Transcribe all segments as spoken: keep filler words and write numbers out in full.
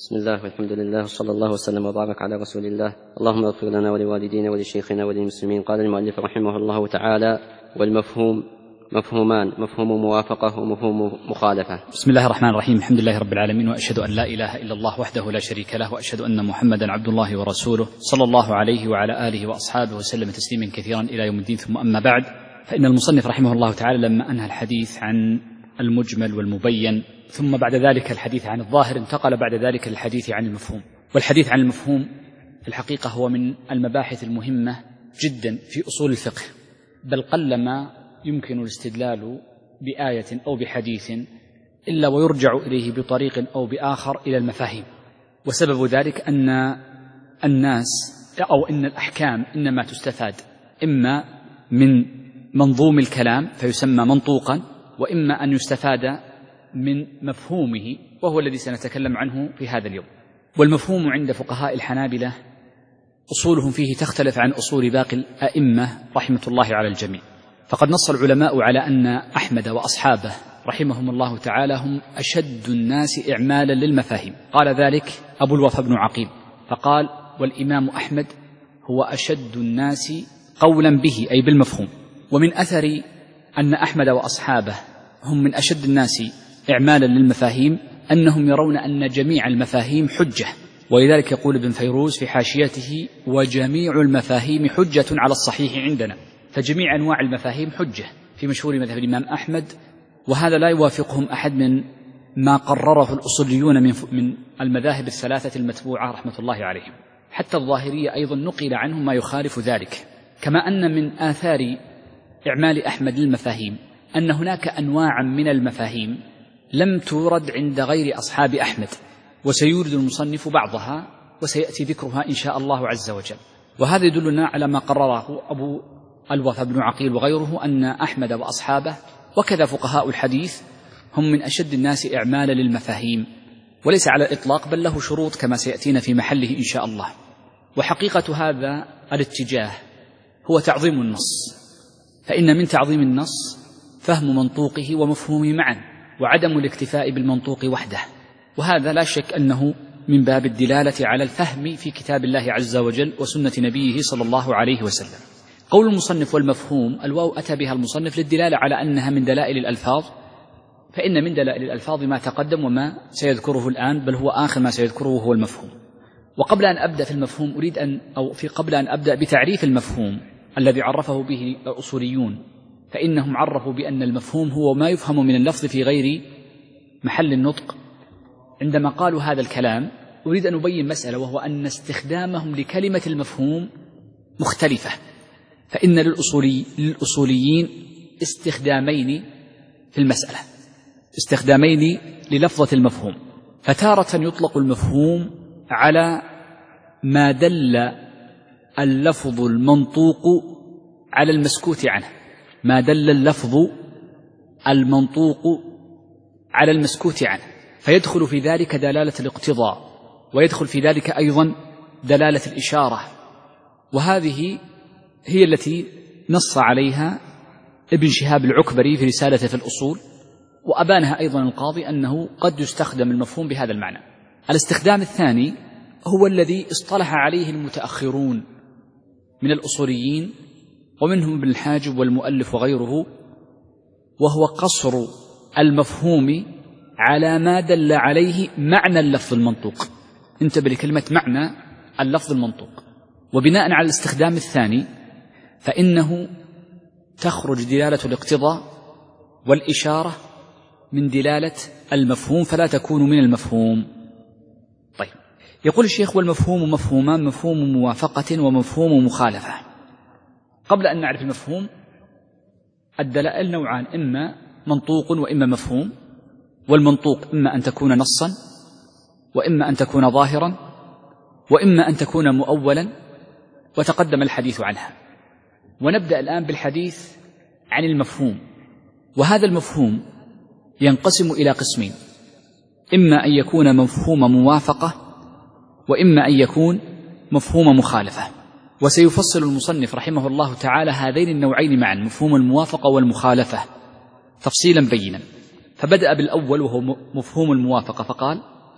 بسم الله والحمد لله وصلى الله وسلم وبارك على رسول الله. اللهم اغفر لنا ولوالدينا ولشيخنا وللمسلمين. قال المؤلف رحمه الله تعالى: والمفهوم مفهومان، مفهوم موافقة ومفهوم مخالفة. بسم الله الرحمن الرحيم. الحمد لله رب العالمين، وأشهد أن لا إله إلا الله وحده لا شريك له، وأشهد أن محمدا عبد الله ورسوله صلى الله عليه وعلى آله وأصحابه وسلم تسليما كثيرا إلى يوم الدين. ثم أما بعد، فإن المصنف رحمه الله تعالى لما أنهى الحديث عن المجمل والمبين ثم بعد ذلك الحديث عن الظاهر، انتقل بعد ذلك للحديث عن المفهوم. والحديث عن المفهوم في الحقيقة هو من المباحث المهمة جدا في أصول الفقه، بل قلما يمكن الاستدلال بآية أو بحديث إلا ويرجع إليه بطريق أو بآخر إلى المفاهيم. وسبب ذلك أن الناس أو إن الأحكام إنما تستفاد إما من منظوم الكلام فيسمى منطوقا، وإما أن يستفاد من مفهومه وهو الذي سنتكلم عنه في هذا اليوم. والمفهوم عند فقهاء الحنابلة أصولهم فيه تختلف عن أصول باقي الأئمة رحمة الله على الجميع. فقد نص العلماء على أن أحمد وأصحابه رحمهم الله تعالى هم أشد الناس إعمالا للمفاهيم. قال ذلك أبو الوفا بن عقيل فقال: والإمام أحمد هو أشد الناس قولا به، أي بالمفهوم. ومن أثر أن أحمد وأصحابه هم من أشد الناس إعمالا للمفاهيم أنهم يرون أن جميع المفاهيم حجة، ولذلك يقول ابن فيروز في حاشيته: وجميع المفاهيم حجة على الصحيح عندنا. فجميع أنواع المفاهيم حجة في مشهور مذهب الإمام أحمد، وهذا لا يوافقهم أحد من ما قرره الأصوليون من من المذاهب الثلاثة المتبوعة رحمة الله عليهم. حتى الظاهرية أيضا نقل عنهم ما يخالف ذلك. كما أن من آثار إعمال أحمد للمفاهيم أن هناك أنواعا من المفاهيم لم تورد عند غير أصحاب أحمد، وسيورد المصنف بعضها وسيأتي ذكرها إن شاء الله عز وجل. وهذا يدلنا على ما قرره أبو الوفا بن عقيل وغيره أن أحمد وأصحابه وكذا فقهاء الحديث هم من أشد الناس إعمالا للمفاهيم، وليس على الإطلاق بل له شروط كما سيأتينا في محله إن شاء الله. وحقيقة هذا الاتجاه هو تعظيم النص، فإن من تعظيم النص فهم منطوقه ومفهومه معا، وعدم الاكتفاء بالمنطوق وحده. وهذا لا شك أنه من باب الدلالة على الفهم في كتاب الله عز وجل وسنة نبيه صلى الله عليه وسلم. قول المصنف والمفهوم، الواو أتى بها المصنف للدلالة على أنها من دلائل الألفاظ، فإن من دلائل الألفاظ ما تقدم وما سيذكره الآن، بل هو آخر ما سيذكره هو المفهوم. وقبل أن أبدأ في المفهوم أريد أن أو في قبل أن أبدأ بتعريف المفهوم الذي عرفه به الأصوليون، فإنهم عرفوا بأن المفهوم هو ما يفهم من اللفظ في غير محل النطق. عندما قالوا هذا الكلام أريد أن أبين مسألة، وهو أن استخدامهم لكلمة المفهوم مختلفة. فإن للأصولي للأصوليين استخدامين في المسألة، استخدامين للفظة المفهوم. فتارة يطلق المفهوم على ما دل اللفظ المنطوق على المسكوت عنه، ما دل اللفظ المنطوق على المسكوت عنه، فيدخل في ذلك دلالة الاقتضاء، ويدخل في ذلك أيضا دلالة الإشارة. وهذه هي التي نص عليها ابن شهاب العكبري في رسالته في الأصول، وأبانها أيضا القاضي أنه قد يستخدم المفهوم بهذا المعنى. الاستخدام الثاني هو الذي اصطلح عليه المتأخرون من الأصوليين، ومنهم ابن الحاجب والمؤلف وغيره، وهو قصر المفهوم على ما دل عليه معنى اللفظ المنطوق. انتبه لكلمة معنى اللفظ المنطوق. وبناء على الاستخدام الثاني فإنه تخرج دلالة الاقتضاء والإشارة من دلالة المفهوم، فلا تكون من المفهوم. طيب، يقول الشيخ: والمفهوم مفهومان، مفهوم موافقة ومفهوم مخالفة. قبل أن نعرف المفهوم، الدلائل نوعان: إما منطوق وإما مفهوم. والمنطوق إما أن تكون نصا، وإما أن تكون ظاهرا، وإما أن تكون مؤولا، وتقدم الحديث عنها. ونبدأ الآن بالحديث عن المفهوم. وهذا المفهوم ينقسم إلى قسمين: إما أن يكون مفهوم موافقة، وإما أن يكون مفهوم مخالفة. وسيفصل المصنف رحمه الله تعالى هذين النوعين معا، مفهوم الموافقة والمخالفة، تفصيلا بينا. فبدأ بالأول وهو مفهوم الموافقة فقال: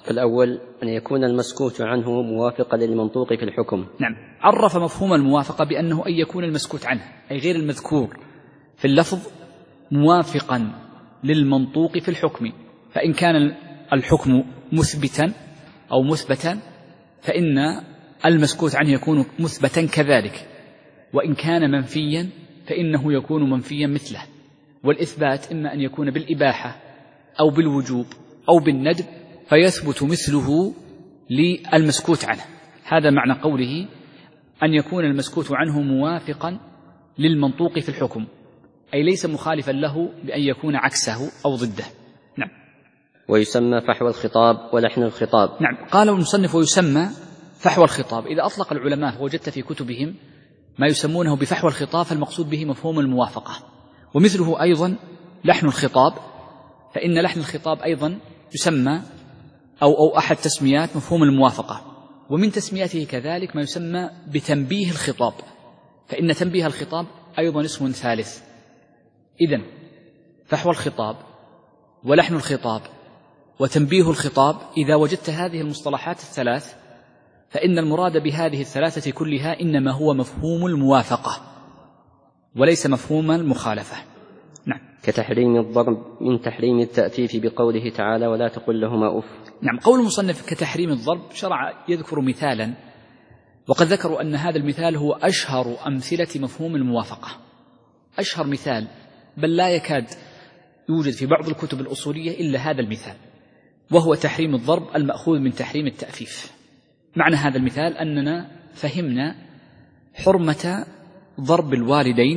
فالأول أن يكون المسكوت عنه موافقا للمنطوق في الحكم. نعم، عرف مفهوم الموافقة بأنه أن يكون المسكوت عنه أي غير المذكور في اللفظ موافقا للمنطوق في الحكم، فإن كان الحكم مثبتا أو مثبتا فإن المسكوت عنه يكون مثبتا كذلك، وإن كان منفيا فإنه يكون منفيا مثله. والإثبات إما أن يكون بالإباحة أو بالوجوب أو بالندب فيثبت مثله للمسكوت عنه. هذا معنى قوله أن يكون المسكوت عنه موافقا للمنطوق في الحكم، أي ليس مخالفا له بأن يكون عكسه أو ضده. نعم. ويسمى فحوى الخطاب ولحن الخطاب. نعم، قال المصنف ويسمى فحوى الخطاب. إذا أطلق العلماء وجدت في كتبهم ما يسمونه بفحوى الخطاب فالمقصود به مفهوم الموافقة، ومثله أيضا لحن الخطاب، فإن لحن الخطاب أيضا يسمى أو, أو أحد تسميات مفهوم الموافقة. ومن تسمياته كذلك ما يسمى بتنبيه الخطاب، فإن تنبيه الخطاب أيضا اسم ثالث. إذن فحوى الخطاب ولحن الخطاب وتنبيه الخطاب، إذا وجدت هذه المصطلحات الثلاث فإن المراد بهذه الثلاثة كلها إنما هو مفهوم الموافقة وليس مفهوم المخالفة. نعم. كتحريم الضرب من تحريم التأفيف بقوله تعالى ولا تقل لهما أف. نعم، قول المصنف كتحريم الضرب شرع يذكر مثالا، وقد ذكروا أن هذا المثال هو أشهر أمثلة مفهوم الموافقة، أشهر مثال، بل لا يكاد يوجد في بعض الكتب الأصولية إلا هذا المثال، وهو تحريم الضرب المأخوذ من تحريم التأفيف. معنى هذا المثال أننا فهمنا حرمة ضرب الوالدين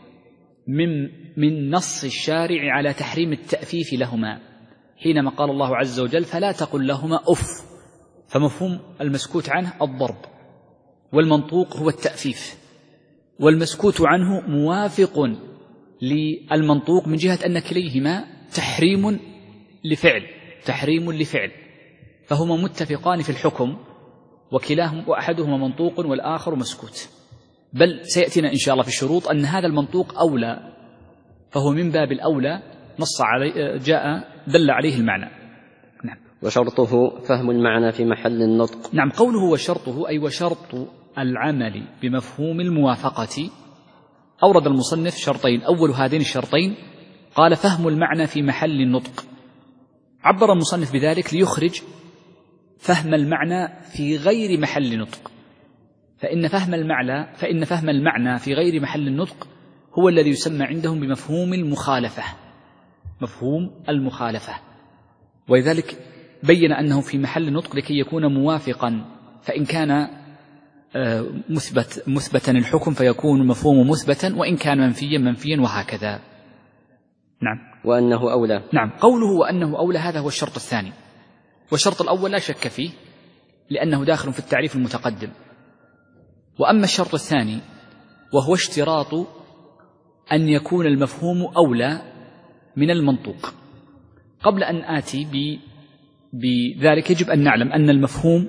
من من نص الشارع على تحريم التأفيف لهما، حينما قال الله عز وجل فلا تقل لهما أف، فمفهوم المسكوت عنه الضرب، والمنطوق هو التأفيف، والمسكوت عنه موافق للمنطوق من جهة أن كليهما تحريم لفعل تحريم لفعل فهما متفقان في الحكم، وكلاهما وأحدهما منطوق والآخر مسكوت. بل سيأتينا إن شاء الله في الشروط أن هذا المنطوق أولى، فهو من باب الأولى نص عليه جاء دل عليه المعنى. نعم. وشرطه فهم المعنى في محل النطق. نعم، قوله وشرطه أي وشرط العمل بمفهوم الموافقة. أورد المصنف شرطين، أول هذين الشرطين قال فهم المعنى في محل النطق. عبر المصنف بذلك ليخرج فهم المعنى في غير محل نطق، فإن فهم المعنى فإن فهم المعنى في غير محل النطق هو الذي يسمى عندهم بمفهوم المخالفة، مفهوم المخالفة. ولذلك بين أنه في محل النطق لكي يكون موافقا، فإن كان مثبت مثبتا الحكم فيكون مفهوم مثبتا، وإن كان منفيا منفيا، وهكذا. نعم. وأنه أولى. نعم، قوله وأنه أولى هذا هو الشرط الثاني، والشرط الأول لا شك فيه لأنه داخل في التعريف المتقدم. وأما الشرط الثاني وهو اشتراط أن يكون المفهوم أولى من المنطوق. قبل أن آتي بذلك يجب أن نعلم أن المفهوم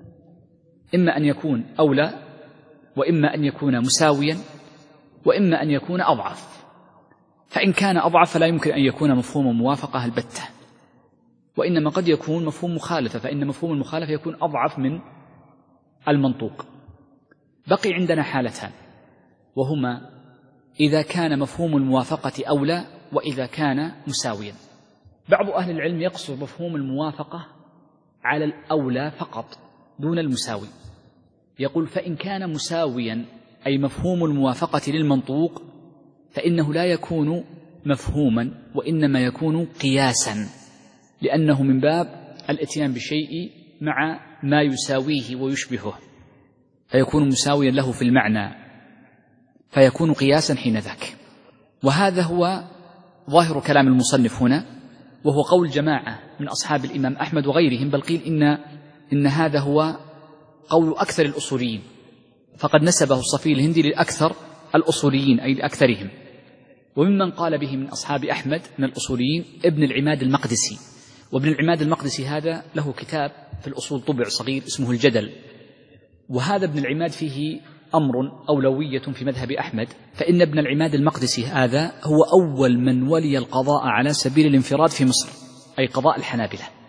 إما أن يكون أولى، وإما أن يكون مساويا، وإما أن يكون أضعف. فإن كان أضعف فلا يمكن أن يكون مفهوم موافقة البتة، وإنما قد يكون مفهوم مخالفة، فإن مفهوم المخالفة يكون أضعف من المنطوق. بقي عندنا حالتان، وهما إذا كان مفهوم الموافقة أولى وإذا كان مساويا. بعض أهل العلم يقصر مفهوم الموافقة على الأولى فقط دون المساوي، يقول فإن كان مساويا أي مفهوم الموافقة للمنطوق فإنه لا يكون مفهوما وإنما يكون قياسا، لأنه من باب الاتيان بشيء مع ما يساويه ويشبهه، فيكون مساويا له في المعنى، فيكون قياسا حين ذاك. وهذا هو ظاهر كلام المصنف هنا، وهو قول جماعة من أصحاب الإمام أحمد وغيرهم، بل قيل إن, إن هذا هو قول أكثر الأصوليين، فقد نسبه الصفي الهندي لأكثر الأصوليين أي لأكثرهم. وممن قال به من أصحاب أحمد من الأصوليين ابن العماد المقدسي، وابن العماد المقدسي هذا له كتاب في الأصول طبع صغير اسمه الجدل، وهذا ابن العماد فيه أمر أولوية في مذهب أحمد، فإن ابن العماد المقدسي هذا هو أول من ولي القضاء على سبيل الانفراد في مصر، أي قضاء الحنابلة،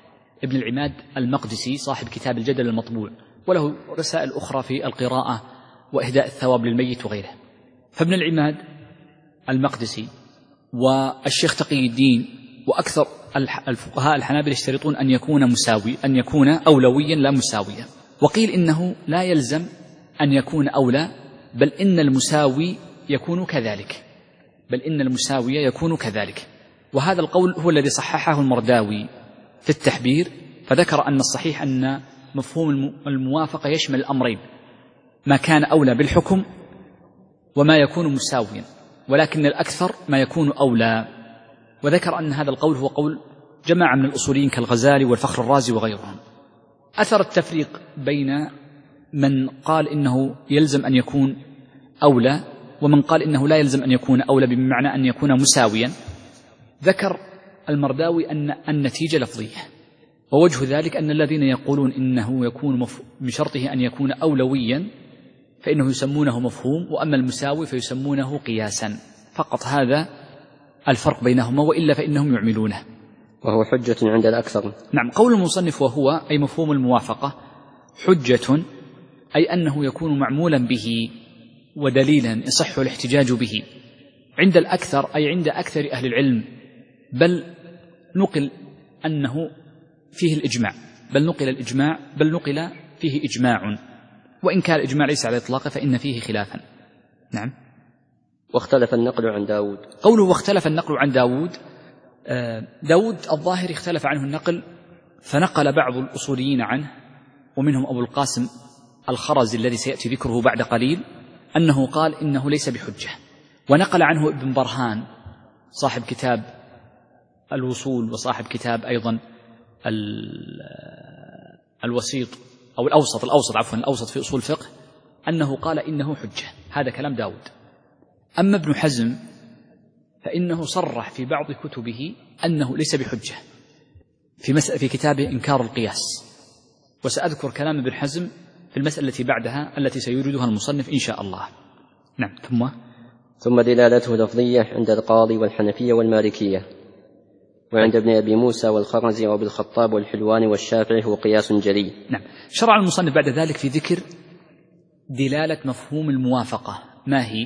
ابن العماد المقدسي صاحب كتاب الجدل المطبوع، وله رسائل أخرى في القراءة وإهداء الثواب للميت وغيره. فابن العماد المقدسي والشيخ تقي الدين وأكثر الفقهاء الحنابلة يشترطون أن يكون مساوي، أن يكون أولويا لا مساويا. وقيل إنه لا يلزم أن يكون أولى، بل إن المساوي يكون كذلك، بل إن المساوي يكون كذلك. وهذا القول هو الذي صححه المرداوي في التحبير، فذكر أن الصحيح أن مفهوم الموافقة يشمل الأمرين، ما كان أولى بالحكم وما يكون مساويا، ولكن الأكثر ما يكون أولى. وذكر أن هذا القول هو قول جماعة من الأصوليين كالغزالي والفخر الرازي وغيرهم. أثر التفريق بين من قال إنه يلزم أن يكون أولى ومن قال إنه لا يلزم أن يكون أولى بمعنى أن يكون مساويا. ذكر المرداوي أن النتيجة لفظية، ووجه ذلك أن الذين يقولون إنه يكون بشرطه أن يكون أولويا فإنه يسمونه مفهوم، وأما المساوي فيسمونه قياسا، فقط هذا الفرق بينهما، وإلا فإنهم يعملونه، وهو حجة عند الأكثر. نعم. قول المصنف وهو أي مفهوم الموافقة حجة، أي أنه يكون معمولا به ودليلا يصح الاحتجاج به عند الأكثر، أي عند أكثر أهل العلم، بل نقل أنه فيه الإجماع، بل نقل الإجماع بل نقل فيه إجماع، وإن كان الإجماع ليس على إطلاقه فإن فيه خلافا. نعم. واختلف النقل عن داود. قوله واختلف النقل عن داود، داود الظاهر اختلف عنه النقل، فنقل بعض الأصوليين عنه ومنهم أبو القاسم الخرزي الذي سيأتي ذكره بعد قليل أنه قال إنه ليس بحجة، ونقل عنه ابن برهان صاحب كتاب الوصول وصاحب كتاب أيضا الوسيط أو الأوسط الأوسط عفوا الأوسط في أصول الفقه أنه قال إنه حجة. هذا كلام داود. أما ابن حزم فإنه صرح في بعض كتبه أنه ليس بحجة في مسألة في كتابه إنكار القياس، وسأذكر كلام ابن حزم في المسألة التي بعدها التي سيوردها المصنف إن شاء الله. نعم. ثم ثم دلالته لفظية عند القاضي والحنفية والمالكية، وعند ابن أبي موسى والخرزي وابن الخطاب والحلواني والشافعي هو قياس جلي. نعم. شرع المصنف بعد ذلك في ذكر دلالة مفهوم الموافقة ما هي.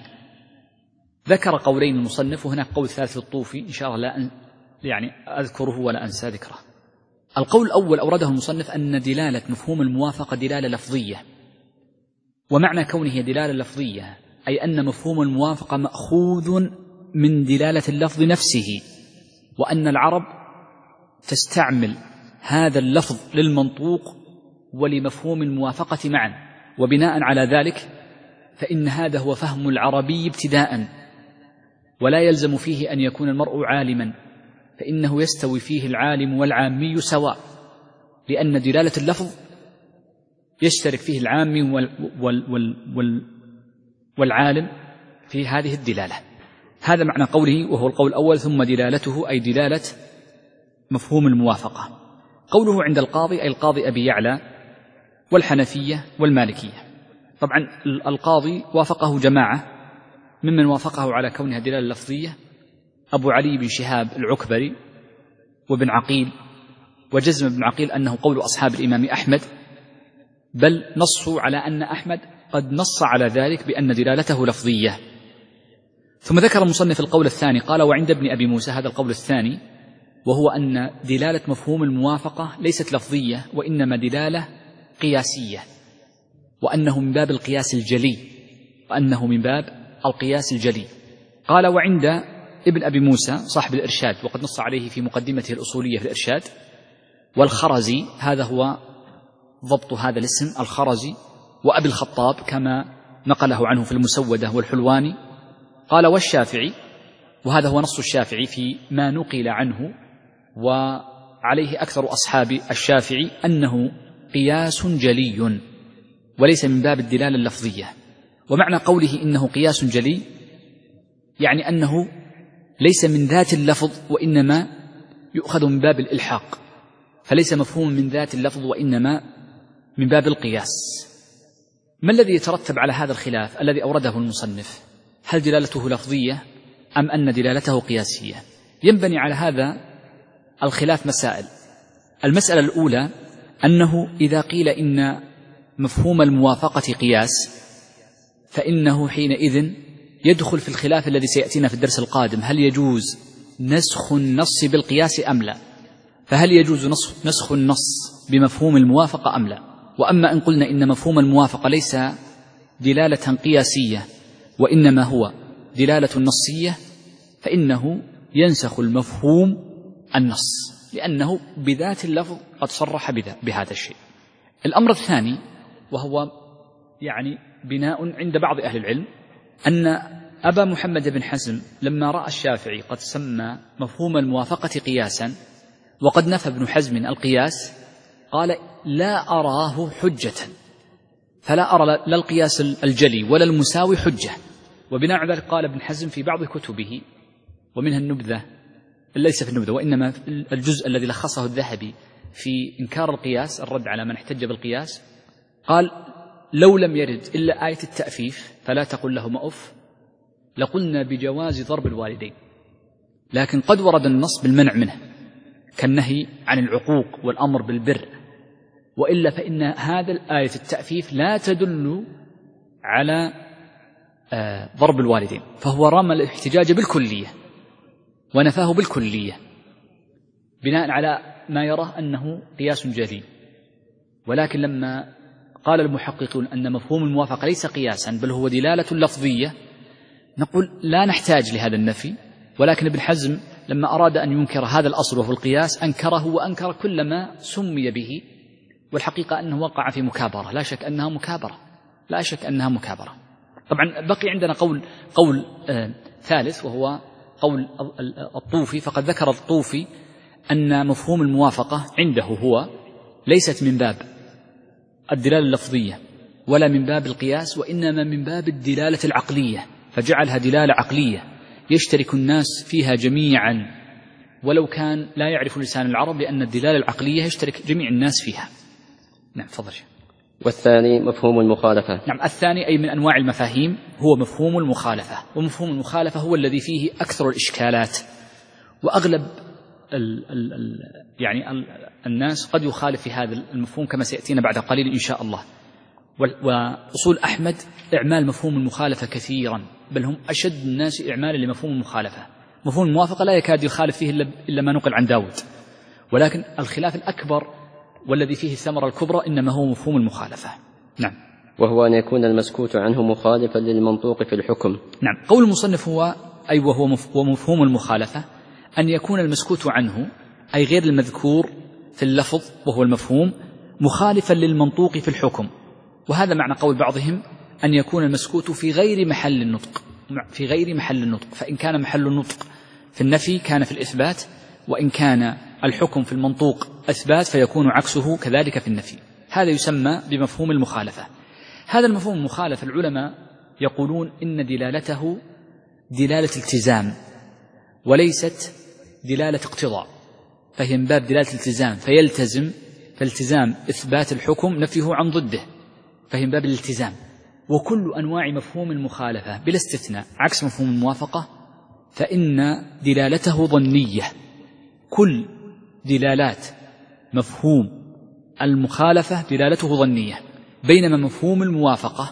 ذكر قولين المصنف، وهناك قول ثالث الطوفي إن شاء الله لا أن يعني أذكره ولا أنسى ذكره. القول الأول أورده المصنف أن دلالة مفهوم الموافقة دلالة لفظية، ومعنى كونه دلالة لفظية أي أن مفهوم الموافقة مأخوذ من دلالة اللفظ نفسه، وأن العرب تستعمل هذا اللفظ للمنطوق ولمفهوم الموافقة معا، وبناء على ذلك فإن هذا هو فهم العربي ابتداء، ولا يلزم فيه أن يكون المرء عالما، فإنه يستوي فيه العالم والعامي سواء، لأن دلالة اللفظ يشترك فيه العامي وال وال وال وال والعالم في هذه الدلالة. هذا معنى قوله وهو القول الأول. ثم دلالته أي دلالة مفهوم الموافقة. قوله عند القاضي أي القاضي أبي يعلى والحنفية والمالكية. طبعا القاضي وافقه جماعة ممن وافقه على كونها دلالة لفظية، أبو علي بن شهاب العكبري وابن عقيل، وجزم ابن عقيل أنه قول أصحاب الإمام أحمد، بل نصوا على أن أحمد قد نص على ذلك بأن دلالته لفظية. ثم ذكر المصنف القول الثاني قال وعند ابن أبي موسى، هذا القول الثاني، وهو أن دلالة مفهوم الموافقة ليست لفظية وإنما دلالة قياسية، وأنه من باب القياس الجلي، وأنه من باب القياس الجلي. قال وعند ابن أبي موسى صاحب الإرشاد، وقد نص عليه في مقدمته الأصولية في الإرشاد، والخرزي، هذا هو ضبط هذا الاسم الخرزي، وأبي الخطاب كما نقله عنه في المسودة والحلواني. قال والشافعي، وهذا هو نص الشافعي في ما نقل عنه وعليه أكثر أصحاب الشافعي، أنه قياس جلي وليس من باب الدلالة اللفظية. ومعنى قوله إنه قياس جلي يعني أنه ليس من ذات اللفظ وإنما يؤخذ من باب الإلحاق، فليس مفهوم من ذات اللفظ وإنما من باب القياس. ما الذي يترتب على هذا الخلاف الذي أورده المصنف؟ هل دلالته لفظية أم أن دلالته قياسية؟ ينبني على هذا الخلاف مسائل. المسألة الأولى أنه إذا قيل إن مفهوم الموافقة قياس فإنه حينئذ يدخل في الخلاف الذي سيأتينا في الدرس القادم، هل يجوز نسخ النص بالقياس أم لا؟ فهل يجوز نسخ النص بمفهوم الموافقة أم لا؟ وأما إن قلنا إن مفهوم الموافقة ليس دلالة قياسية وإنما هو دلالة نصية فإنه ينسخ المفهوم النص، لأنه بذات اللفظ قد صرح بهذا الشيء. الأمر الثاني وهو يعني بناء عند بعض أهل العلم أن أبا محمد بن حزم لما رأى الشافعي قد سمى مفهوم الموافقة قياسا وقد نفى ابن حزم القياس قال لا أراه حجة، فلا أرى لا القياس الجلي ولا المساوي حجة. وبناء على ذلك قال ابن حزم في بعض كتبه ومنها النبذة، ليس في النبذة وإنما الجزء الذي لخصه الذهبي في إنكار القياس، الرد على من احتج بالقياس، قال لو لم يرد إلا آية التأفيف فلا تقل لهما أف لقلنا بجواز ضرب الوالدين، لكن قد ورد النص بالمنع منه كالنهي عن العقوق والأمر بالبر، وإلا فإن هذا الآية التأفيف لا تدل على ضرب الوالدين، فهو رمى الاحتجاج بالكلية ونفاه بالكلية بناء على ما يراه أنه قياس جلي. ولكن لما قال المحققون أن مفهوم الموافقة ليس قياسا بل هو دلالة لفظية نقول لا نحتاج لهذا النفي، ولكن ابن حزم لما أراد أن ينكر هذا الأصل وهو القياس أنكره وأنكر كل ما سمي به، والحقيقة أنه وقع في مكابرة، لا شك أنها مكابرة لا شك أنها مكابرة. طبعا بقي عندنا قول قول آه ثالث وهو قول الطوفي، فقد ذكر الطوفي أن مفهوم الموافقة عنده هو ليست من باب الدلالة اللفظية ولا من باب القياس وإنما من باب الدلالة العقلية، فجعلها دلالة عقلية يشترك الناس فيها جميعا ولو كان لا يعرف لسان العرب، لأن الدلالة العقلية يشترك جميع الناس فيها. نعم تفضل. والثاني مفهوم المخالفة. نعم الثاني أي من أنواع المفاهيم هو مفهوم المخالفة، ومفهوم المخالفة هو الذي فيه أكثر الإشكالات، وأغلب ال ال ال يعني ال الناس قد يخالف في هذا المفهوم كما سيأتينا بعد قليل إن شاء الله. وأصول أحمد إعمال مفهوم المخالفة كثيرا، بل هم أشد الناس إعمالا لمفهوم المخالفة. مفهوم الموافقة لا يكاد يخالف فيه إلا ما نقل عن داود، ولكن الخلاف الأكبر والذي فيه الثمرة الكبرى إنما هو مفهوم المخالفة. نعم. وهو أن يكون المسكوت عنه مخالفا للمنطوق في الحكم. نعم. قول المصنف هو أي وهو مفهوم المخالفة أن يكون المسكوت عنه أي غير المذكور في اللفظ وهو المفهوم مخالفا للمنطوق في الحكم. وهذا معنى قول بعضهم أن يكون المسكوت في غير محل النطق، في غير محل النطق، فإن كان محل النطق في النفي كان في الإثبات، وإن كان الحكم في المنطوق أثبات فيكون عكسه كذلك في النفي. هذا يسمى بمفهوم المخالفة. هذا المفهوم المخالفة العلماء يقولون إن دلالته دلالة التزام وليست دلالة اقتضاء، فهي من باب دلالة التزام، فيلتزم فالتزام إثبات الحكم نفيه عن ضده، فهي من باب الالتزام. وكل أنواع مفهوم المخالفة بلا استثناء عكس مفهوم الموافقة فإن دلالته ظنية. كل دلالات مفهوم المخالفة دلالته ظنية، بينما مفهوم الموافقة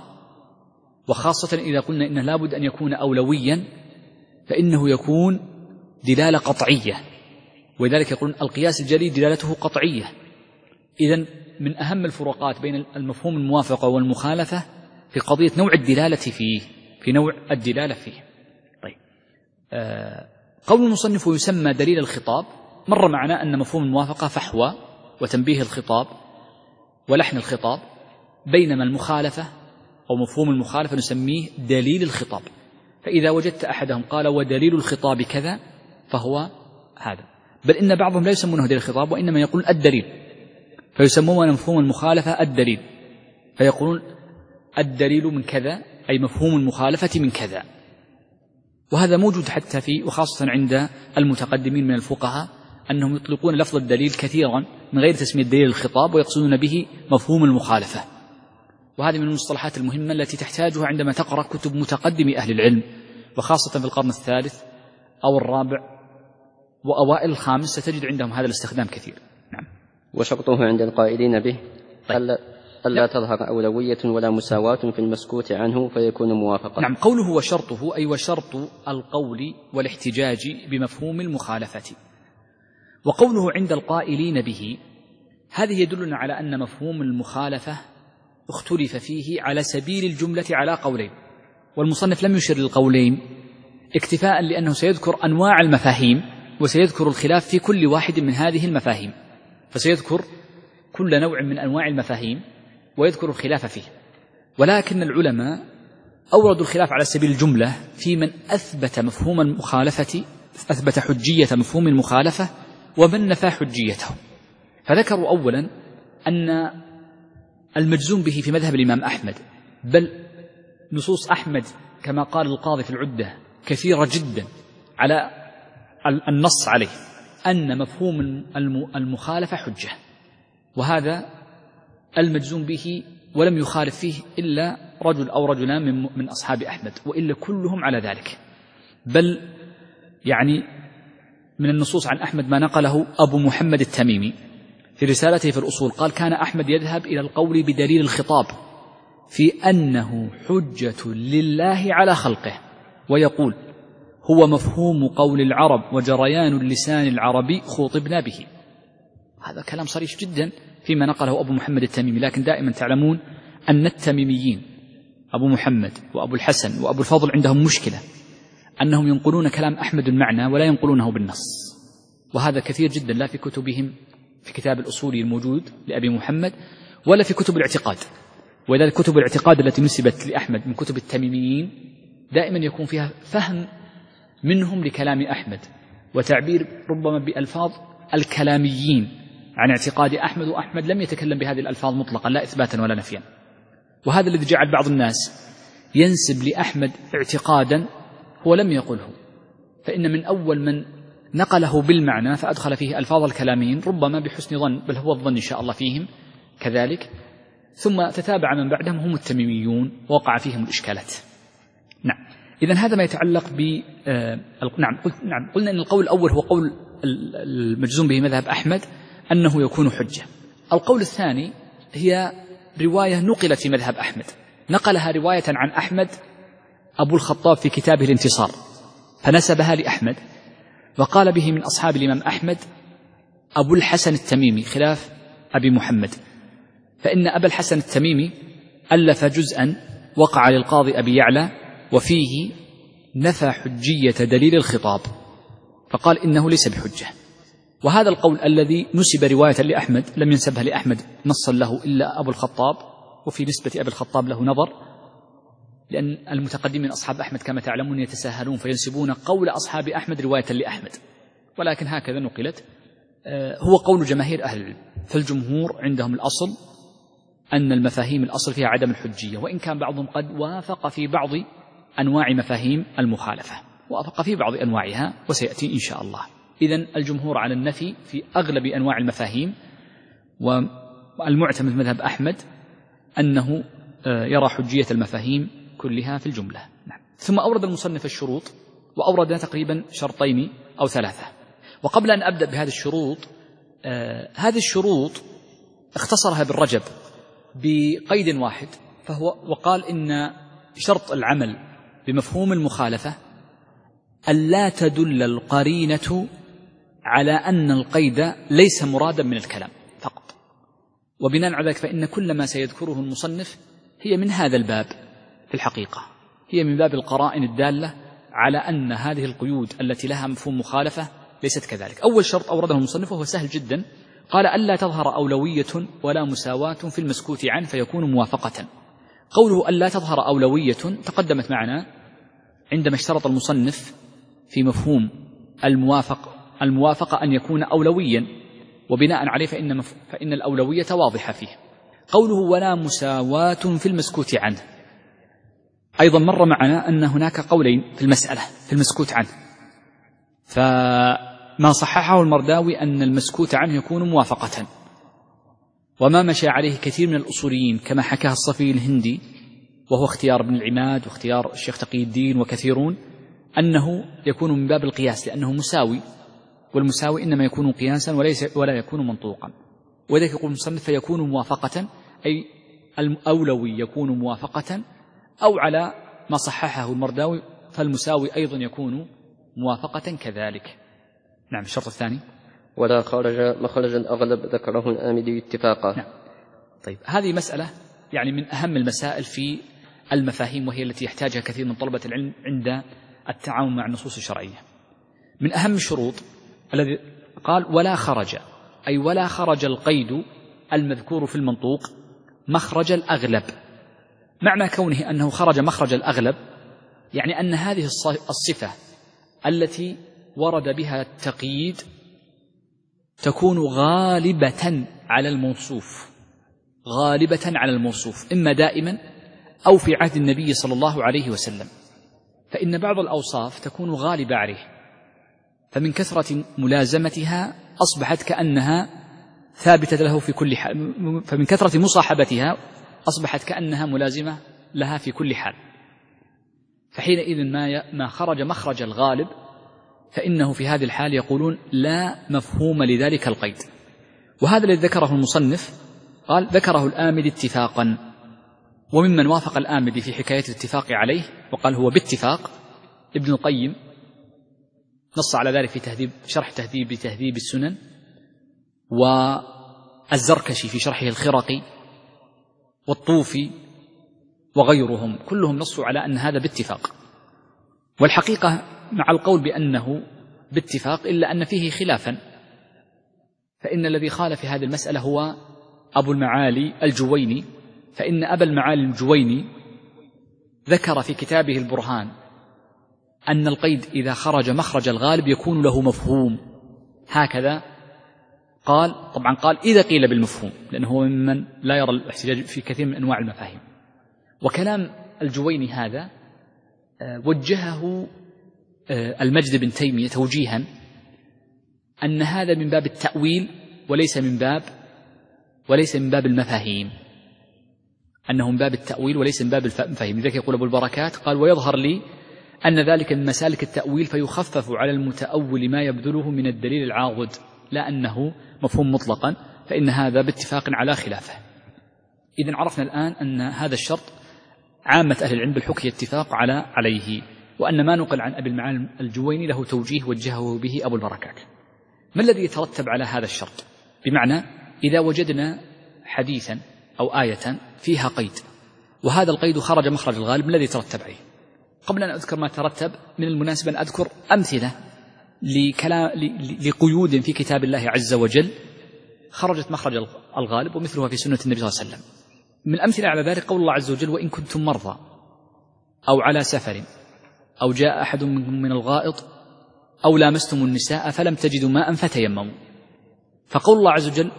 وخاصة إذا قلنا إنه لابد أن يكون أولويا فإنه يكون دلالة قطعية، ولذلك يقولون القياس الجلي دلالته قطعية. إذن من أهم الفروقات بين المفهوم الموافقة والمخالفة في قضية نوع الدلالة فيه في نوع الدلالة فيه. طيب آه قول المصنف يسمى دليل الخطاب، مر معنا أن مفهوم الموافقة فحوى وتنبيه الخطاب ولحن الخطاب، بينما المخالفة أو مفهوم المخالفة نسميه دليل الخطاب. فإذا وجدت أحدهم قال ودليل الخطاب كذا فهو هذا، بل إن بعضهم لا يسمونه دليل الخطاب وإنما يقول الدليل، فيسمون مفهوم المخالفة الدليل، فيقولون الدليل من كذا أي مفهوم المخالفة من كذا. وهذا موجود حتى في وخاصة عند المتقدمين من الفقهاء أنهم يطلقون لفظ الدليل كثيرا من غير تسمية دليل الخطاب ويقصدون به مفهوم المخالفة. وهذه من المصطلحات المهمة التي تحتاجها عندما تقرأ كتب متقدمي أهل العلم، وخاصة في القرن الثالث أو الرابع وأوائل الخامس ستجد عندهم هذا الاستخدام كثير. نعم. وشرطه عند القائلين به طيب. ألا, ألا تظهر أولوية ولا مساواة في المسكوت عنه فيكون موافقا. نعم، قوله وشرطه أي وشرط القول والاحتجاج بمفهوم المخالفة. وقوله عند القائلين به هذه يدلنا على أن مفهوم المخالفة اختلف فيه على سبيل الجملة على قولين، والمصنف لم يشر للقولين اكتفاء لأنه سيذكر أنواع المفاهيم وسيذكر الخلاف في كل واحد من هذه المفاهيم، فسيذكر كل نوع من أنواع المفاهيم ويذكر الخلاف فيه. ولكن العلماء أوردوا الخلاف على سبيل الجملة في من أثبت مفهوم المخالفة، أثبت حجية مفهوم المخالفة، ومن نفى حجيته. فذكروا أولا أن المجزوم به في مذهب الإمام أحمد، بل نصوص أحمد كما قال القاضي في العدة كثيرة جدا على النص عليه أن مفهوم المخالفة حجة، وهذا المجزوم به ولم يخالف فيه إلا رجل أو رجلان من أصحاب أحمد، وإلا كلهم على ذلك. بل يعني من النصوص عن أحمد ما نقله أبو محمد التميمي في رسالته في الأصول، قال كان أحمد يذهب إلى القول بدليل الخطاب في أنه حجة لله على خلقه، ويقول هو مفهوم قول العرب وجريان اللسان العربي خوطبنا به. هذا كلام صريح جدا فيما نقله أبو محمد التميمي. لكن دائما تعلمون أن التميميين أبو محمد وأبو الحسن وأبو الفضل عندهم مشكلة، أنهم ينقلون كلام أحمد المعنى ولا ينقلونه بالنص، وهذا كثير جدا لا في كتبهم في كتاب الأصول الموجود لأبي محمد ولا في كتب الاعتقاد. ولذلك كتب الاعتقاد التي نسبت لأحمد من كتب التميميين دائما يكون فيها فهم منهم لكلام أحمد وتعبير ربما بألفاظ الكلاميين عن اعتقاد أحمد، وأحمد لم يتكلم بهذه الألفاظ مطلقا لا إثباتا ولا نفيا. وهذا الذي جعل بعض الناس ينسب لأحمد اعتقادا هو لم يقله، فإن من أول من نقله بالمعنى فأدخل فيه ألفاظ الكلاميين ربما بحسن ظن، بل هو الظن إن شاء الله فيهم كذلك، ثم تتابع من بعدهم هم التميميون ووقع فيهم الإشكالات. نعم، إذن هذا ما يتعلق ب آه... نعم قلت نعم قلنا أن القول الأول هو قول المجزوم به مذهب أحمد أنه يكون حجة. القول الثاني هي رواية نقلت في مذهب أحمد، نقلها رواية عن أحمد أبو الخطاب في كتابه الانتصار، فنسبها لأحمد، وقال به من أصحاب الإمام أحمد أبو الحسن التميمي خلاف أبي محمد، فإن أبا الحسن التميمي ألف جزءا وقع للقاضي أبي يعلى وفيه نفى حجية دليل الخطاب، فقال إنه ليس بحجة. وهذا القول الذي نسب رواية لأحمد لم ينسبها لأحمد نصا له إلا أبو الخطاب، وفي نسبة أبي الخطاب له نظر، لأن المتقدمين من أصحاب أحمد كما تعلمون يتساهلون فينسبون قول أصحاب أحمد رواية لأحمد، ولكن هكذا نقلت. هو قول جماهير أهل العلم، فالجمهور عندهم الأصل أن المفاهيم الأصل فيها عدم الحجية، وإن كان بعضهم قد وافق في بعض أنواع مفاهيم المخالفة، وافق في بعض أنواعها وسيأتي إن شاء الله. إذن الجمهور على النفي في أغلب أنواع المفاهيم، والمعتمد مذهب أحمد أنه يرى حجية المفاهيم كلها في الجملة. نعم. ثم أورد المصنف الشروط، وأورد تقريبا شرطين أو ثلاثة. وقبل أن أبدأ بهذه الشروط، آه هذه الشروط اختصرها بالرجب بقيد واحد، فهو وقال إن شرط العمل بمفهوم المخالفة ألا تدل القرينة على أن القيد ليس مرادا من الكلام فقط. وبناء على ذلك فإن كل ما سيذكره المصنف هي من هذا الباب، في الحقيقة هي من باب القرائن الدالة على أن هذه القيود التي لها مفهوم مخالفة ليست كذلك. أول شرط أورده المصنف وهو سهل جدا، قال ألا تظهر أولوية ولا مساواة في المسكوت عنه فيكون موافقة. قوله ألا تظهر أولوية تقدمت معنا عندما اشترط المصنف في مفهوم الموافق الموافقة أن يكون أولويا، وبناء عليه فإن, مف... فإن الأولوية واضحة فيه. قوله ولا مساواة في المسكوت عنه أيضا مر معنا أن هناك قولين في المسألة في المسكوت عنه، فما صححه المرداوي أن المسكوت عنه يكون موافقة، وما مشى عليه كثير من الأصوليين كما حكاه الصفي الهندي وهو اختيار ابن العماد واختيار الشيخ تقي الدين وكثيرون أنه يكون من باب القياس، لأنه مساوي، والمساوي إنما يكون قياسا وليس ولا يكون منطوقا. وذلك يقول المصنف فيكون موافقة، أي الأولوي يكون موافقة، أو على ما صححه المرداوي فالمساوي أيضا يكون موافقة كذلك. نعم. الشرط الثاني ولا خرج مخرج الأغلب ذكره الآمدي اتفاقا. نعم. طيب هذه مسألة يعني من أهم المسائل في المفاهيم، وهي التي يحتاجها كثير من طلبة العلم عند التعامل مع النصوص الشرعية. من أهم الشروط الذي قال ولا خرج، أي ولا خرج القيد المذكور في المنطوق مخرج الأغلب. معنى كونه أنه خرج مخرج الأغلب يعني أن هذه الصفة التي ورد بها التقييد تكون غالبة على الموصوف، غالبة على الموصوف إما دائما أو في عهد النبي صلى الله عليه وسلم. فإن بعض الأوصاف تكون غالبة عليه، فمن كثرة ملازمتها أصبحت كأنها ثابتة له في كل حال، فمن كثرة مصاحبتها أصبحت كأنها ملازمة لها في كل حال. فحينئذ ما ما خرج مخرج الغالب فإنه في هذه الحال يقولون لا مفهوم لذلك القيد. وهذا الذي ذكره المصنف قال ذكره الآمدي اتفاقا، وممن وافق الآمدي في حكاية الاتفاق عليه وقال هو باتفاق ابن القيم، نص على ذلك في تهذيب شرح تهذيب تهذيب السنن، والزركشي في شرحه الخرقي، والطوفي وغيرهم كلهم نصوا على أن هذا باتفاق. والحقيقة مع القول بأنه باتفاق إلا أن فيه خلافا، فإن الذي خالف في هذه المسألة هو أبو المعالي الجويني، فإن أبا المعالي الجويني ذكر في كتابه البرهان أن القيد إذا خرج مخرج الغالب يكون له مفهوم، هكذا قال. طبعا قال إذا قيل بالمفهوم، لأنه هو ممن لا يرى الاحتجاج في كثير من أنواع المفاهيم. وكلام الجويني هذا وجهه المجد بن تيمية توجيها أن هذا من باب التأويل وليس من باب وليس من باب المفاهيم، أنه من باب التأويل وليس من باب المفاهيم. لذلك يقول أبو البركات قال ويظهر لي أن ذلك من مسالك التأويل فيخفف على المتأول ما يبذله من الدليل العاضد، لا أنه مفهوم مطلقا، فإن هذا باتفاق على خلافه. إذن عرفنا الآن أن هذا الشرط عامة أهل العلم بالحكي اتفاق على عليه، وأن ما نقل عن أبي المعالي الجويني له توجيه وجهه به أبو البركات. ما الذي يترتب على هذا الشرط؟ بمعنى إذا وجدنا حديثا أو آية فيها قيد وهذا القيد خرج مخرج الغالب، ما الذي يترتب عليه؟ قبل أن أذكر ما ترتب من المناسبة أن أذكر أمثلة لكلام لقيود في كتاب الله عز وجل خرجت مخرج الغالب، ومثلها في سنة النبي صلى الله عليه وسلم. من الأمثلة على ذلك قول الله عز وجل وإن كنتم مرضى أو على سفر أو جاء أحد منكم من الغائط أو لامستم النساء فلم تجدوا ماء فتيمموا. فقول الله عز وجل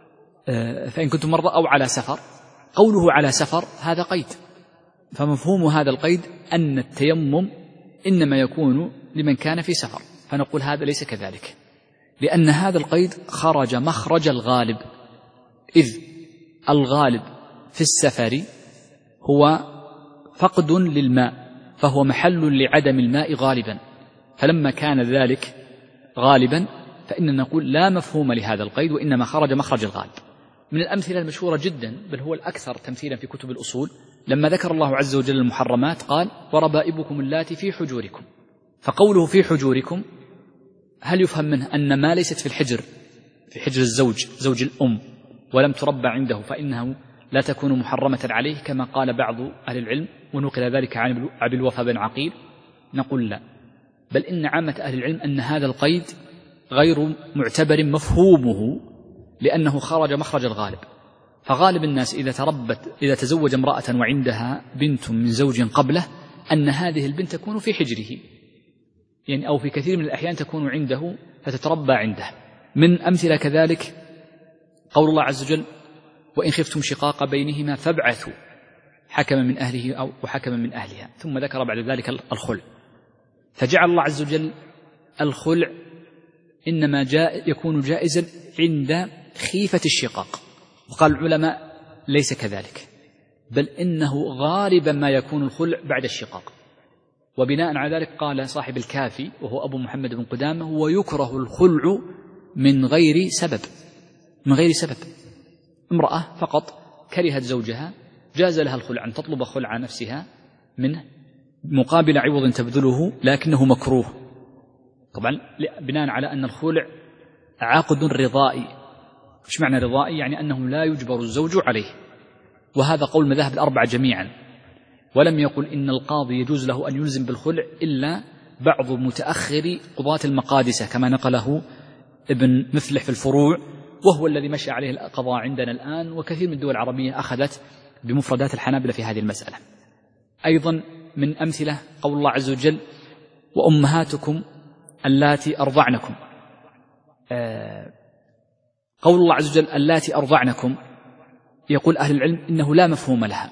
فإن كنتم مرضى أو على سفر، قوله على سفر هذا قيد، فمفهوم هذا القيد أن التيمم إنما يكون لمن كان في سفر، فنقول هذا ليس كذلك، لأن هذا القيد خرج مخرج الغالب، إذ الغالب في السفر هو فقد للماء، فهو محل لعدم الماء غالبا، فلما كان ذلك غالبا فإننا نقول لا مفهوم لهذا القيد، وإنما خرج مخرج الغالب. من الأمثلة المشهورة جدا بل هو الأكثر تمثيلا في كتب الأصول لما ذكر الله عز وجل المحرمات قال وربائبكم اللاتي في حجوركم، فقوله في حجوركم هل يفهم منه أن ما ليست في الحجر في حجر الزوج زوج الأم ولم تربى عنده فإنه لا تكون محرمة عليه كما قال بعض أهل العلم ونقل ذلك عن أبي الوفا بن عقيل؟ نقول لا، بل إن عامة أهل العلم أن هذا القيد غير معتبر مفهومه، لأنه خرج مخرج الغالب. فغالب الناس إذا تربت إذا تزوج امرأة وعندها بنت من زوج قبله أن هذه البنت تكون في حجره، يعني أو في كثير من الأحيان تكون عنده فتتربى عنده. من أمثلة كذلك قول الله عز وجل وإن خفتم شقاق بينهما فابعثوا حكما من أهله أو وحكما من أهلها، ثم ذكر بعد ذلك الخلع، فجعل الله عز وجل الخلع إنما جاء يكون جائزا عند خيفة الشقاق. وقال العلماء ليس كذلك، بل إنه غالبا ما يكون الخلع بعد الشقاق. وبناء على ذلك قال صاحب الكافي وهو أبو محمد بن قدامة ويكره الخلع من غير سبب، من غير سبب. امرأة فقط كرهت زوجها جاز لها الخلع، أن تطلب خلع نفسها منه مقابل عوض تبذله لكنه مكروه، طبعا بناء على أن الخلع عقد رضائي. إيش معنى رضائي؟ يعني أنه لا يجبر الزوج عليه، وهذا قول مذاهب الأربعة جميعا. ولم يقل إن القاضي يجوز له أن يلزم بالخلع إلا بعض متأخر قضاة المقادسة كما نقله ابن مفلح في الفروع، وهو الذي مشى عليه القضاء عندنا الآن، وكثير من الدول العربية أخذت بمفردات الحنابلة في هذه المسألة. أيضا من أمثلة قول الله عز وجل: وأمهاتكم اللاتي أرضعنكم. آه قول الله عز وجل اللاتي أرضعنكم، يقول أهل العلم إنه لا مفهوم لها،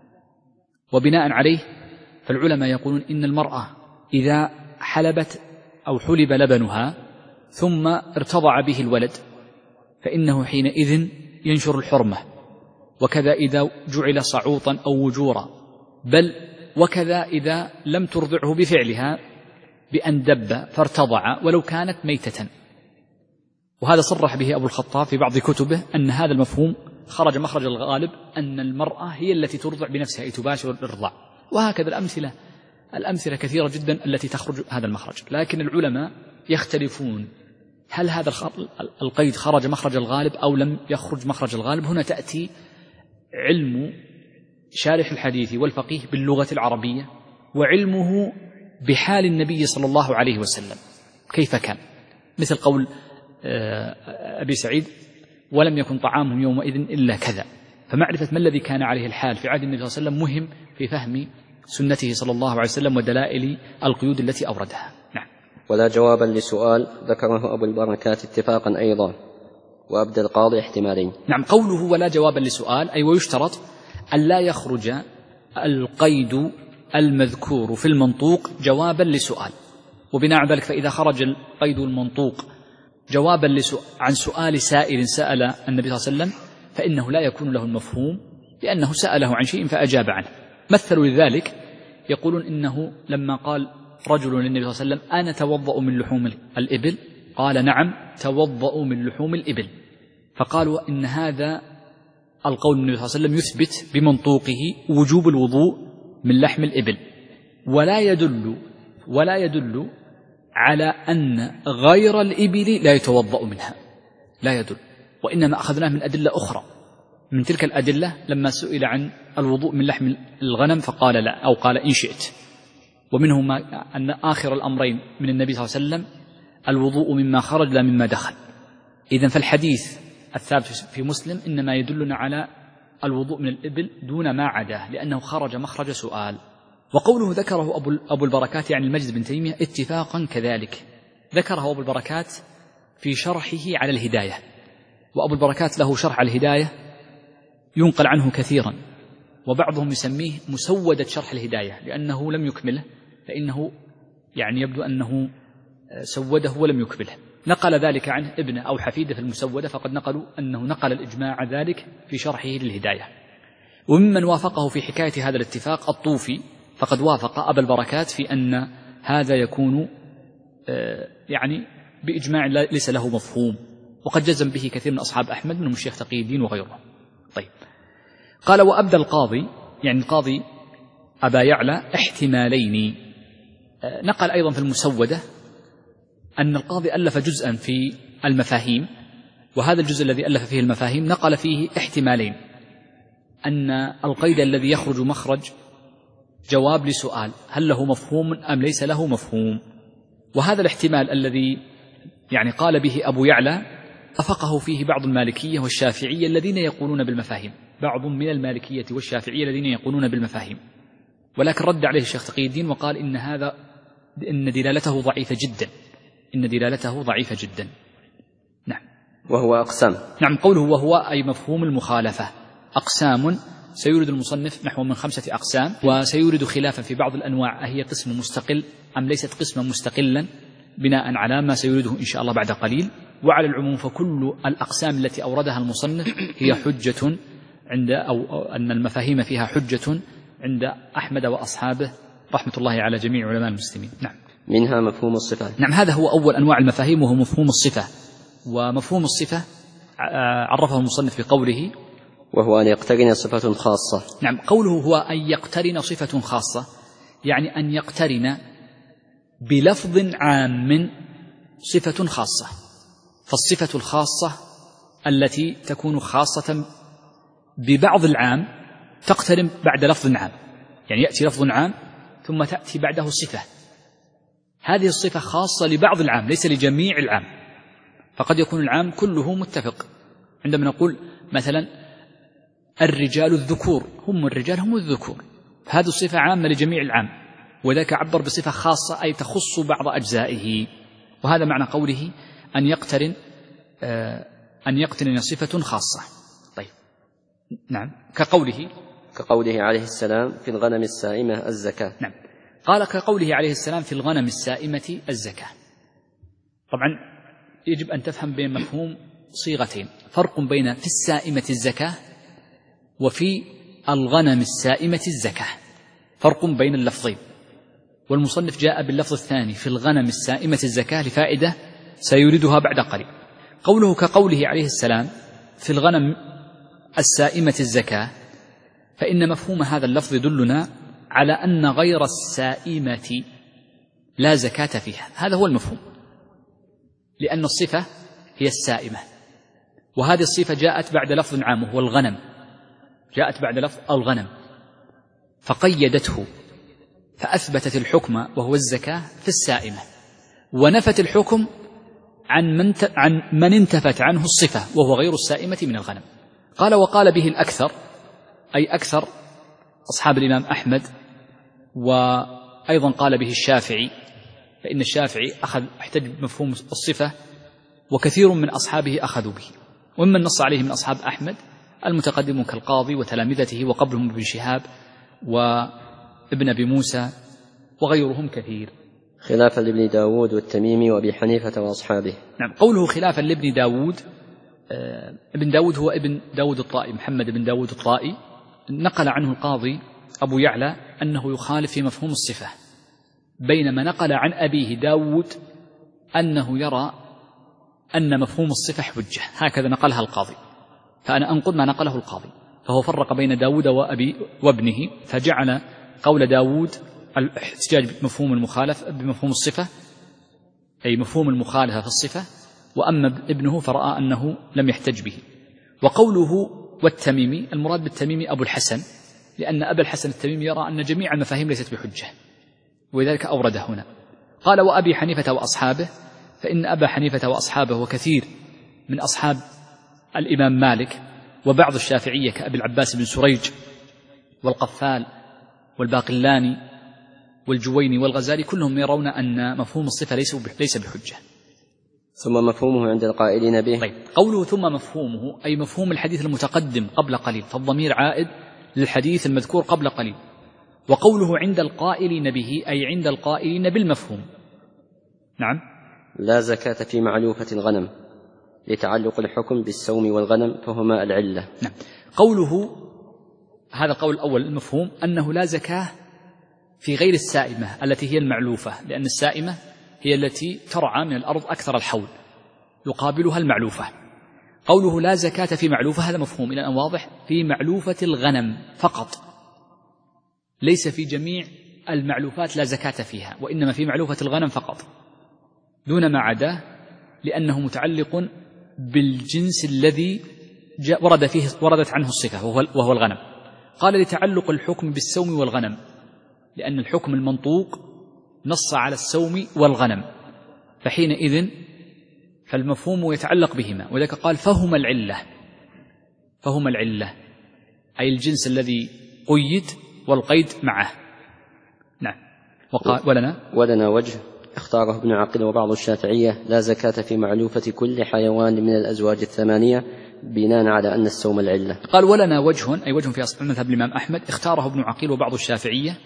وبناء عليه فالعلماء يقولون إن المرأة إذا حلبت أو حلب لبنها ثم ارتضع به الولد فإنه حينئذ ينشر الحرمة، وكذا إذا جعل صعوطا أو وجورا، بل وكذا إذا لم ترضعه بفعلها بأن دب فارتضع ولو كانت ميتة. وهذا صرح به أبو الخطاب في بعض كتبه أن هذا المفهوم خرج مخرج الغالب أن المرأة هي التي ترضع بنفسها أي تباشر الإرضاع، وهكذا الأمثلة الأمثلة كثيرة جدا التي تخرج هذا المخرج. لكن العلماء يختلفون هل هذا القيد خرج مخرج الغالب أو لم يخرج مخرج الغالب. هنا تأتي علم شارح الحديث والفقيه باللغة العربية وعلمه بحال النبي صلى الله عليه وسلم كيف كان، مثل قول أبي سعيد: ولم يكن طعامهم يومئذ إلا كذا. فمعرفة ما الذي كان عليه الحال في عهد النبي صلى الله عليه وسلم مهم في فهم سنته صلى الله عليه وسلم ودلائل القيود التي أوردها. نعم. ولا جوابا لسؤال ذكره أبو البركات اتفاقا أيضا، وأبدى القاضي احتمالين. نعم، قوله ولا جوابا لسؤال أي ويشترط أن لا يخرج القيد المذكور في المنطوق جوابا لسؤال، وبناء على ذلك فإذا خرج القيد المنطوق جوابا لسؤال عن سؤال سائل سأل النبي صلى الله عليه وسلم فإنه لا يكون له المفهوم، لأنه سأله عن شيء فأجاب عنه. مثلوا لذلك يقولون إنه لما قال رجل للنبي صلى الله عليه وسلم: أنا توضأ من لحوم الإبل؟ قال: نعم توضأ من لحوم الإبل. فقالوا إن هذا القول من النبي صلى الله عليه وسلم يثبت بمنطوقه وجوب الوضوء من لحم الإبل، ولا يدل ولا يدل على أن غير الإبل لا يتوضأ منها، لا يدل، وإنما أخذناه من أدلة أخرى. من تلك الأدلة لما سئل عن الوضوء من لحم الغنم فقال لا، أو قال إن شئت. ومنه ما أن آخر الأمرين من النبي صلى الله عليه وسلم الوضوء مما خرج لا مما دخل. إذن فالحديث الثابت في مسلم إنما يدلنا على الوضوء من الإبل دون ما عداه، لأنه خرج مخرج سؤال. وقوله ذكره أبو البركات يعني المجد بن تيمية اتفاقا كذلك، ذكره أبو البركات في شرحه على الهداية، وأبو البركات له شرح على الهداية ينقل عنه كثيرا، وبعضهم يسميه مسودة شرح الهداية لأنه لم يكمله، فإنه يعني يبدو أنه سوده ولم يكمله. نقل ذلك عنه ابنه أو حفيده في المسودة، فقد نقلوا أنه نقل الإجماع ذلك في شرحه للهداية. وممن وافقه في حكاية هذا الاتفاق الطوفي، فقد وافق أبا البركات في أن هذا يكون يعني بإجماع ليس له مفهوم، وقد جزم به كثير من أصحاب أحمد منهم الشيخ تقي الدين وغيره. طيب، قال وأبدى القاضي يعني القاضي أبا يعلى احتمالين. نقل أيضا في المسودة أن القاضي ألف جزءا في المفاهيم، وهذا الجزء الذي ألف فيه المفاهيم نقل فيه احتمالين: أن القيد الذي يخرج مخرج جواب لسؤال هل له مفهوم أم ليس له مفهوم، وهذا الاحتمال الذي يعني قال به أبو يعلى أفقه فيه بعض المالكية والشافعية الذين يقولون بالمفاهيم، بعض من المالكية والشافعية الذين يقولون بالمفاهيم، ولكن رد عليه الشيخ تقي الدين وقال إن هذا إن دلالته ضعيفة جدا، إن دلالته ضعيفة جدا. نعم. وهو أقسام. نعم، قوله وهو أي مفهوم المخالفة. أقسام سيورد المصنف نحو من خمسة أقسام، وسيورد خلافا في بعض الأنواع أهي قسم مستقل أم ليست قسما مستقلا بناء على ما سيورده إن شاء الله بعد قليل. وعلى العموم فكل الأقسام التي أوردها المصنف هي حجة عند أو أن المفاهيم فيها حجة عند أحمد وأصحابه رحمة الله على جميع علماء المسلمين. نعم. منها مفهوم الصفة. نعم، هذا هو أول أنواع المفاهيم وهو مفهوم الصفة. ومفهوم الصفة عرفه المصنف بقوله وهو أن يقترن صفة خاصة. نعم، قوله هو أن يقترن صفة خاصة يعني أن يقترن بلفظ عام صفة خاصة. فالصفة الخاصة التي تكون خاصة ببعض العام تقترن بعد لفظ عام، يعني يأتي لفظ عام ثم تأتي بعده صفة، هذه الصفة خاصة لبعض العام ليس لجميع العام. فقد يكون العام كله متفق، عندما نقول مثلا الرجال الذكور، هم الرجال هم الذكور، هذه الصفة عامة لجميع العام، وذاك عبر بصفة خاصة أي تخص بعض أجزائه. وهذا معنى قوله أن يقترن آه أن يقترن صفة خاصة. طيب نعم، كقوله كقوله عليه السلام في الغنم السائمة الزكاة. نعم، قال كقوله عليه السلام في الغنم السائمة الزكاة. طبعا يجب أن تفهم بين مفهوم صيغتين، فرق بين في السائمة الزكاة وفي الغنم السائمة الزكاة، فرق بين اللفظين. والمصنف جاء باللفظ الثاني في الغنم السائمة الزكاة لفائدة سيريدها بعد قليل. قوله كقوله عليه السلام في الغنم السائمة الزكاة، فإن مفهوم هذا اللفظ يدلنا على أن غير السائمة لا زكاة فيها، هذا هو المفهوم، لأن الصفة هي السائمة، وهذه الصفة جاءت بعد لفظ عام وهو الغنم، جاءت بعد لفظ الغنم فقيدته فأثبتت الحكم وهو الزكاة في السائمة، ونفت الحكم عن من, عن من انتفت عنه الصفة وهو غير السائمة من الغنم. قال وقال به الأكثر، أي أكثر أصحاب الإمام أحمد، وأيضا قال به الشافعي، فإن الشافعي أخذ احتج بمفهوم الصفة وكثير من أصحابه أخذوا به، وممن نص عليه من أصحاب أحمد المتقدمون كالقاضي وتلامذته وقبلهم ابن شهاب وابن أبي موسى وغيرهم كثير، خلافا لابن داود والتميمي وأبي حنيفة وأصحابه. نعم، قوله خلافا لابن داود، آه ابن داود هو ابن داود الطائي، محمد بن داود الطائي، نقل عنه القاضي أبو يعلى أنه يخالف في مفهوم الصفة، بينما نقل عن أبيه داود أنه يرى أن مفهوم الصفة حجة، هكذا نقلها القاضي، فأنا أنقل ما نقله القاضي، فهو فرق بين داود وأبي وابنه، فجعل قول داود الاحتجاج بمفهوم المخالفة بمفهوم الصفة، أي مفهوم المخالفة في الصفة، وأما ابنه فرأى أنه لم يحتج به. وقوله والتميمي، المراد بالتميمي أبو الحسن، لأن أبا الحسن التميمي يرى أن جميع المفاهيم ليست بحجة، ولذلك أورده هنا. قال وأبي حنيفة وأصحابه، فإن أبا حنيفة وأصحابه وكثير من أصحاب الإمام مالك وبعض الشافعية كأبي العباس بن سريج والقفال والباقلاني والجويني والغزالي كلهم يرون أن مفهوم الصفة ليس بحجة. ثم مفهومه عند القائلين به. طيب، قوله ثم مفهومه أي مفهوم الحديث المتقدم قبل قليل، فالضمير عائد للحديث المذكور قبل قليل. وقوله عند القائلين به أي عند القائلين بالمفهوم. نعم، لا زكاة في معلوفة الغنم لتعلق الحكم بالسوم والغنم فهما العلة. نعم، قوله هذا القول الأول المفهوم أنه لا زكاة في غير السائمة التي هي المعلوفة، لأن السائمة هي التي ترعى من الأرض أكثر الحول، يقابلها المعلوفة. قوله لا زكاة في معلوفة هذا مفهوم إلى أن واضح، في معلوفة الغنم فقط، ليس في جميع المعلوفات لا زكاة فيها، وإنما في معلوفة الغنم فقط دون ما عداه، لأنه متعلق بالجنس الذي جاء ورد فيه وردت عنه الصفة وهو الغنم. قال لتعلق الحكم بالسوم والغنم، لأن الحكم المنطوق نص على السوم والغنم، فحينئذ فالمفهوم يتعلق بهما، وذلك قال فهما العلة، فهما العلة أي الجنس الذي قيد والقيد معه. نعم، وقال ولنا ولنا وجه اختاره ابن عقيل وبعض الشافعية لا زكاة في معلوفة كل حيوان من الأزواج الثمانية بناء على أن السوم العلة. قال ولنا وجه أي وجه في أصل مذهب الإمام أحمد اختاره ابن عقيل وبعض الشافعية،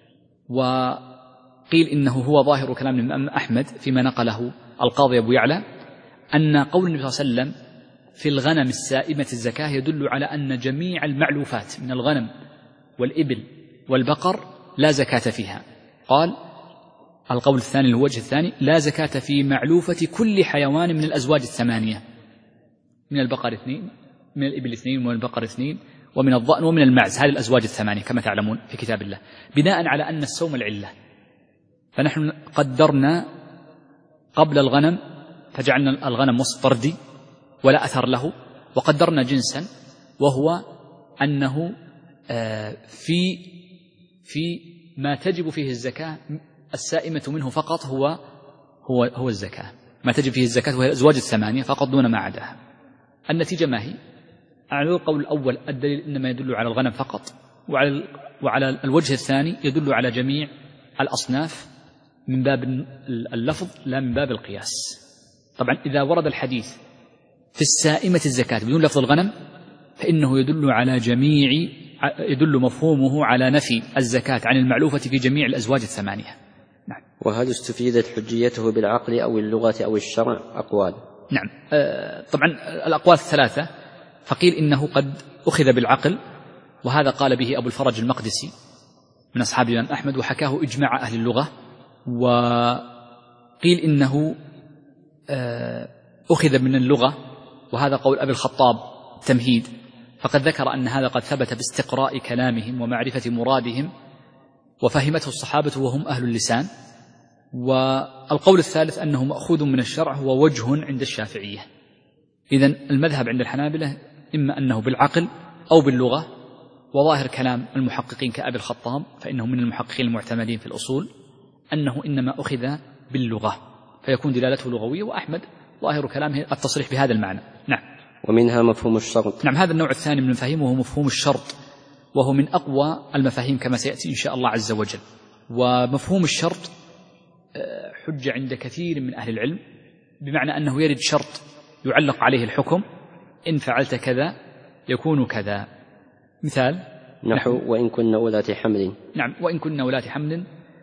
وقيل إنه هو ظاهر كلام الإمام أحمد فيما نقله القاضي أبو يعلى، أن قول النبي صلى الله عليه وسلم في الغنم السائمة الزكاة يدل على أن جميع المعلوفات من الغنم والإبل والبقر لا زكاة فيها. قال القول الثاني الوجه الثاني لا زكاة في معلوفة كل حيوان من الأزواج الثمانية، من البقر اثنين، من الإبل اثنين، ومن البقر اثنين، ومن الضأن ومن المعز، هذه الأزواج الثمانية كما تعلمون في كتاب الله، بناء على أن السوم العلة. فنحن قدرنا قبل الغنم فجعلنا الغنم وسط طردي ولا أثر له، وقدرنا جنسا وهو أنه في في ما تجب فيه الزكاة السائمة منه فقط هو هو هو الزكاة، ما تجب فيه الزكاة وهي الأزواج الثمانية فقط دون ما عداها. النتيجة ما هي؟ على القول الأول الدليل إنما يدل على الغنم فقط، وعلى وعلى الوجه الثاني يدل على جميع الأصناف من باب اللفظ لا من باب القياس. طبعا إذا ورد الحديث في السائمة الزكاة بدون لفظ الغنم فإنه يدل على جميع يدل مفهومه على نفي الزكاة عن المعلوفة في جميع الأزواج الثمانية. نعم. وهل استفيدت حجيته بالعقل أو اللغة أو الشرع؟ أقوال. نعم. آه طبعا الأقوال الثلاثة، فقيل إنه قد أخذ بالعقل، وهذا قال به أبو الفرج المقدسي من أصحاب الإمام أحمد وحكاه إجماع أهل اللغة، وقيل إنه آه أخذ من اللغة، وهذا قول أبي الخطاب تمهيد، فقد ذكر أن هذا قد ثبت باستقراء كلامهم ومعرفة مرادهم وفهمته الصحابة وهم أهل اللسان. والقول الثالث أنه مأخوذ من الشرع هو وجه عند الشافعية. إذن المذهب عند الحنابلة إما أنه بالعقل أو باللغة، وظاهر كلام المحققين كأبي الخطاب فإنه من المحققين المعتمدين في الأصول أنه إنما أخذ باللغة فيكون دلالته لغوية، وأحمد ظاهر كلامه التصريح بهذا المعنى. نعم. ومنها مفهوم الشرط. نعم، هذا النوع الثاني من المفاهيم وهو مفهوم الشرط، وهو من أقوى المفاهيم كما سيأتي إن شاء الله عز وجل. ومفهوم الشرط حجة عند كثير من أهل العلم، بمعنى أنه يرد شرط يعلق عليه الحكم، إن فعلت كذا يكون كذا. مثال نحو وإن كن أولات حمل. نعم، وإن كن أولات حمل،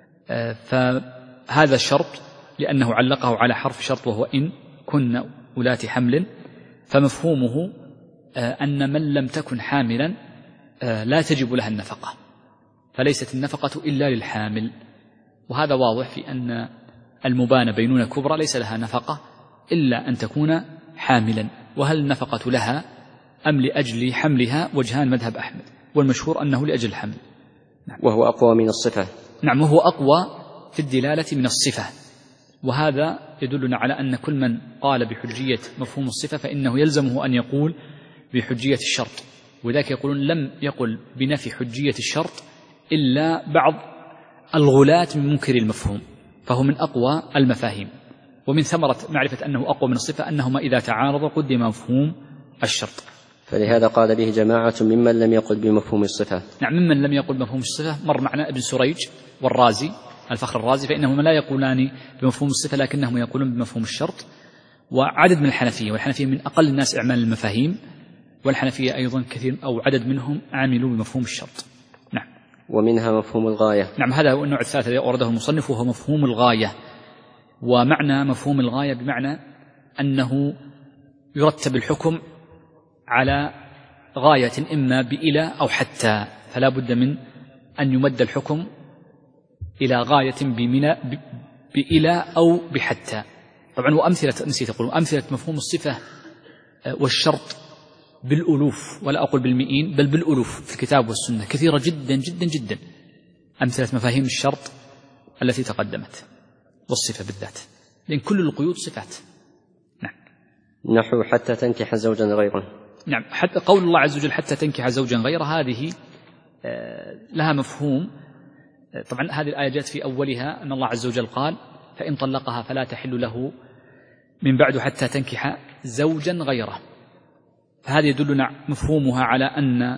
فهذا الشرط لأنه علقه على حرف شرط وهو إن كن أولات حمل، فمفهومه أن من لم تكن حاملا لا تجب لها النفقة، فليست النفقة إلا للحامل. وهذا واضح في أن المبانة بينونة كبرى ليس لها نفقة إلا أن تكون حاملا. وهل النفقة لها أم لأجل حملها؟ وجهان مذهب أحمد، والمشهور أنه لأجل الحمل. نعم. وهو أقوى من الصفة. نعم، وهو أقوى في الدلالة من الصفة، وهذا يدلنا على أن كل من قال بحجية مفهوم الصفة فإنه يلزمه أن يقول بحجية الشرط، وذلك يقولون لم يقل بنفي حجية الشرط إلا بعض الغلاة من منكر المفهوم، فهو من أقوى المفاهيم. ومن ثمرة معرفة أنه أقوى من الصفة أنهما إذا تعارض قدم مفهوم الشرط. فلهذا قال به جماعة ممن لم يقل بمفهوم الصفة. نعم، ممن لم يقل بمفهوم الصفة مر معنا ابن سريج والرازي الفخر الرازي، فإنهما لا يقولان بمفهوم الصفة لكنهم يقولون بمفهوم الشرط. وعدد من الحنفية، والحنفية من أقل الناس إعمال المفاهيم، والحنفية أيضا كثير أو عدد منهم عاملوا بمفهوم الشرط. نعم. ومنها مفهوم الغاية. نعم، هذا هو النوع الثالث الذي أورده المصنف وهو مفهوم الغاية. ومعنى مفهوم الغاية بمعنى أنه يرتب الحكم على غاية إما بإلى أو حتى، فلا بد من أن يمد الحكم إلى غاية بمنى بإلى أو بحتى. طبعا وأمثلة نسيت أقول أمثلة مفهوم الصفة والشرط بالألوف، ولا أقول بالمئين بل بالألوف في الكتاب والسنة، كثيرة جدا جدا جدا أمثلة مفاهيم الشرط التي تقدمت، والصفة بالذات، لأن كل القيود صفات. نعم. نحو حتى تنكح زوجا غيره. نعم، حتى قول الله عز وجل حتى تنكح زوجا غيره هذه لها مفهوم. طبعا هذه الآية جاءت في أولها أن الله عز وجل قال فإن طلقها فلا تحل له من بعد حتى تنكح زوجا غيره، فهذا يدلنا مفهومها على أن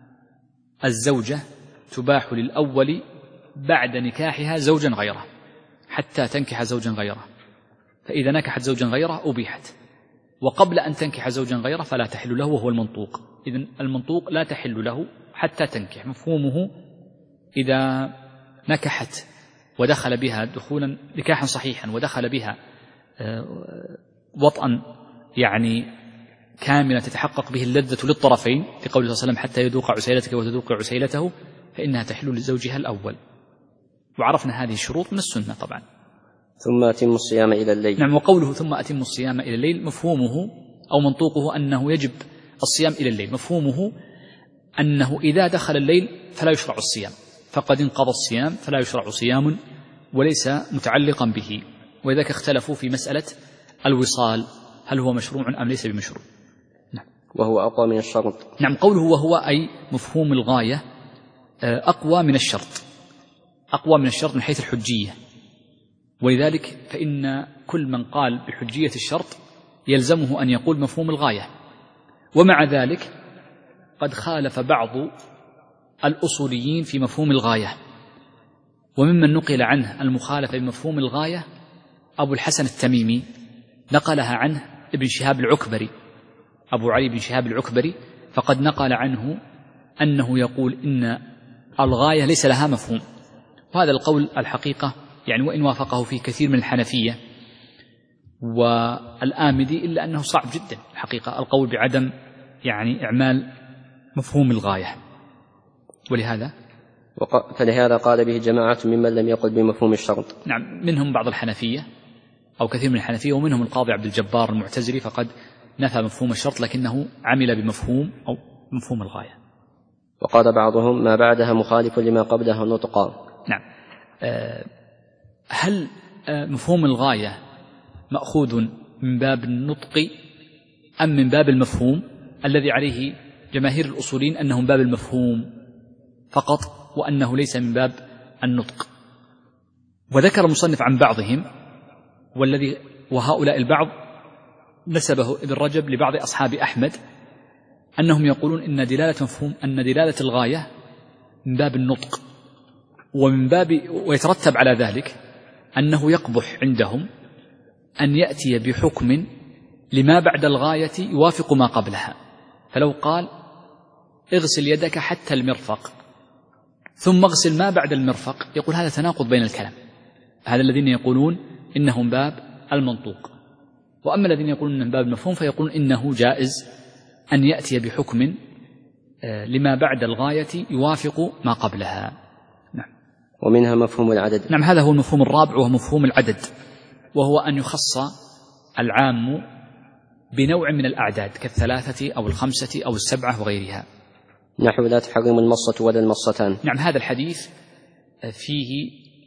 الزوجة تباح للأول بعد نكاحها زوجا غيره حتى تنكح زوجا غيره، فإذا نكحت زوجا غيره أبيحت، وقبل أن تنكح زوجا غيره فلا تحل له، وهو المنطوق. إذن المنطوق لا تحل له حتى تنكح، مفهومه إذا نكحت ودخل بها دخولا نكاحا صحيحا ودخل بها وطئا يعني كاملا تتحقق به اللذة للطرفين، في قوله صلى الله عليه وسلم حتى يذوق عسيلتك وتذوق عسيلته، فإنها تحل لزوجها الأول. وعرفنا هذه الشروط من السنة طبعا. ثم أتم الصيام إلى الليل. نعم، وقوله ثم أتم الصيام إلى الليل مفهومه أو منطوقه أنه يجب الصيام إلى الليل، مفهومه أنه إذا دخل الليل فلا يشرع الصيام، فقد انقضى الصيام فلا يشرع صيام وليس متعلقا به. وإذا اختلفوا في مسألة الوصال، هل هو مشروع أم ليس بمشروع. نعم. وهو أقوى من الشرط. نعم، قوله وهو أي مفهوم الغاية أقوى من الشرط، أقوى من الشرط من حيث الحجية، ولذلك فإن كل من قال بحجية الشرط يلزمه أن يقول مفهوم الغاية. ومع ذلك قد خالف بعض الأصوليين في مفهوم الغاية، وممن نقل عنه المخالفة بمفهوم الغاية أبو الحسن التميمي، نقلها عنه ابن شهاب العكبري، أبو علي بن شهاب العكبري، فقد نقل عنه أنه يقول إن الغاية ليس لها مفهوم. وهذا القول الحقيقة يعني وإن وافقه فيه كثير من الحنفية والآمدي إلا أنه صعب جدا الحقيقة القول بعدم يعني إعمال مفهوم الغاية. ولهذا فلهذا قال به جماعة ممن لم يقل بمفهوم الشرط. نعم، منهم بعض الحنفية أو كثير من الحنفية، ومنهم القاضي عبد الجبار المعتزلي فقد نفى مفهوم الشرط لكنه عمل بمفهوم أو مفهوم الغاية. وقال بعضهم ما بعدها مخالف لما قبلها نطقا. نعم. هل مفهوم الغاية مأخوذ من باب النطق أم من باب المفهوم؟ الذي عليه جماهير الأصولين أنه من باب المفهوم فقط، وأنه ليس من باب النطق. وذكر المصنف عن بعضهم، والذي وهؤلاء البعض نسبه ابن رجب لبعض أصحاب أحمد أنهم يقولون إن دلالة مفهوم أن دلالة الغاية من باب النطق، ومن باب ويترتب على ذلك أنه يقبح عندهم أن يأتي بحكم لما بعد الغاية يوافق ما قبلها. فلو قال اغسل يدك حتى المرفق ثم اغسل ما بعد المرفق، يقول هذا تناقض بين الكلام. هذا الذين يقولون إنهم باب المنطوق. وأما الذين يقولون إنهم باب المفهوم فيقولون إنه جائز أن يأتي بحكم لما بعد الغاية يوافق ما قبلها. نعم. ومنها مفهوم العدد. نعم، هذا هو المفهوم الرابع، وهو مفهوم العدد، وهو أن يخص العام بنوع من الأعداد كالثلاثة أو الخمسة أو السبعة وغيرها. نحو لا تحرم المصة ولا المصتان. نعم، هذا الحديث فيه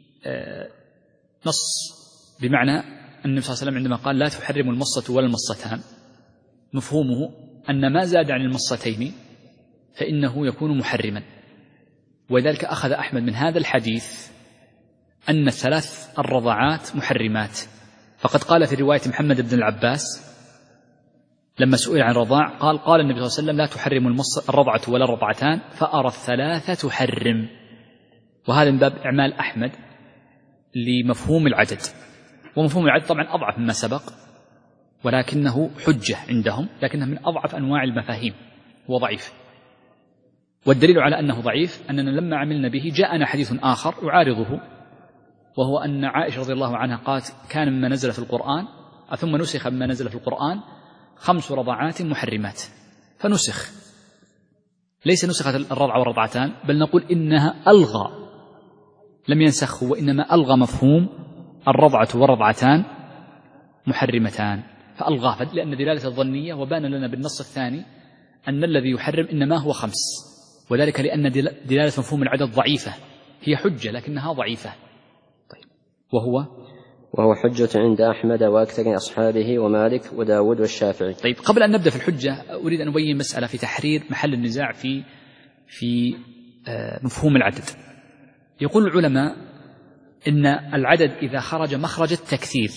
نص بمعنى أن النبي صلى الله عليه وسلم عندما قال لا تحرم المصة ولا المصتان، مفهومه أن ما زاد عن المصتين فإنه يكون محرما. ولذلك أخذ أحمد من هذا الحديث أن الثلاث الرضعات محرمات، فقد قال في رواية محمد بن العباس لما سئل عن الرضاع قال قال النبي صلى الله عليه وسلم لا تحرم الرضعة ولا الرضعتان فأرى الثلاثة تحرم. وهذا من باب إعمال أحمد لمفهوم العدد. ومفهوم العدد طبعا أضعف مما سبق، ولكنه حجة عندهم، لكنه من أضعف أنواع المفاهيم، هو ضعيف. والدليل على أنه ضعيف أننا لما عملنا به جاءنا حديث آخر يعارضه، وهو أن عائشة رضي الله عنها قالت كان مما نزل في القرآن ثم نسخ مما نزل في القرآن خمس رضعات محرمات، فنسخ، ليس نسخت الرضعة والرضعتان، بل نقول إنها ألغى، لم ينسخه، وإنما ألغى مفهوم الرضعة والرضعتان محرمتان فألغاه، لأن دلالة الظنية، وبان لنا بالنص الثاني أن الذي يحرم إنما هو خمس، وذلك لأن دلالة مفهوم العدد ضعيفة، هي حجة لكنها ضعيفة. طيب. وهو وهو حجة عند أحمد وأكثر أصحابه ومالك وداود والشافعي. طيب، قبل أن نبدأ في الحجة أريد أن أبين مسألة في تحرير محل النزاع في في مفهوم العدد. يقول العلماء إن العدد إذا خرج مخرج التكثير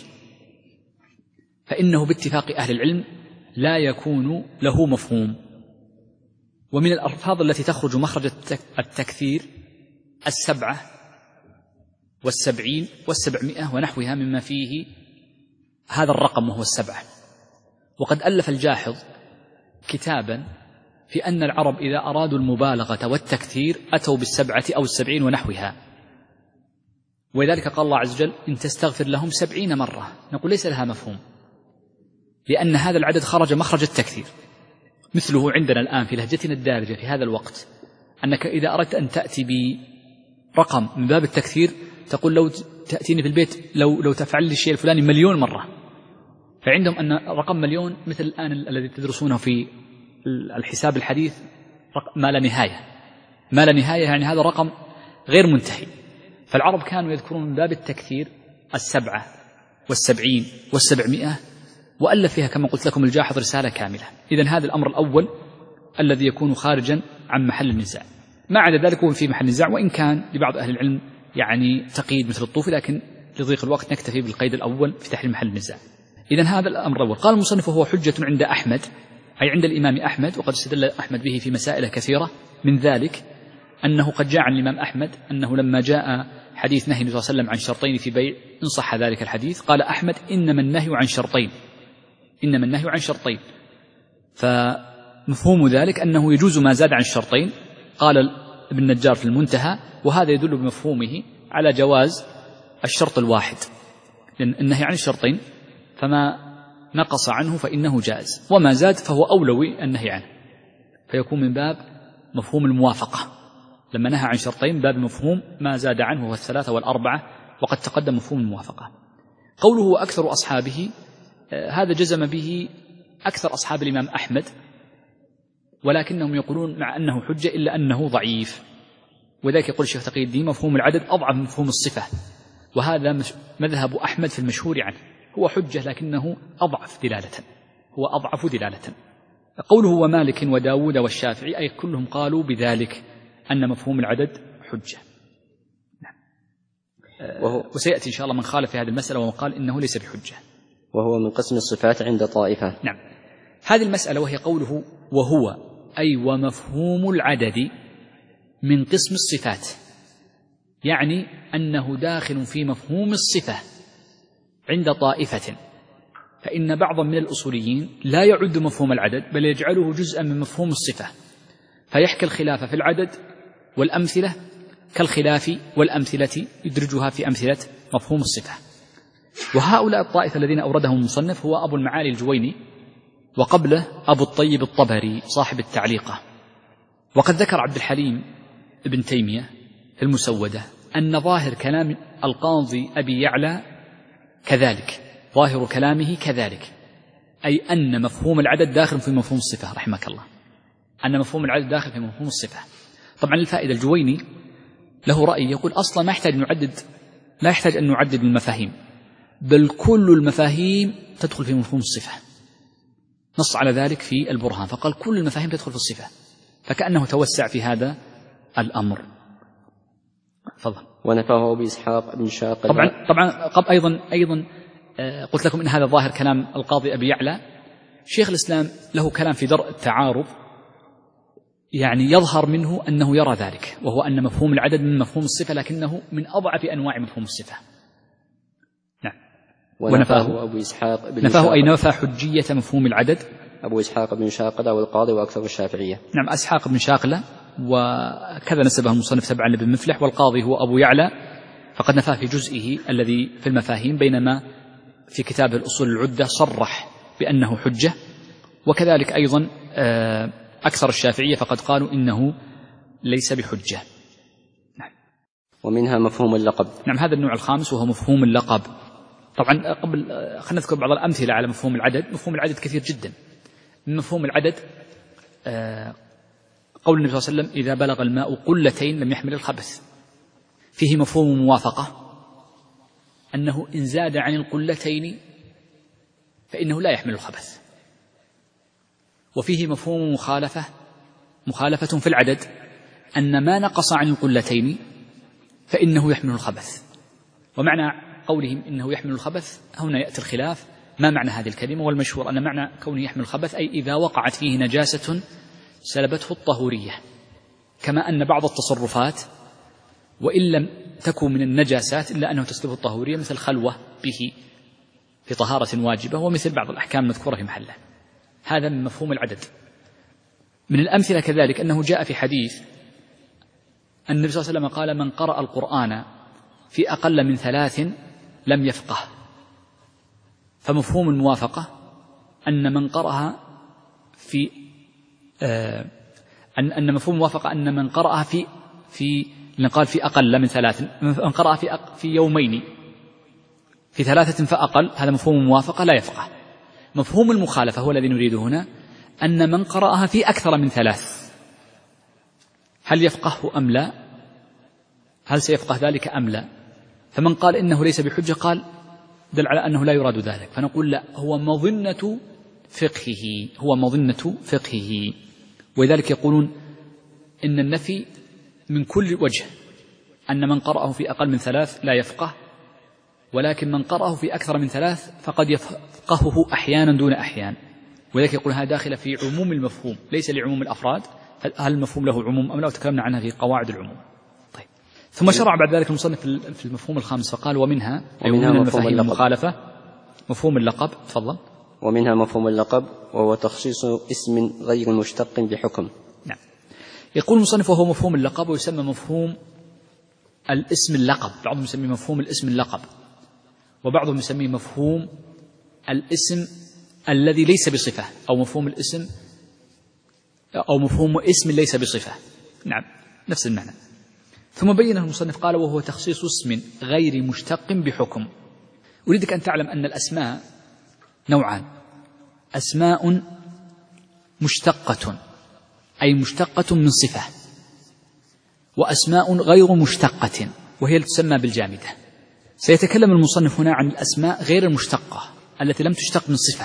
فإنه باتفاق أهل العلم لا يكون له مفهوم. ومن الألفاظ التي تخرج مخرج التكثير السبعة والسبعين والسبعمائة ونحوها مما فيه هذا الرقم وهو السبعة. وقد ألف الجاحظ كتابا في أن العرب إذا أرادوا المبالغة والتكثير أتوا بالسبعة أو السبعين ونحوها، ولذلك قال الله عز وجل إن تستغفر لهم سبعين مرة، نقول ليس لها مفهوم، لأن هذا العدد خرج مخرج التكثير. مثله عندنا الآن في لهجتنا الدارجة في هذا الوقت أنك إذا أردت أن تأتي برقم من باب التكثير تقول لو تأتيني في البيت لو لو تفعل لي الشيء الفلاني مليون مرة، فعندهم أن رقم مليون مثل الآن الذي تدرسونه في الحساب الحديث ما لا نهاية، ما لا نهاية يعني هذا رقم غير منتهي. فالعرب كانوا يذكرون من باب التكثير السبعة والسبعين والسبعمائة، وألف فيها كما قلت لكم الجاحظ رسالة كاملة. إذن هذا الأمر الأول الذي يكون خارجا عن محل النزاع. ما عدا ذلك هو في محل النزاع، وإن كان لبعض أهل العلم يعني تقييد مثل الطوفي، لكن لضيق الوقت نكتفي بالقيد الأول في تحريم محل النزاع. إذن هذا الأمر الأول. قال المصنف وهو حجة عند أحمد، أي عند الإمام أحمد، وقد استدل أحمد به في مسائل كثيرة، من ذلك أنه قد جاء عن الإمام أحمد أنه لما جاء حديث نهي النبي صلى الله عليه وسلم عن شرطين في بيع، إن صح ذلك الحديث، قال أحمد إنما النهي عن شرطين، إنما النهي عن شرطين. فمفهوم ذلك أنه يجوز ما زاد عن الشرطين. قال ابن النجار في المنتهى وهذا يدل بمفهومه على جواز الشرط الواحد، لأن النهي عن الشرطين فما نقص عنه فإنه جائز، وما زاد فهو أولوي النهي عنه، فيكون من باب مفهوم الموافقة. لما نهى عن شرطين باب مفهوم ما زاد عنه هو الثلاثة والأربعة، وقد تقدم مفهوم الموافقة. قوله أكثر أصحابه، هذا جزم به أكثر أصحاب الإمام أحمد، ولكنهم يقولون مع أنه حجة إلا أنه ضعيف. وذلك يقول الشيخ تقي الدين مفهوم العدد أضعف من مفهوم الصفة، وهذا مذهب أحمد في المشهور عنه، هو حجة لكنه أضعف دلالة، هو أضعف دلالة. قوله ومالك وداود والشافعي أي كلهم قالوا بذلك أن مفهوم العدد حجة. نعم. وهو وسيأتي إن شاء الله من خالف في هذه المسألة وقال إنه ليس بحجة، وهو من قسم الصفات عند طائفة. نعم. هذه المسألة وهي قوله وهو أي ومفهوم العدد من قسم الصفات، يعني أنه داخل في مفهوم الصفة عند طائفة. فإن بعضا من الأصوليين لا يعد مفهوم العدد بل يجعله جزءا من مفهوم الصفة، فيحكي الخلاف في العدد والأمثلة كالخلاف والأمثلة يدرجها في أمثلة مفهوم الصفة. وهؤلاء الطائفة الذين أوردهم المصنف هو أبو المعالي الجويني، وقبله أبو الطيب الطبري صاحب التعليقة. وقد ذكر عبد الحليم ابن تيمية في المسودة أن ظاهر كلام القاضي أبي يعلى كذلك، ظاهر كلامه كذلك، أي أن مفهوم العدد داخل في مفهوم الصفة رحمك الله، أن مفهوم العدد داخل في مفهوم الصفة. طبعا الفائدة الجويني له رأي يقول أصلا ما يحتاج نعدد، لا يحتاج أن نعدد المفاهيم، بل كل المفاهيم تدخل في مفهوم الصفة، نص على ذلك في البرهان، فقال كل المفاهيم تدخل في الصفة، فكأنه توسع في هذا الأمر. فضل. ونفاه أبو إسحاق بن شاقل. طبعا طبعا قبل أيضا أيضا قلت لكم إن هذا ظاهر كلام القاضي أبي يعلى. شيخ الإسلام له كلام في درء التعارض، يعني يظهر منه أنه يرى ذلك، وهو أن مفهوم العدد من مفهوم الصفة، لكنه من أضعف أنواع مفهوم الصفة. نعم. ونفاه أبو إسحاق بن نفاه أي نفى حجية مفهوم العدد أبو إسحاق بن شاقلة والقاضي وأكثر الشافعية. نعم، إسحاق بن شاقلة، وكذا نسبه المصنف تبعا لابن مفلح، والقاضي هو أبو يعلى، فقد نفاه في جزئه الذي في المفاهيم، بينما في كتابه الأصول العدة صرح بأنه حجة. وكذلك أيضا أكثر الشافعية فقد قالوا إنه ليس بحجة. نعم. ومنها مفهوم اللقب. نعم، هذا النوع الخامس وهو مفهوم اللقب. طبعا قبل خلينا نذكر بعض الأمثلة على مفهوم العدد. مفهوم العدد كثير جدا. من مفهوم العدد قول النبي صلى الله عليه وسلم إذا بلغ الماء قلتين لم يحمل الخبث. فيه مفهوم موافقة، أنه إن زاد عن القلتين فإنه لا يحمل الخبث. وفيه مفهوم مخالفة، مخالفة في العدد، أن ما نقص عن القلتين فإنه يحمل الخبث. ومعنى قولهم إنه يحمل الخبث هنا يأتي الخلاف، ما معنى هذه الكلمة؟ والمشهور أن معنى كونه يحمل الخبث أي إذا وقعت فيه نجاسة سلبته الطهورية، كما أن بعض التصرفات وإن لم تكن من النجاسات إلا أنه تسلبه الطهورية، مثل خلوة به في طهارة واجبة، ومثل بعض الأحكام المذكورة في محله. هذا من مفهوم العدد. من الأمثلة كذلك أنه جاء في حديث أن النبي صلى الله عليه وسلم قال من قرأ القرآن في أقل من ثلاث لم يفقه. فمفهوم الموافقة أن من قرأها في آه أن أن مفهوم الموافقة أن من قرأها في في قال في أقل من ثلاث، من قرأ في في يومين في ثلاثة فأقل، هذا مفهوم الموافقة لا يفقه. مفهوم المخالفة هو الذي نريده هنا، أن من قرأها في أكثر من ثلاث هل يفقهه أم لا؟ هل سيفقه ذلك أم لا؟ فمن قال إنه ليس بحجة قال دل على أنه لا يراد ذلك، فنقول لا، هو مظنة فقهه، هو مظنة فقهه. ولذلك يقولون إن النفي من كل وجه، أن من قرأه في أقل من ثلاث لا يفقه، ولكن من قرأه في أكثر من ثلاث فقد يفقهه أحيانا دون أحيان. ولذلك يقول هذا داخل في عموم المفهوم ليس لعموم الأفراد. هل المفهوم له عموم أم لا؟ وتكلمنا عنها في قواعد العموم. طيب. ثم شرع بعد ذلك المصنف في المفهوم الخامس فقال ومنها, ومنها من مفهوم المخالفة مفهوم اللقب. تفضل. ومنها مفهوم اللقب وهو تخصيص اسم غير مشتق بحكم. نعم. يقول المصنف وهو مفهوم اللقب، ويسمى مفهوم الاسم اللقب، بعضهم يسميه مفهوم الاسم اللقب، وبعضهم يسميه مفهوم الاسم الذي ليس بصفة، أو مفهوم الاسم أو مفهوم اسم ليس بصفة. نعم، نفس المعنى. ثم بينه المصنف قال وهو تخصيص اسم غير مشتق بحكم. أريدك أن تعلم أن الأسماء نوعان: أسماء مشتقة أي مشتقة من صفة، وأسماء غير مشتقة وهي التي تسمى بالجامدة. سيتكلم المصنف هنا عن الأسماء غير المشتقة التي لم تشتق من صفة،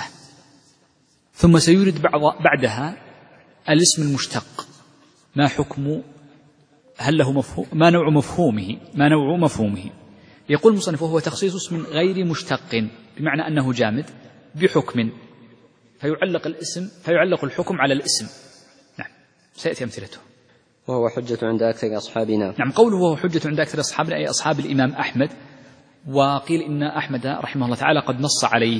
ثم سيورد بعدها الاسم المشتق، ما حكم، هل له مفهوم، ما نوع مفهومه ما نوع مفهومه يقول المصنف وهو تخصيص اسم غير مشتق، بمعنى أنه جامد بحكم، فيعلق الاسم فيعلق الحكم على الاسم. نعم، سيأتي أمثلته. وهو حجة عند أكثر أصحابنا. نعم، قوله وهو حجة عند أكثر أصحابنا أي أصحاب الإمام أحمد، وقيل إن أحمد رحمه الله تعالى قد نص عليه،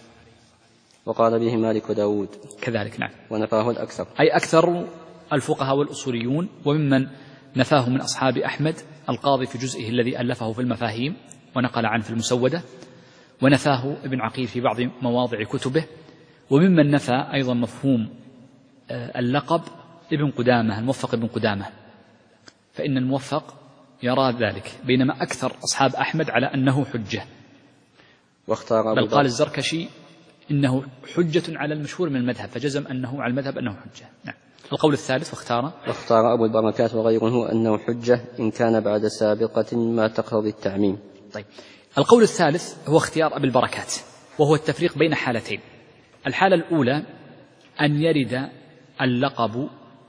وقال به مالك وداود كذلك. نعم، ونفاه الأكثر أي أكثر الفقهاء والأصوليون. وممن نفاه من أصحاب أحمد القاضي في جزئه الذي ألفه في المفاهيم ونقل عنه في المسودة، ونفاه ابن عقيل في بعض مواضع كتبه. وممن نفى أيضا مفهوم اللقب ابن قدامة، الموفق ابن قدامة، فإن الموفق يرى ذلك، بينما أكثر أصحاب أحمد على أنه حجة. واختار بل قال الزركشي إنه حجة على المشهور من المذهب، فجزم أنه على المذهب أنه حجة. نعم. القول الثالث واختار واختار أبو البركات وغيره أنه حجة إن كان بعد سابقة ما تقتضي التعميم. طيب، القول الثالث هو اختيار أبي البركات، وهو التفريق بين حالتين. الحالة الأولى أن يرد اللقب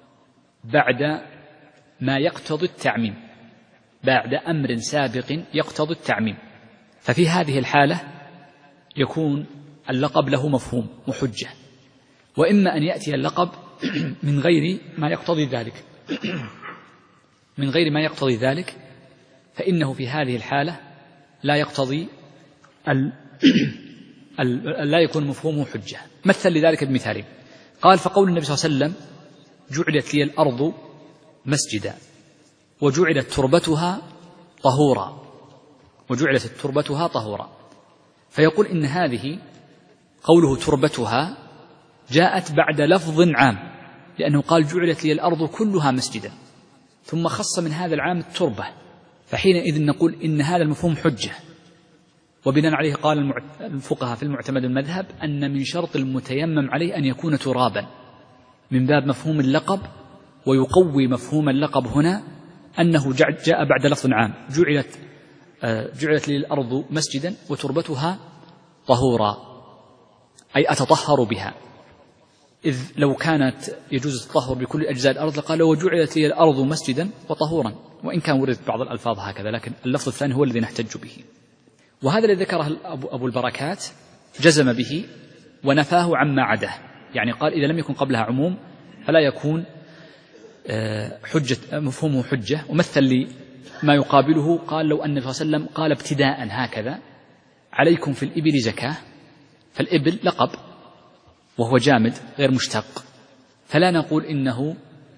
بعد ما يقتضي التعميم، بعد أمر سابق يقتضي التعميم، ففي هذه الحالة يكون اللقب له مفهوم وحجة. وإما أن يأتي اللقب من غير ما يقتضي ذلك من غير ما يقتضي ذلك فإنه في هذه الحالة لا يقتضي ال... ال... لا يكون مفهومه حجة. مثل لذلك بمثالين. قال فقول النبي صلى الله عليه وسلم جعلت لي الأرض مسجدا وجعلت تربتها طهورا وجعلت تربتها طهورا فيقول إن هذه قوله تربتها جاءت بعد لفظ عام، لأنه قال جعلت لي الأرض كلها مسجدا، ثم خص من هذا العام التربة، فحينئذ نقول إن هذا المفهوم حجة. وبناء عليه قال الفقهاء في المعتمد المذهب أن من شرط المتيمم عليه أن يكون ترابا، من باب مفهوم اللقب. ويقوي مفهوم اللقب هنا أنه جاء بعد لفظ عام، جعلت جعلت لي الأرض مسجدا وتربتها طهورا، أي أتطهر بها، إذ لو كانت يجوز التطهر بكل أجزاء الأرض لقال وجعلت لي الأرض مسجدا وطهورا، وإن كان ورد بعض الألفاظ هكذا، لكن اللفظ الثاني هو الذي نحتج به. وهذا الذي ذكره أبو البركات جزم به ونفاه عما عداه، يعني قال إذا لم يكن قبلها عموم فلا يكون حجة مفهومه حجة. ومثل لي ما يقابله، قال لو أن النبي صلى الله عليه وسلم قال ابتداء هكذا عليكم في الإبل زكاة، فالإبل لقب وهو جامد غير مشتق، فلا نقول إنه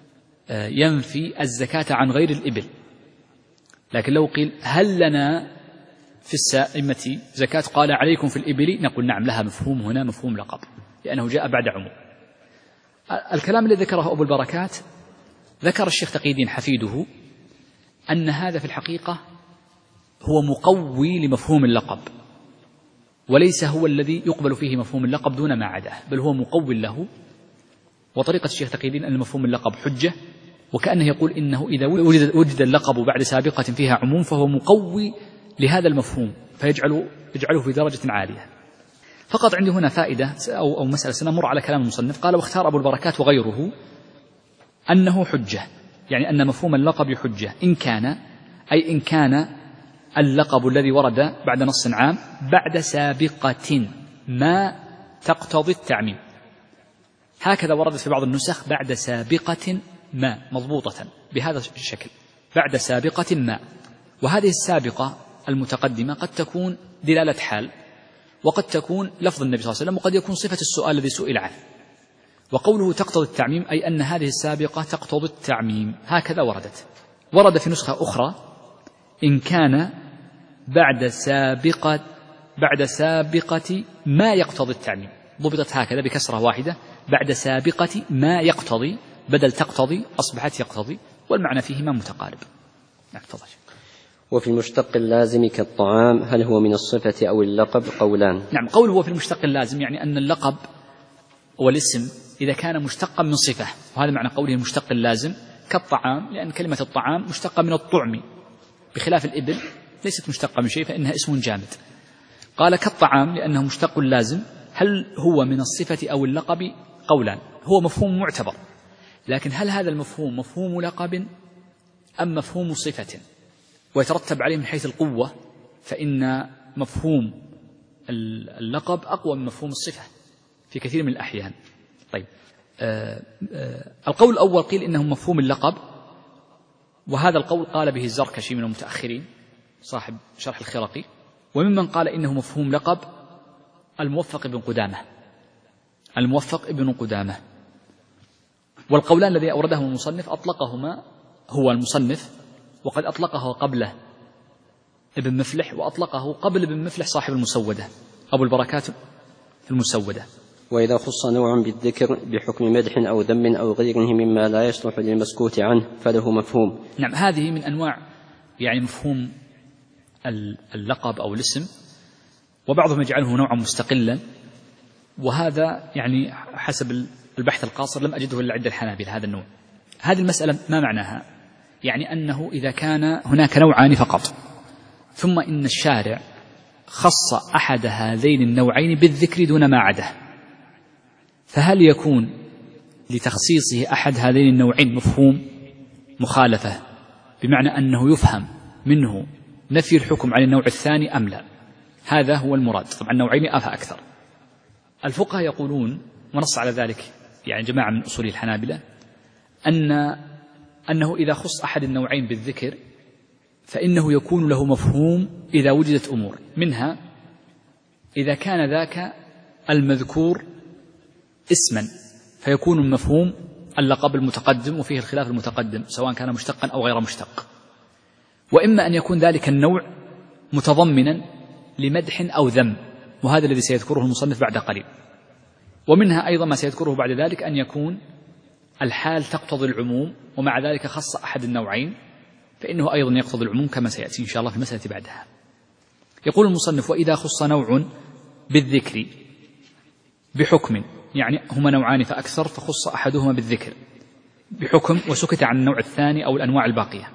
ينفي الزكاة عن غير الإبل. لكن لو قيل هل لنا في السائمة زكاة قال عليكم في الإبل، نقول نعم لها مفهوم هنا مفهوم لقب، لأنه جاء بعد عموم. الكلام الذي ذكره أبو البركات ذكر الشيخ تقي الدين حفيده أن هذا في الحقيقة هو مقوي لمفهوم اللقب، وليس هو الذي يقبل فيه مفهوم اللقب دون ما عداه، بل هو مقول له. وطريقة الشيخ تقي الدين أن مفهوم اللقب حجة، وكأنه يقول إنه إذا وجد, وجد اللقب بعد سابقة فيها عموم فهو مقوي لهذا المفهوم فيجعله يجعله في درجة عالية. فقط عندي هنا فائدة أو, أو مسألة سنمر على كلام المصنف. قال: واختار أبو البركات وغيره أنه حجة، يعني أن مفهوم اللقب حجة إن كان أي إن كان اللقب الذي ورد بعد نص عام بعد سابقة ما تقتضي التعميم. هكذا وردت في بعض النسخ بعد سابقة ما مضبوطة بهذا الشكل، بعد سابقة ما. وهذه السابقة المتقدمة قد تكون دلالة حال، وقد تكون لفظ النبي صلى الله عليه وسلم، وقد يكون صفة السؤال الذي سئل عنه. وقوله تقتضي التعميم أي أن هذه السابقة تقتضي التعميم، هكذا وردت. ورد في نسخة أخرى إن كان بعد سابقة بعد سابقة ما يقتضي التعميم، ضبطت هكذا بكسرة واحدة، بعد سابقة ما يقتضي بدل تقتضي أصبحت يقتضي، والمعنى فيهما متقارب. تفضل. وفي المشتق اللازم كالطعام هل هو من الصفة أو اللقب؟ قولان. نعم، قول هو في المشتق اللازم يعني أن اللقب والاسم إذا كان مشتقا من صفة، وهذا معنى قوله المشتق اللازم كالطعام، لأن كلمة الطعام مشتقة من الطعم، بخلاف الإبل ليست مشتقة من شيء فإنها اسم جامد. قال كالطعام لأنه مشتق لازم. هل هو من الصفة أو اللقب؟ قولان. هو مفهوم معتبر، لكن هل هذا المفهوم مفهوم لقب أم مفهوم صفة؟ ويترتب عليه من حيث القوة، فإن مفهوم اللقب أقوى من مفهوم الصفة في كثير من الأحيان. طيب، آآ آآ القول الأول قيل إنه مفهوم اللقب، وهذا القول قال به الزركشي من المتأخرين صاحب شرح الخرقي. وممن قال إنه مفهوم لقب الموفق ابن قدامة الموفق ابن قدامة والقولان الذي أوردهم المصنف أطلقهما هو المصنف، وقد أطلقه قبله ابن مفلح، وأطلقه قبل ابن مفلح صاحب المسودة أبو البركات المسودة. وإذا خص نوع بالذكر بحكم مدح أو ذم أو غيره مما لا يصلح للمسكوت عنه فله مفهوم. نعم، هذه من أنواع يعني مفهوم اللقب أو الاسم، وبعضهم يجعله نوعا مستقلا، وهذا يعني حسب البحث القاصر لم أجده إلا عند الحنابلة هذا النوع. هذه المسألة ما معناها؟ يعني أنه إذا كان هناك نوعان فقط، ثم إن الشارع خص أحد هذين النوعين بالذكر دون ما عداه، فهل يكون لتخصيصه أحد هذين النوعين مفهوم مخالفة، بمعنى أنه يفهم منه نفي الحكم عن النوع الثاني أم لا؟ هذا هو المراد. طبعا النوعين أفى أكثر. الفقهاء يقولون، ونص على ذلك يعني جماعة من أصول الحنابلة، أن أنه إذا خص أحد النوعين بالذكر فإنه يكون له مفهوم إذا وجدت أمور، منها إذا كان ذاك المذكور اسما فيكون المفهوم اللقب المتقدم، وفيه الخلاف المتقدم سواء كان مشتقا أو غير مشتق. وإما أن يكون ذلك النوع متضمنا لمدح أو ذم، وهذا الذي سيذكره المصنف بعد قليل. ومنها أيضا ما سيذكره بعد ذلك أن يكون الحال تقتضي العموم، ومع ذلك خص أحد النوعين فإنه أيضا يقتضي العموم كما سيأتي إن شاء الله في المسألة بعدها. يقول المصنف: وإذا خص نوع بالذكر بحكم، يعني هما نوعان فأكثر فخص أحدهما بالذكر بحكم وسكت عن النوع الثاني أو الأنواع الباقية،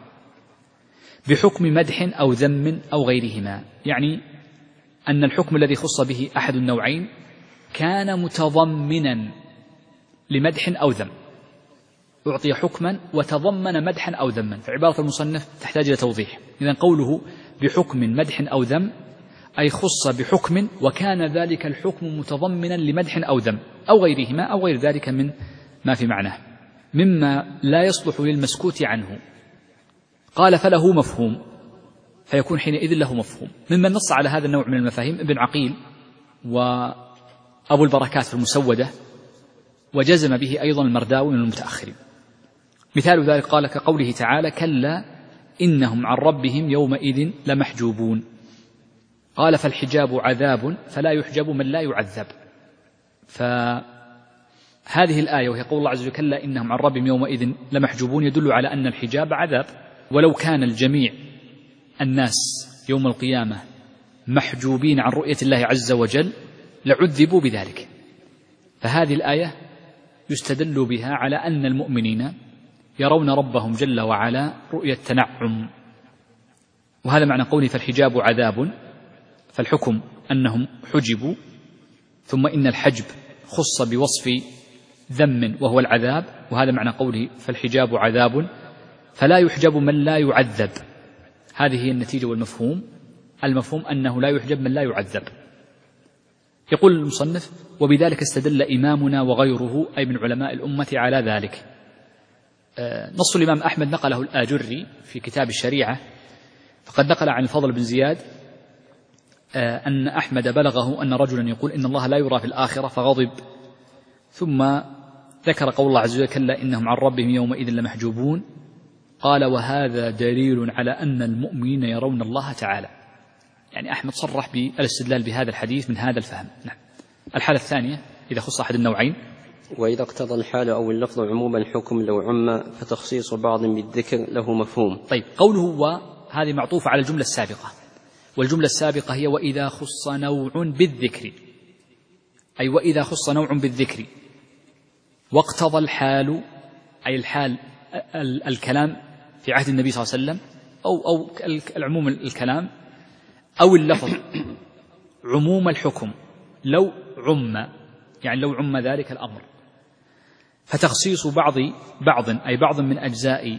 بحكم مدح أو ذم أو غيرهما، يعني أن الحكم الذي خص به أحد النوعين كان متضمنا لمدح أو ذم، أعطي حكما وتضمن مدحا أو ذما، فعبارة المصنف تحتاج إلى توضيح. إذن قوله بحكم مدح أو ذم أي خص بحكم وكان ذلك الحكم متضمنا لمدح أو ذم أو غيرهما أو غير ذلك من ما في معناه مما لا يصلح للمسكوت عنه. قال: فله مفهوم، فيكون حينئذ له مفهوم. ممن نص على هذا النوع من المفاهيم ابن عقيل وأبو البركات في المسودة، وجزم به أيضا المرداوي من المتأخرين. مثال ذلك قال كقوله تعالى: كلا إنهم عن ربهم يومئذ لمحجوبون. قال: فالحجاب عذاب فلا يحجب من لا يعذب. فهذه الآية وهي قول الله عز وجل: كلا إنهم عن ربهم يومئذ لمحجوبون، يدل على أن الحجاب عذاب، ولو كان الجميع الناس يوم القيامة محجوبين عن رؤية الله عز وجل لعذبوا بذلك. فهذه الآية يستدل بها على أن المؤمنين يرون ربهم جل وعلا رؤية تنعم، وهذا معنى قوله فالحجاب عذاب، فالحكم أنهم حجبوا، ثم إن الحجب خص بوصف ذم وهو العذاب، وهذا معنى قوله فالحجاب عذاب، فلا يحجب من لا يعذب. هذه هي النتيجة والمفهوم. المفهوم أنه لا يحجب من لا يعذب. يقول المصنف وبذلك استدل إمامنا وغيره أي من علماء الأمة على ذلك. نص الإمام أحمد نقله الآجري في كتاب الشريعة، فقد نقل عن الفضل بن زياد أن أحمد بلغه أن رجلا يقول إن الله لا يرى في الآخرة فغضب، ثم ذكر قول الله عز وجل كلا إنهم عن ربهم يومئذ لمحجوبون، قال وهذا دليل على أن المؤمنين يرون الله تعالى. يعني أحمد صرح بالاستدلال بهذا الحديث من هذا الفهم. نعم. الحالة الثانية إذا خص أحد النوعين، وإذا اقتضى الحال أو اللفظ عموما حكم لو عم فتخصيص بعض بالذكر له مفهوم. طيب، قوله وهذه معطوفة على الجملة السابقة، والجملة السابقة هي وإذا خص نوع بالذكر، أي وإذا خص نوع بالذكر واقتضى الحال، أي الحال الكلام في عهد النبي صلى الله عليه وسلم أو أو العموم الكلام، أو اللفظ عموم الحكم لو عم، يعني لو عم ذلك الأمر، فتخصيص بعض بعض أي بعض من أجزاء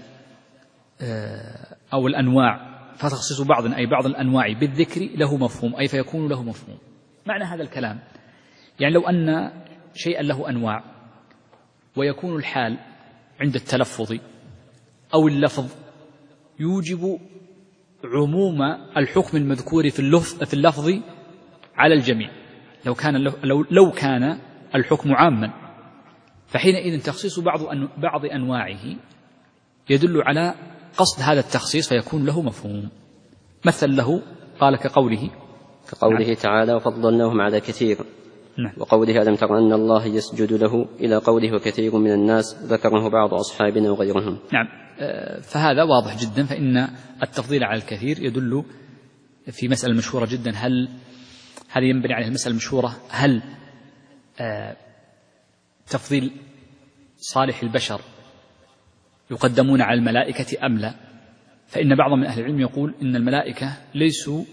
أو الأنواع، فتخصيص بعض أي بعض الأنواع بالذكر له مفهوم، أي فيكون له مفهوم. معنى هذا الكلام يعني لو أن شيئا له أنواع ويكون الحال عند التلفظ أو اللفظ يوجب عموم الحكم المذكور في اللفظ على الجميع، لو كان لو لو كان الحكم عاما، فحينئذ تخصيص بعض بعض أنواعه يدل على قصد هذا التخصيص فيكون له مفهوم. مثل له قال كقوله كقوله نعم. تعالى وفضلناهم على كثير. نعم. وقوله ألم تر أن الله يسجد له إلى قوله وكثير من الناس ذكره بعض أصحابنا وغيرهم. نعم. فهذا واضح جدا، فإن التفضيل على الكثير يدل في مسألة مشهورة جدا، هل هذه ينبني عليها المسألة المشهورة، هل تفضيل صالح البشر يقدمون على الملائكة أم لا؟ فإن بعض من أهل العلم يقول إن الملائكة ليسوا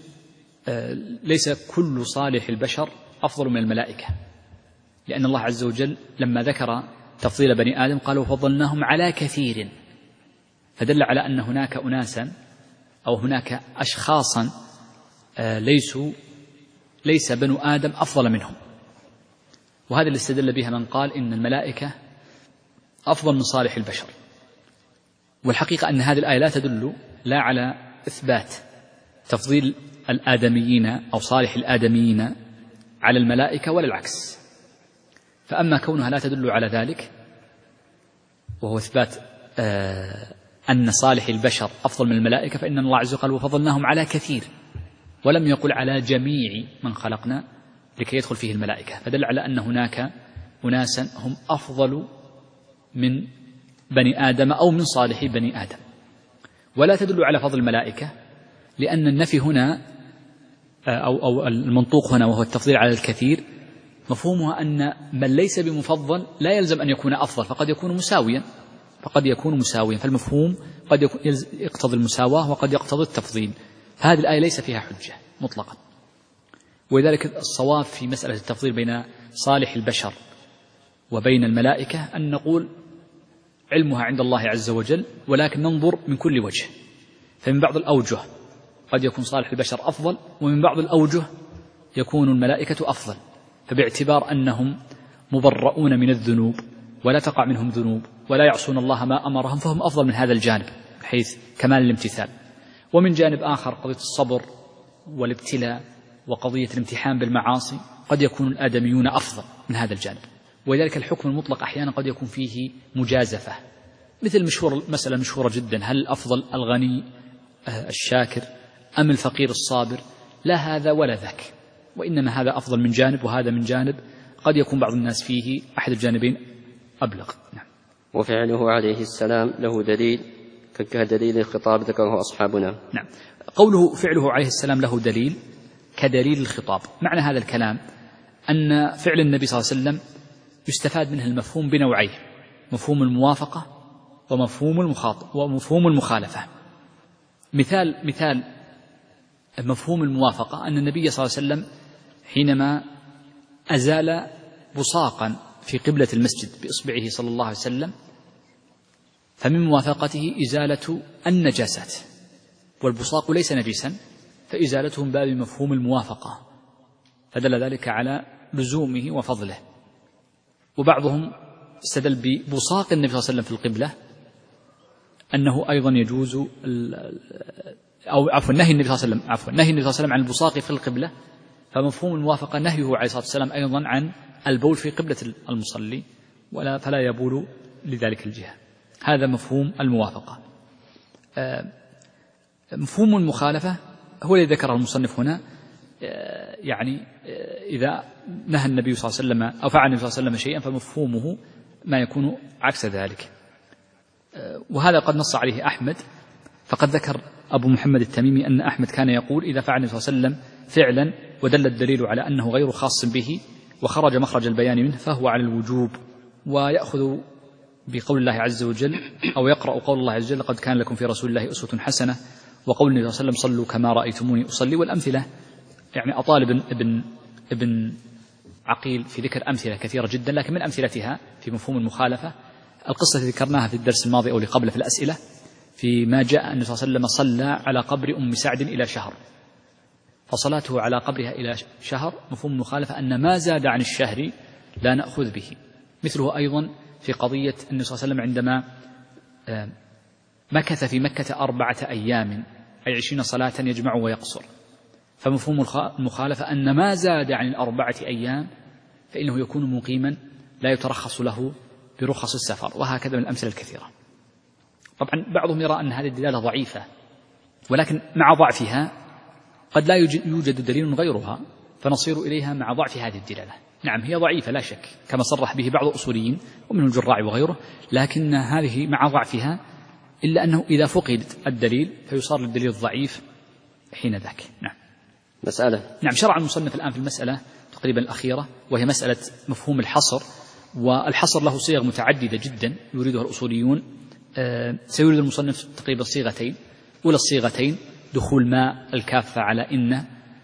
ليس كل صالح البشر أفضل من الملائكة، لأن الله عز وجل لما ذكر تفضيل بني آدم قال وفضلناهم على كثير، فدل على أن هناك أناسا أو هناك أشخاصا ليسوا ليس بنو آدم أفضل منهم، وهذا اللي استدل بها من قال إن الملائكة أفضل من صالح البشر. والحقيقة أن هذه الآية لا تدل لا على إثبات تفضيل الآدميين أو صالح الآدميين على الملائكة ولا العكس، فأما كونها لا تدل على ذلك وهو إثبات آه أن صالح البشر أفضل من الملائكة، فإن الله عز وجل قال وفضلناهم على كثير، ولم يقل على جميع من خلقنا لكي يدخل فيه الملائكة، فدل على أن هناك أناسا هم أفضل من بني آدم أو من صالح بني آدم. ولا تدل على فضل الملائكة، لأن النفي هنا أو, أو المنطوق هنا وهو التفضيل على الكثير مفهومها أن من ليس بمفضل لا يلزم أن يكون أفضل، فقد يكون مساويا فقد يكون مساويا فالمفهوم قد يقتضي المساواة وقد يقتضي التفضيل. هذه الآية ليس فيها حجة مطلقا، ولذلك الصواب في مسألة التفضيل بين صالح البشر وبين الملائكة أن نقول علمها عند الله عز وجل، ولكن ننظر من كل وجه، فمن بعض الأوجه قد يكون صالح البشر أفضل، ومن بعض الأوجه يكون الملائكة أفضل، فباعتبار أنهم مبرؤون من الذنوب ولا تقع منهم ذنوب ولا يعصون الله ما أمرهم فهم أفضل من هذا الجانب بحيث كمال الامتثال. ومن جانب آخر قضية الصبر والابتلاء وقضية الامتحان بالمعاصي قد يكون الآدميون أفضل من هذا الجانب، ولذلك الحكم المطلق أحيانا قد يكون فيه مجازفة، مثل مشهور مسألة مشهورة جدا، هل أفضل الغني الشاكر أم الفقير الصابر؟ لا هذا ولا ذاك، وإنما هذا أفضل من جانب وهذا من جانب، قد يكون بعض الناس فيه أحد الجانبين أبلغ. نعم. وفعله عليه السلام له دليل كدليل الخطاب ذكره أصحابنا. نعم. قوله فعله عليه السلام له دليل كدليل الخطاب. معنى هذا الكلام أن فعل النبي صلى الله عليه وسلم يستفاد منه المفهوم بنوعين: مفهوم الموافقة ومفهوم المخاطب ومفهوم المخالفة. مثال مثال مفهوم الموافقة أن النبي صلى الله عليه وسلم حينما أزال بصاقا في قبلة المسجد بإصبعه صلى الله عليه وسلم، فمن موافقته إزالة النجاسات، والبصاق ليس نجسا، فإزالته من باب مفهوم الموافقة، فدل ذلك على لزومه وفضله. وبعضهم استدل ببصاق النبي صلى الله عليه وسلم في القبلة أنه أيضا يجوز أو عفوا نهي النبي صلى الله عليه وسلم عفوا نهي النبي صلى الله عليه وسلم عن البصاق في القبلة، فمفهوم الموافقة نهيه عليه الصلاة والسلام أيضا عن البول في قبلة المصلي، ولا فلا يبول لذلك الجهة. هذا مفهوم الموافقة. مفهوم المخالفة هو الذي ذكره المصنف هنا، يعني إذا نهى النبي صلى الله عليه وسلم أو فعل النبي صلى الله عليه وسلم شيئا فمفهومه ما يكون عكس ذلك. وهذا قد نص عليه أحمد، فقد ذكر أبو محمد التميمي أن أحمد كان يقول: إذا فعل النبي صلى الله عليه وسلم فعلا ودل الدليل على أنه غير خاص به وخرج مخرج البيان منه فهو على الوجوب، ويأخذ بقول الله عز وجل أو يقرأ قول الله عز وجل: قد كان لكم في رسول الله أسوة حسنة، وقول النبي صلى الله عليه وسلم: صلوا كما رأيتموني أصلي. والأمثلة يعني أطالب ابن ابن عقيل في ذكر أمثلة كثيرة جدا، لكن من أمثلتها في مفهوم المخالفة القصة التي ذكرناها في الدرس الماضي أو اللي قبله في الأسئلة، فيما جاء أن صلى الله عليه وسلم صلى على قبر أم سعد إلى شهر، فصلاته على قبرها إلى شهر مفهوم المخالفة أن ما زاد عن الشهر لا نأخذ به. مثله أيضا في قضية النبي صلى الله عليه وسلم عندما مكث في مكة أربعة أيام أي عشرين صلاة يجمع ويقصر، فمفهوم المخالفة أن ما زاد عن الأربعة أيام فإنه يكون مقيما لا يترخص له برخص السفر. وهكذا من الأمثلة الكثيرة. طبعا بعضهم يرى أن هذه الدلالة ضعيفة، ولكن مع ضعفها قد لا يوجد دليل غيرها فنصير إليها مع ضعف هذه الدلالة. نعم هي ضعيفة لا شك كما صرح به بعض الأصوليين ومن الجراع وغيره، لكن هذه مع ضعفها إلا أنه إذا فقد الدليل فيصار للدليل الضعيف حين ذاك. نعم. مسألة نعم شرع المصنف الآن في المسألة تقريبا الأخيرة، وهي مسألة مفهوم الحصر. والحصر له صيغ متعددة جدا يريدها الأصوليون. أه سيريد المصنف تقريبا صيغتين. أولى الصيغتين دخول ما الكافة على إن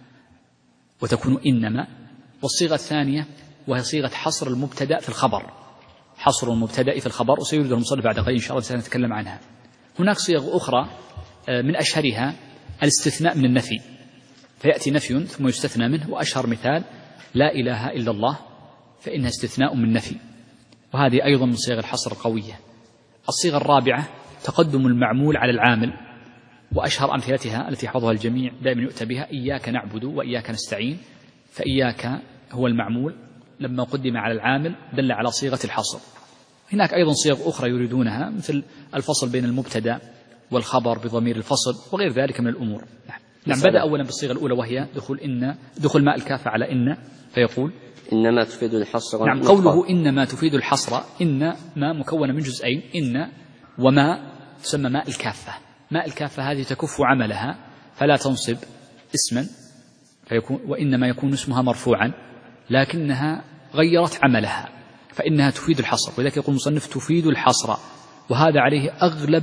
وتكون إنما، والصيغة الثانية وهي صيغة حصر المبتدأ في الخبر، حصر المبتدأ في الخبر، وسيريد المصنف بعد قليل إن شاء الله سنتكلم عنها. هناك صيغ أخرى من أشهرها الاستثناء من النفي، فيأتي نفي ثم يستثنى منه، وأشهر مثال لا إله إلا الله فإنها استثناء من نفي، وهذه أيضا من صيغ الحصر القوية. الصيغة الرابعة تقدم المعمول على العامل، وأشهر أمثلتها التي حفظها الجميع دائما يؤتى بها: إياك نعبد وإياك نستعين، فإياك هو المعمول لما قدم على العامل دل على صيغة الحصر. هناك أيضا صيغ أخرى يريدونها مثل الفصل بين المبتدأ والخبر بضمير الفصل وغير ذلك من الأمور. نعم, نعم بدأ أولا بالصيغة الأولى وهي دخول إن دخول ماء الكافة على إن، فيقول إنما تفيد الحصر. نعم قوله إنما تفيد الحصر، إن ما مكونة من جزئين، إن وما تسمى ماء الكافة. ماء الكافة هذه تكف عملها فلا تنصب اسما فيكون، وإنما يكون اسمها مرفوعا، لكنها غيرت عملها فإنها تفيد الحصر، ولذلك يقول المصنف تفيد الحصر، وهذا عليه أغلب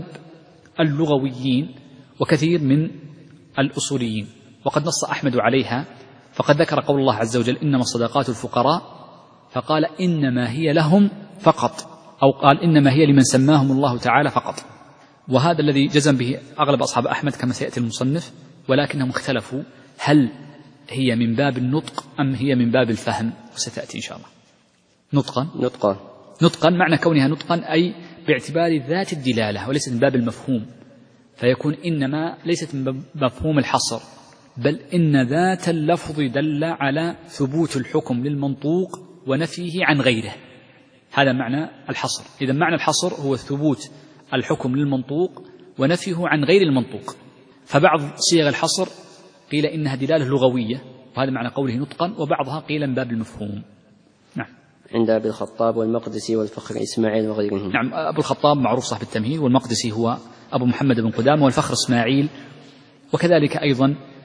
اللغويين وكثير من الأصوليين. وقد نص أحمد عليها، فقد ذكر قول الله عز وجل: إنما الصدقات الفقراء، فقال إنما هي لهم فقط، أو قال إنما هي لمن سماهم الله تعالى فقط. وهذا الذي جزم به أغلب أصحاب أحمد كما سيأتي المصنف، ولكنهم اختلفوا هل هي من باب النطق أم هي من باب الفهم، وستأتي إن شاء الله. نطقا نطقا نطقا معنى كونها نطقا أي باعتبار ذات الدلالة وليست من باب المفهوم، فيكون إنما ليست من مفهوم الحصر، بل إن ذات اللفظ دل على ثبوت الحكم للمنطوق ونفيه عن غيره. هذا معنى الحصر. إذا معنى الحصر هو ثبوت الحكم للمنطوق ونفيه عن غير المنطوق. فبعض صيغ الحصر قيل إنها دلالة لغوية، وهذا معنى قوله نطقا، وبعضها قيل من باب المفهوم. نعم. عند أبي الخطاب والمقدسي والفخر إسماعيل وغيرهم. نعم أبو الخطاب معروف صاحب التمهيد، والمقدسي هو أبو محمد بن قدامة، والفخر إسماعيل، وكذلك أيضا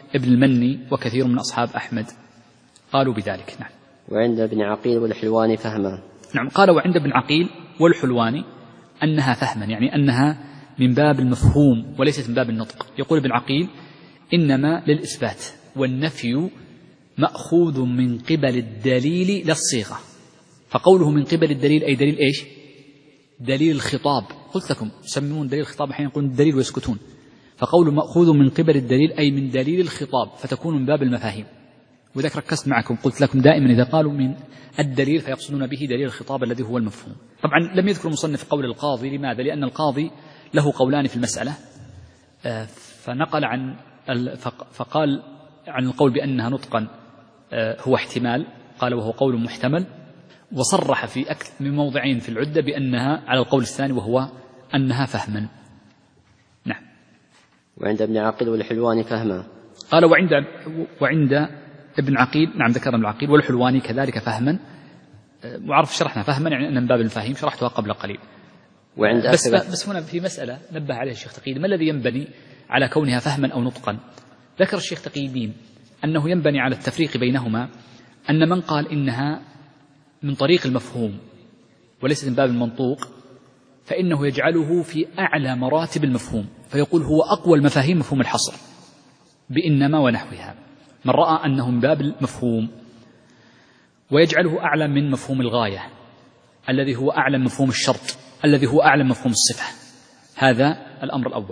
ابن المني وكثير من أصحاب أحمد قالوا بذلك. نعم. وعند ابن عقيل والحلواني فهما. نعم. قال وعند ابن عقيل والحلواني أنها فهما، يعني أنها من باب المفهوم وليست من باب النطق. يقول ابن عقيل إنما للإثبات، والنفي مأخوذ من قبل الدليل للصيغة. فقوله من قبل الدليل أي دليل إيش؟ دليل الخطاب. قلت لكم يسمون دليل الخطاب أحيانا يقولون الدليل ويسكتون، فقوله مأخوذ من قبل الدليل أي من دليل الخطاب، فتكون من باب المفاهيم. وذلك ركزت معكم قلت لكم دائما إذا قالوا من الدليل فيقصدون به دليل الخطاب الذي هو المفهوم. طبعا لم يذكر المصنف قول القاضي. لماذا؟ لأن القاضي له قولان في المسألة، فنقل عن فقال عن القول بأنها نطقا هو احتمال، قال وهو قول محتمل، وصرح في أكثر من موضعين في العدة بأنها على القول الثاني وهو أنها فهما. نعم. وعند ابن عقيل والحلواني فهما. قال وعند وعند ابن عقيل، نعم ذكر ابن عقيل، والحلواني كذلك فهما. وعرف شرحنا فهما يعني أن من باب المفاهيم، شرحتها قبل قليل. وعند بس, بس هنا في مسألة نبه عليها الشيخ تقي، ما الذي ينبني على كونها فهما أو نطقا؟ ذكر الشيخ تقي الدين أنه ينبني على التفريق بينهما، أن من قال إنها من طريق المفهوم وليست من باب المنطوق فإنه يجعله في أعلى مراتب المفهوم، فيقول هو أقوى المفاهيم مفهوم الحصر بإنما ونحوها، من رأى أنه من باب المفهوم، ويجعله أعلى من مفهوم الغاية الذي هو أعلى من مفهوم الشرط الذي هو أعلى من مفهوم الصفة. هذا الأمر الأول.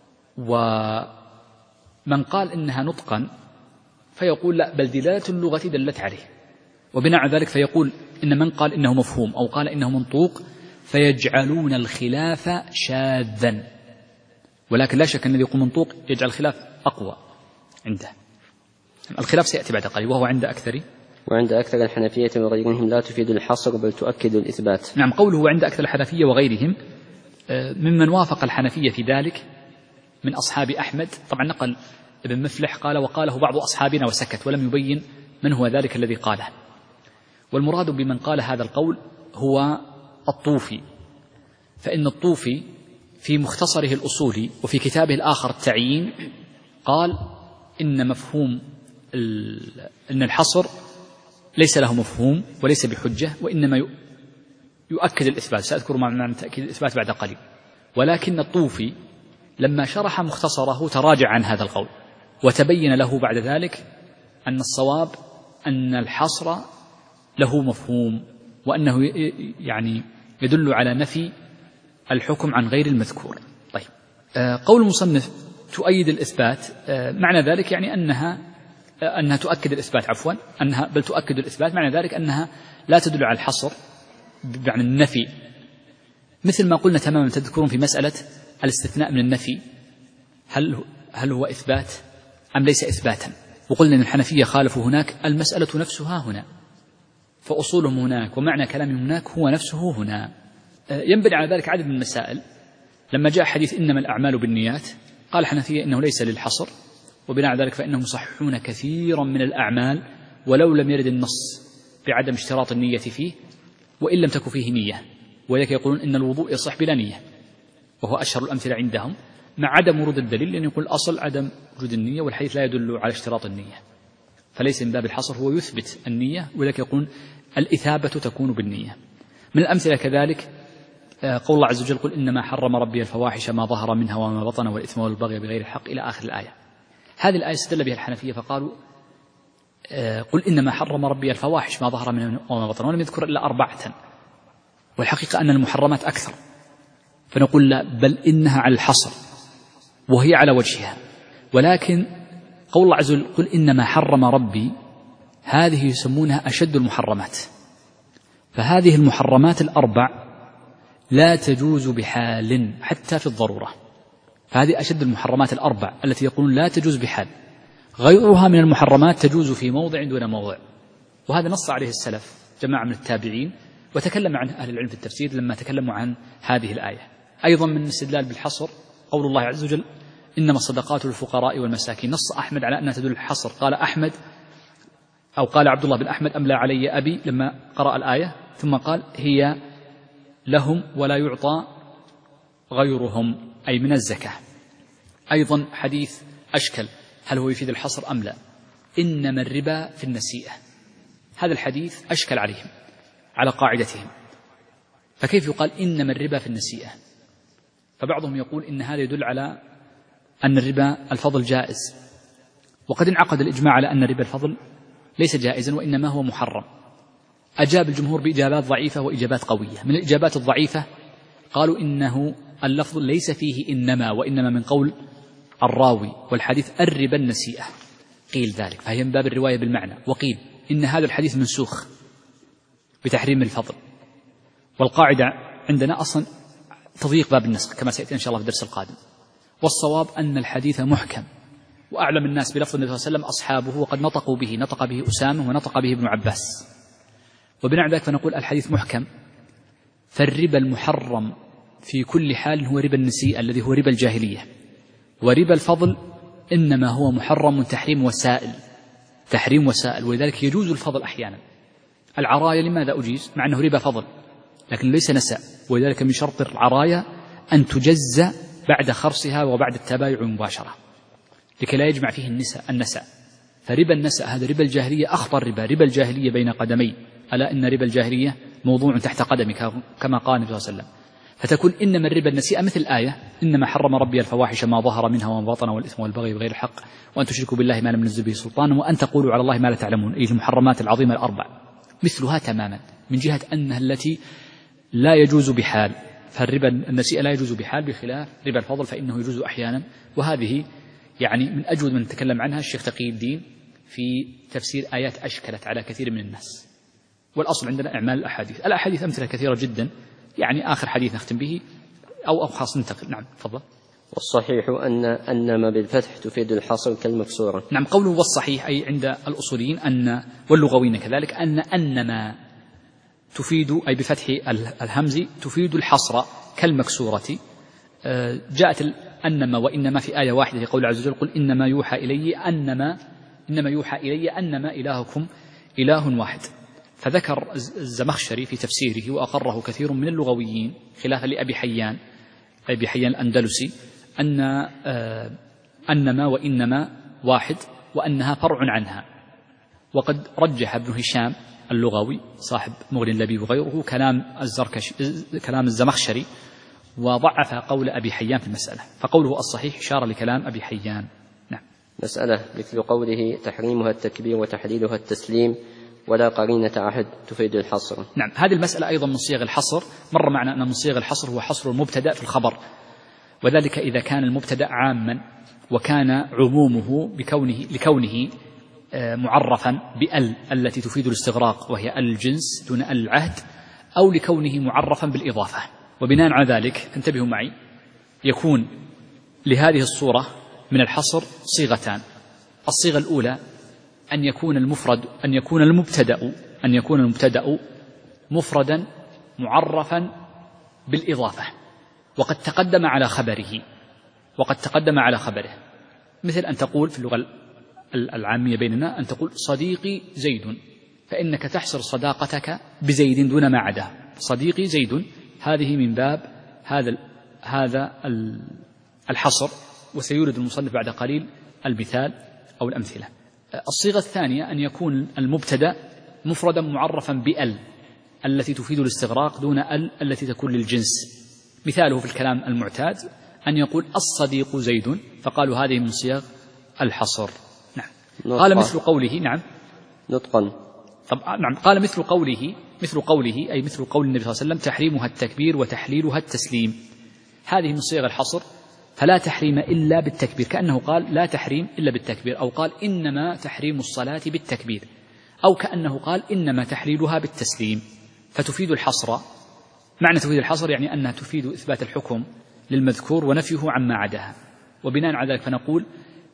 ومن قال إنها نطقا فيقول لا، بل دلالة اللغة دلت عليه، وبناء على ذلك فيقول إن من قال إنه مفهوم أو قال إنه منطوق فيجعلون الخلاف شاذا، ولكن لا شك أن الذي يقول منطوق يجعل الخلاف أقوى عنده. الخلاف سيأتي بعد قليل، وهو عند أكثر وعند أكثر الحنفية وغيرهم لا تفيد الحصر بل تؤكد الإثبات. نعم. قوله عند أكثر الحنفية وغيرهم ممن وافق الحنفية في ذلك من أصحاب أحمد. طبعا نقل ابن مفلح قال وقاله بعض أصحابنا وسكت، ولم يبين من هو ذلك الذي قاله. والمراد بمن قال هذا القول هو الطوفي، فإن الطوفي في مختصره الأصولي وفي كتابه الآخر التعيين قال إن مفهوم أن الحصر ليس له مفهوم وليس بحجة، وإنما يؤكد الإثبات. سأذكر معنى تأكيد الإثبات بعد قليل. ولكن الطوفي لما شرح مختصره تراجع عن هذا القول، وتبين له بعد ذلك أن الصواب أن الحصر له مفهوم، وأنه يعني يدل على نفي الحكم عن غير المذكور. طيب، قول المصنف تؤيد الإثبات، معنى ذلك يعني أنها أنها تؤكد الإثبات عفوا أنها بل تؤكد الإثبات، معنى ذلك أنها لا تدل على الحصر بمعنى النفي، مثل ما قلنا تماما تذكرون في مسألة الاستثناء من النفي، هل هل هو إثبات أم ليس إثباتا؟ وقلنا أن الحنفية خالفوا هناك، المسألة نفسها هنا، فأصولهم هناك ومعنى كلامهم هناك هو نفسه هنا. ينبني على ذلك عدد من المسائل. لما جاء حديث إنما الأعمال بالنيات قال الحنفية إنه ليس للحصر، وبناء على ذلك فإنهم يصححون كثيرا من الأعمال ولو لم يرد النص بعدم اشتراط النية فيه، وإن لم تكن فيه نية، ولذلك يقولون إن الوضوء يصح بلا نية، وهو أشهر الأمثلة عندهم، مع عدم ورود الدليل، لأن يقول الأصل عدم وجود النية والحديث لا يدل على اشتراط النية، فليس من باب الحصر، هو يثبت النية، ولذلك يقولون الإثابة تكون بالنية. من الأمثلة كذلك قول الله عز وجل قل إنما حرم ربي الفواحش ما ظهر منها وما بطن والإثم والبغي بغير الحق إلى آخر الآية. هذه الآية استدل بها الحنفية فقالوا قل إنما حرم ربي الفواحش ما ظهر منها وما بطن، ولم يذكر إلا أربعة، والحقيقة أن المحرمات أكثر، فنقول لا، بل إنها على الحصر وهي على وجهها. ولكن قول الله عز وجل قل إنما حرم ربي، هذه يسمونها أشد المحرمات، فهذه المحرمات الأربع لا تجوز بحال حتى في الضرورة، فهذه أشد المحرمات الأربع التي يقولون لا تجوز بحال. غيرها من المحرمات تجوز في موضع دون موضع، وهذا نص عليه السلف جماعة من التابعين، وتكلم عن أهل العلم في التفسير لما تكلموا عن هذه الآية. أيضا من الاستدلال بالحصر قول الله عز وجل إنما الصدقات للفقراء والمساكين، نص أحمد على أنها تدل الحصر، قال أحمد أو قال عبد الله بن أحمد أملى علي أبي لما قرأ الآية، ثم قال هي لهم ولا يعطى غيرهم، أي من الزكاة. أيضا حديث أشكل هل هو يفيد الحصر أم لا؟ إنما الربا في النسيئة، هذا الحديث أشكل عليهم على قاعدتهم، فكيف يقال إنما الربا في النسيئة؟ فبعضهم يقول إن هذا يدل على أن الربا الفضل جائز، وقد انعقد الإجماع على أن الربا الفضل ليس جائزا وإنما هو محرم. أجاب الجمهور بإجابات ضعيفة وإجابات قوية. من الإجابات الضعيفة قالوا إنه اللفظ ليس فيه إنما، وإنما من قول الراوي، والحديث الربا النسيئة، قيل ذلك، فهي من باب الرواية بالمعنى. وقيل إن هذا الحديث منسوخ بتحريم الفضل، والقاعدة عندنا أصلا تضيق باب النسخ كما سيأتي إن شاء الله في الدرس القادم. والصواب أن الحديث محكم، وأعلم الناس بلفظ النبي صلى الله عليه وسلم أصحابه، وقد نطقوا به، نطق به أسامة ونطق به ابن عباس. وبناء ذلك فنقول الحديث محكم، فالربا المحرم في كل حال هو ربا النسيئة الذي هو ربا الجاهلية، وربا الفضل إنما هو محرم تحريم وسائل، تحريم وسائل، ولذلك يجوز الفضل أحيانا. العرايا لماذا أجيز مع أنه ربا فضل لكن ليس نساء، ولذلك من شرط العرايا أن تجز بعد خرصها وبعد التبايع مباشرة لكي لا يجمع فيه النساء النساء. فربا النساء هذا ربا الجاهلية، أخطر ربا، ربا الجاهلية بين قدمي، ألا إن ربا الجاهلية موضوع تحت قدمك كما قال النبي صلى الله عليه وسلم. فتكون إنما الربا النسيئة مثل الآية إنما حرم ربي الفواحش ما ظهر منها وما بطن والإثم والبغي بغير الحق وأن تشركوا بالله ما لم ينزل به سلطانا وأن تقولوا على الله ما لا تعلمون، أي المحرمات العظيمة الأربع مثلها تماما، من جهة أنها التي لا يجوز بحال. فالربا النسيئة لا يجوز بحال، بخلاف ربا الفضل فإنه يجوز أحيانا. وهذه يعني من أجود من تكلم عنها الشيخ تقي الدين في تفسير آيات أشكلت على كثير من الناس. والأصل عندنا إعمال الأحاديث. الأحاديث أمثلة كثيرة جدا، يعني آخر حديث نختم به أو أو خاص ننتقل. نعم تفضل. والصحيح أن أنما بالفتح تفيد الحصر كالمكسورة. نعم، قوله والصحيح أي عند الأصوليين أن واللغويين كذلك أن أنما تفيد أي بفتح الهمز تفيد الحصر كالمكسورة. جاءت أنما وإنما في آية واحدة في قول عز وجل قل إنما يوحى إلي أنما إنما يوحى إلي أنما إلهكم إله واحد. فذكر الزمخشري في تفسيره وأقره كثير من اللغويين خلافا لأبي حيان أبي حيان الأندلسي أن أنما وإنما واحد وأنها فرع عنها. وقد رجح ابن هشام اللغوي صاحب مغني اللبيب وغيره كلام الزركشي كلام الزمخشري وضعف قول أبي حيان في المسألة، فقوله الصحيح إشارة لكلام أبي حيان. نعم. مسألة مثل قوله تحريمها التكبير وتحليلها التسليم ولا قرينة عهد تفيد الحصر. نعم، هذه المسألة أيضا من صيغ الحصر. مر معنا أن من صيغ الحصر هو حصر المبتدأ في الخبر، وذلك إذا كان المبتدأ عاما وكان عمومه بكونه لكونه معرفا بأل التي تفيد الاستغراق وهي الجنس دون العهد، أو لكونه معرفا بالإضافة. وبناء على ذلك انتبهوا معي، يكون لهذه الصورة من الحصر صيغتان. الصيغة الأولى أن يكون المفرد أن يكون المبتدأ أن يكون المبتدأ مفردا معرفا بالإضافة وقد تقدم على خبره وقد تقدم على خبره مثل أن تقول في اللغة العامية بيننا أن تقول صديقي زيد، فإنك تحصر صداقتك بزيد دون ما عداه. صديقي زيد، هذه من باب هذا هذا الحصر، وسيورد المصنف بعد قليل المثال أو الأمثلة. الصيغة الثانية أن يكون المبتدأ مفردا معرفا بأل التي تفيد الاستغراق دون أل التي تكون للجنس. مثاله في الكلام المعتاد أن يقول الصديق زيد، فقالوا هذه من صيغ الحصر. نعم. قال مثل قوله نعم نطقا طب نعم قال مثل قوله مثل قوله أي مثل قول النبي صلى الله عليه وسلم تحريمها التكبير وتحليلها التسليم. هذه من صيغ الحصر، فلا تحريم إلا بالتكبير، كأنه قال لا تحريم إلا بالتكبير، أو قال إنما تحريم الصلاة بالتكبير، أو كأنه قال إنما تحليلها بالتسليم، فتفيد الحصر. معنى تفيد الحصر يعني أنها تفيد إثبات الحكم للمذكور ونفيه عما عداها. وبناء على ذلك فنقول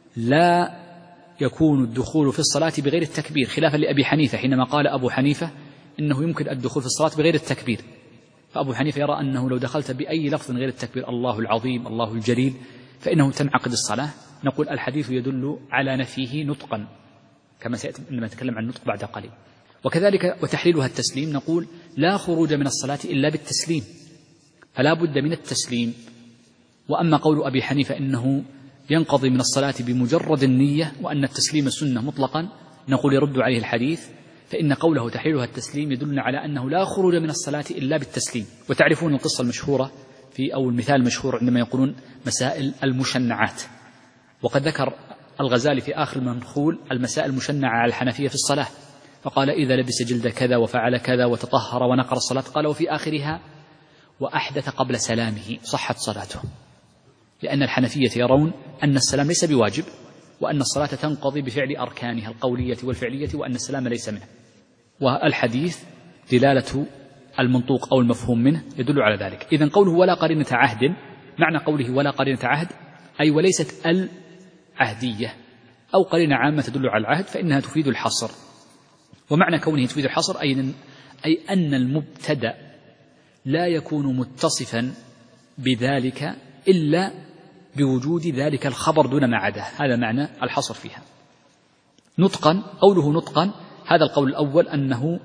لا يكون الدخول في الصلاة بغير التكبير، خلافا لأبي حنيفة حينما قال أبو حنيفة إنه يمكن الدخول في الصلاة بغير التكبير. فأبو حنيفة يرى أنه لو دخلت بأي لفظ غير التكبير الله العظيم الله الجليل فإنه تنعقد الصلاة. نقول الحديث يدل على نفيه نطقا كما سيأتي لما نتكلم عن النطق بعد قليل. وكذلك وتحليلها التسليم، نقول لا خروج من الصلاة إلا بالتسليم، فلا بد من التسليم. وأما قول أبي حنيفة إنه ينقضي من الصلاة بمجرد النية وأن التسليم سنة مطلقا، نقول يرد عليه الحديث، فإن قوله تحليلها التسليم يدلنا على أنه لا خروج من الصلاة إلا بالتسليم. وتعرفون القصة المشهورة في أو المثال المشهور عندما يقولون مسائل المشنعات، وقد ذكر الغزالي في آخر المنخول المسائل المشنعة على الحنفية في الصلاة، فقال إذا لبس جلد كذا وفعل كذا وتطهر ونقر الصلاة، قال وفي آخرها وأحدث قبل سلامه صحت صلاته، لأن الحنفية يرون أن السلام ليس بواجب، وأن الصلاة تنقضي بفعل أركانها القولية والفعلية، وأن السلام ليس منه. والحديث دلالة المنطوق أو المفهوم منه يدل على ذلك. إذن قوله ولا قرينة عهد، معنى قوله ولا قرينة عهد أي وليست العهدية أو قرينة عامة تدل على العهد، فإنها تفيد الحصر. ومعنى كونه تفيد الحصر أي أن المبتدأ لا يكون متصفا بذلك إلا بوجود ذلك الخبر دون ما عداه، هذا معنى الحصر فيها. نطقا، قوله نطقا هذا القول الأول أنه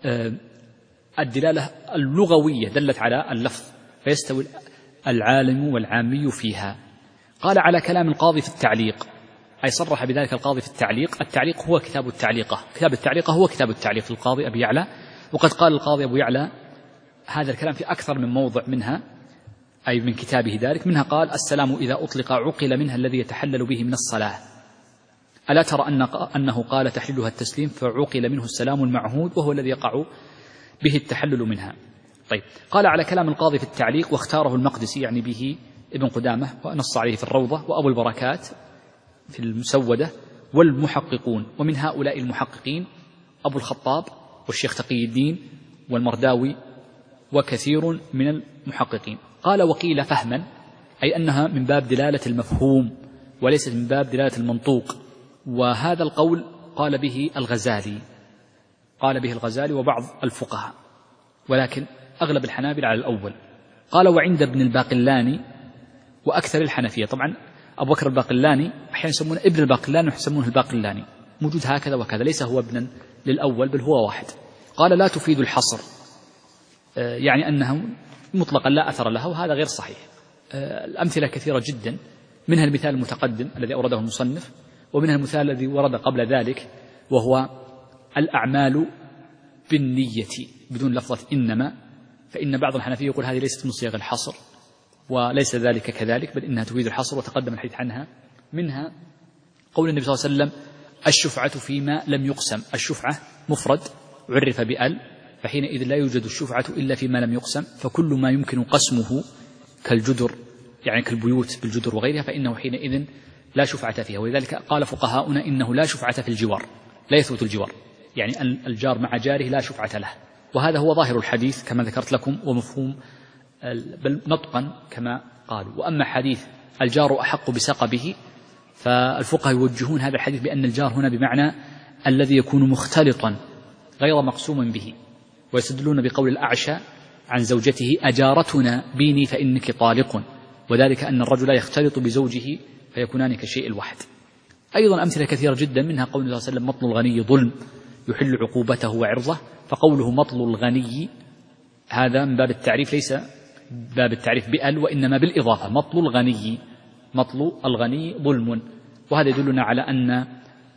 الدلالة اللغوية دلت على اللفظ، فيستوي العالم والعامي فيها. قال على كلام القاضي في التعليق، أي صرح بذلك القاضي في التعليق. التعليق هو كتاب التعليقة، كتاب التعليقة هو كتاب التعليق للقاضي أبي يعلى. وقد قال القاضي أبو يعلى هذا الكلام في أكثر من موضع منها، أي من كتابه ذلك، منها قال السلام إذا أطلق عقل منها الذي يتحلل به من الصلاة. ألا ترى أن أنه قال تحللها التسليم فعقل منه السلام المعهود وهو الذي يقع به التحلل منها. طيب، قال على كلام القاضي في التعليق واختاره المقدسي يعني به ابن قدامة ونص عليه في الروضة وأبو البركات في المسودة والمحققون، ومن هؤلاء المحققين أبو الخطاب والشيخ تقي الدين والمرداوي وكثير من المحققين. قال وقيل فهما، أي أنها من باب دلالة المفهوم وليست من باب دلالة المنطوق، وهذا القول قال به الغزالي قال به الغزالي وبعض الفقهاء، ولكن أغلب الحنابلة على الأول. قال وعند ابن الباقلاني وأكثر الحنفية، طبعا أبو بكر الباقلاني أحيانا يسمونه ابن الباقلاني ويسمونه الباقلاني، موجود هكذا وكذا، ليس هو ابنا للأول بل هو واحد. قال لا تفيد الحصر، يعني أنه مطلقا لا أثر لها، وهذا غير صحيح. الأمثلة كثيرة جدا، منها المثال المتقدم الذي أورده المصنف، ومنها المثال الذي ورد قبل ذلك وهو الأعمال بالنية بدون لفظة إنما، فإن بعض الحنفية يقول هذه ليست من صيغ الحصر، وليس ذلك كذلك، بل إنها تفيد الحصر وتقدم الحديث عنها. منها قول النبي صلى الله عليه وسلم الشفعة فيما لم يقسم، الشفعة مفرد عرف بأل، فحينئذ لا يوجد الشفعة إلا فيما لم يقسم، فكل ما يمكن قسمه كالجدر يعني كالبيوت بالجدر وغيرها فإنه حينئذ لا شفعة فيها. ولذلك قال فقهاؤنا إنه لا شفعة في الجوار، لا يثبت الجوار، يعني الجار مع جاره لا شفعة له، وهذا هو ظاهر الحديث كما ذكرت لكم ومفهوم بل نطقا كما قالوا. وأما حديث الجار أحق بسقبه فالفقهاء يوجهون هذا الحديث بأن الجار هنا بمعنى الذي يكون مختلطا غير مقسوم به، ويستدلون بقول الأعشى عن زوجته أجارتنا بيني فإنك طالق، وذلك أن الرجل يختلط بزوجه فيكونان كشيء الواحد. أيضا أمثلة كثيرة جدا، منها قول الله صلى الله عليه وسلم مطل الغني ظلم يحل عقوبته وعرضه، فقوله مطل الغني هذا من باب التعريف، ليس باب التعريف بأل وإنما بالإضافة، مطل الغني مطل الغني ظلم، وهذا يدلنا على أن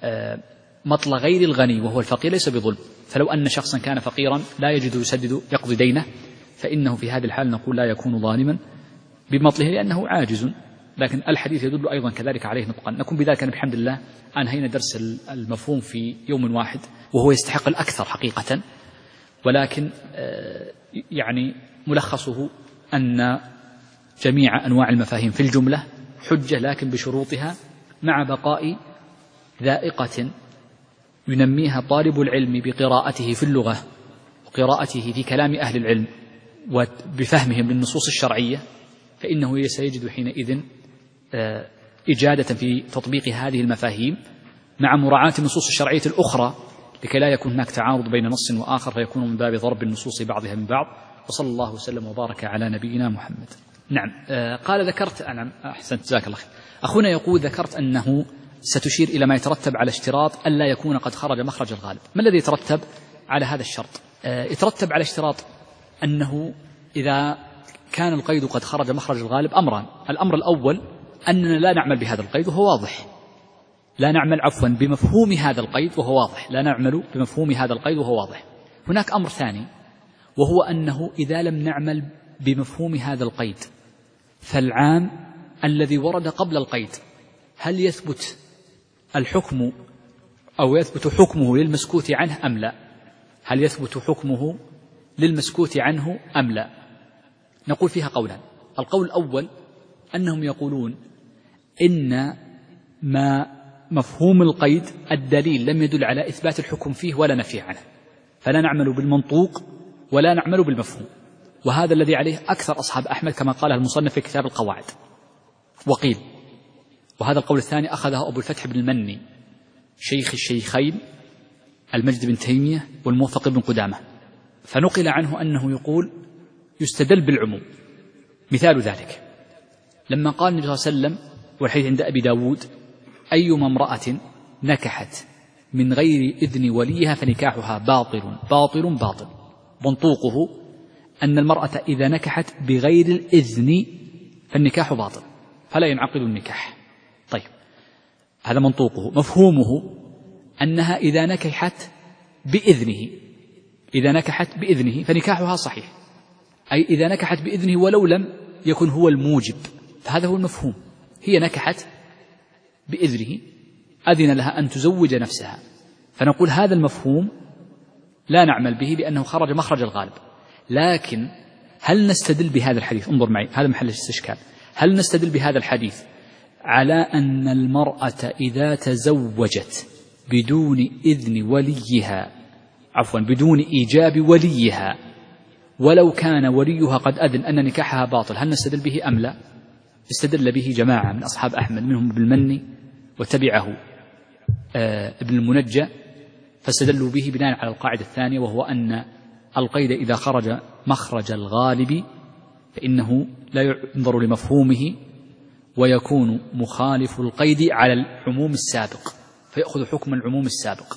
مطل غير الغني وهو الفقير ليس بظلم. فلو أن شخصا كان فقيرا لا يجد يسدد يقضي دينه فإنه في هذه الحال نقول لا يكون ظالما بمطله لأنه عاجز، لكن الحديث يدل أيضا كذلك عليه نطقا. نكون بذلك بحمد الله أنهينا درس المفهوم في يوم واحد، وهو يستحق الأكثر حقيقة، ولكن يعني ملخصه أن جميع أنواع المفاهيم في الجملة حجة لكن بشروطها، مع بقاء ذائقة ينميها طالب العلم بقراءته في اللغة وقراءته في كلام أهل العلم وبفهمهم للنصوص الشرعية، فإنه سيجد حينئذ إجادة في تطبيق هذه المفاهيم مع مراعاة النصوص الشرعية الأخرى، لكي لا يكون هناك تعارض بين نص وآخر فيكون من باب ضرب النصوص بعضها من بعض. وصلى الله وسلم وبارك على نبينا محمد. نعم، قال ذكرت أنا أحسنت جزاك الله خير. أخونا يقول ذكرت أنه ستشير إلى ما يترتب على اشتراط ألا يكون قد خرج مخرج الغالب. ما الذي يترتب على هذا الشرط؟ يترتب على اشتراط أنه إذا كان القيد قد خرج مخرج الغالب أمران. الأمر الأول أننا لا نعمل بهذا القيد وهو واضح، لا نعمل عفوا بمفهوم هذا القيد وهو واضح، لا نعمل بمفهوم هذا القيد وهو واضح. هناك أمر ثاني، وهو أنه إذا لم نعمل بمفهوم هذا القيد فالعام الذي ورد قبل القيد هل يثبت الحكم أو يثبت حكمه للمسكوت عنه أم لا؟ هل يثبت حكمه للمسكوت عنه أم لا؟ نقول فيها قولان. القول الأول أنهم يقولون إن ما مفهوم القيد الدليل لم يدل على إثبات الحكم فيه ولا نفي عنه، فلا نعمل بالمنطوق ولا نعمل بالمفهوم، وهذا الذي عليه أكثر أصحاب أحمد كما قاله المصنف في كتاب القواعد. وقيل، وهذا القول الثاني أخذه أبو الفتح بن المني شيخ الشيخين المجد بن تيمية والموفق بن قدامة، فنقل عنه أنه يقول يستدل بالعموم. مثال ذلك لما قال النبي صلى الله عليه وسلم، والحديث عند أبي داود: أيما امرأة نكحت من غير إذن وليها فنكاحها باطل باطل باطل. منطوقه أن المرأة إذا نكحت بغير الإذن فالنكاح باطل، فلا ينعقد النكاح. طيب، هذا منطوقه. مفهومه أنها إذا نكحت بإذنه، إذا نكحت بإذنه فنكاحها صحيح، أي إذا نكحت بإذنه ولو لم يكن هو الموجب، فهذا هو المفهوم. هي نكحت بإذنه، أذن لها أن تزوج نفسها، فنقول هذا المفهوم لا نعمل به لأنه خرج مخرج الغالب. لكن هل نستدل بهذا الحديث؟ انظر معي، هذا محل الاستشكال. هل نستدل بهذا الحديث على أن المرأة إذا تزوجت بدون إذن وليها، عفوا بدون إيجاب وليها، ولو كان وليها قد أذن أن نكاحها باطل، هل نستدل به أم لا؟ استدل به جماعة من أصحاب أحمد، منهم ابن المني وتبعه آه ابن المنجى، فاستدلوا به بناء على القاعدة الثانية، وهو أن القيد إذا خرج مخرج الغالب فإنه لا ينظر لمفهومه ويكون مخالف القيد على العموم السابق، فيأخذ حكم العموم السابق.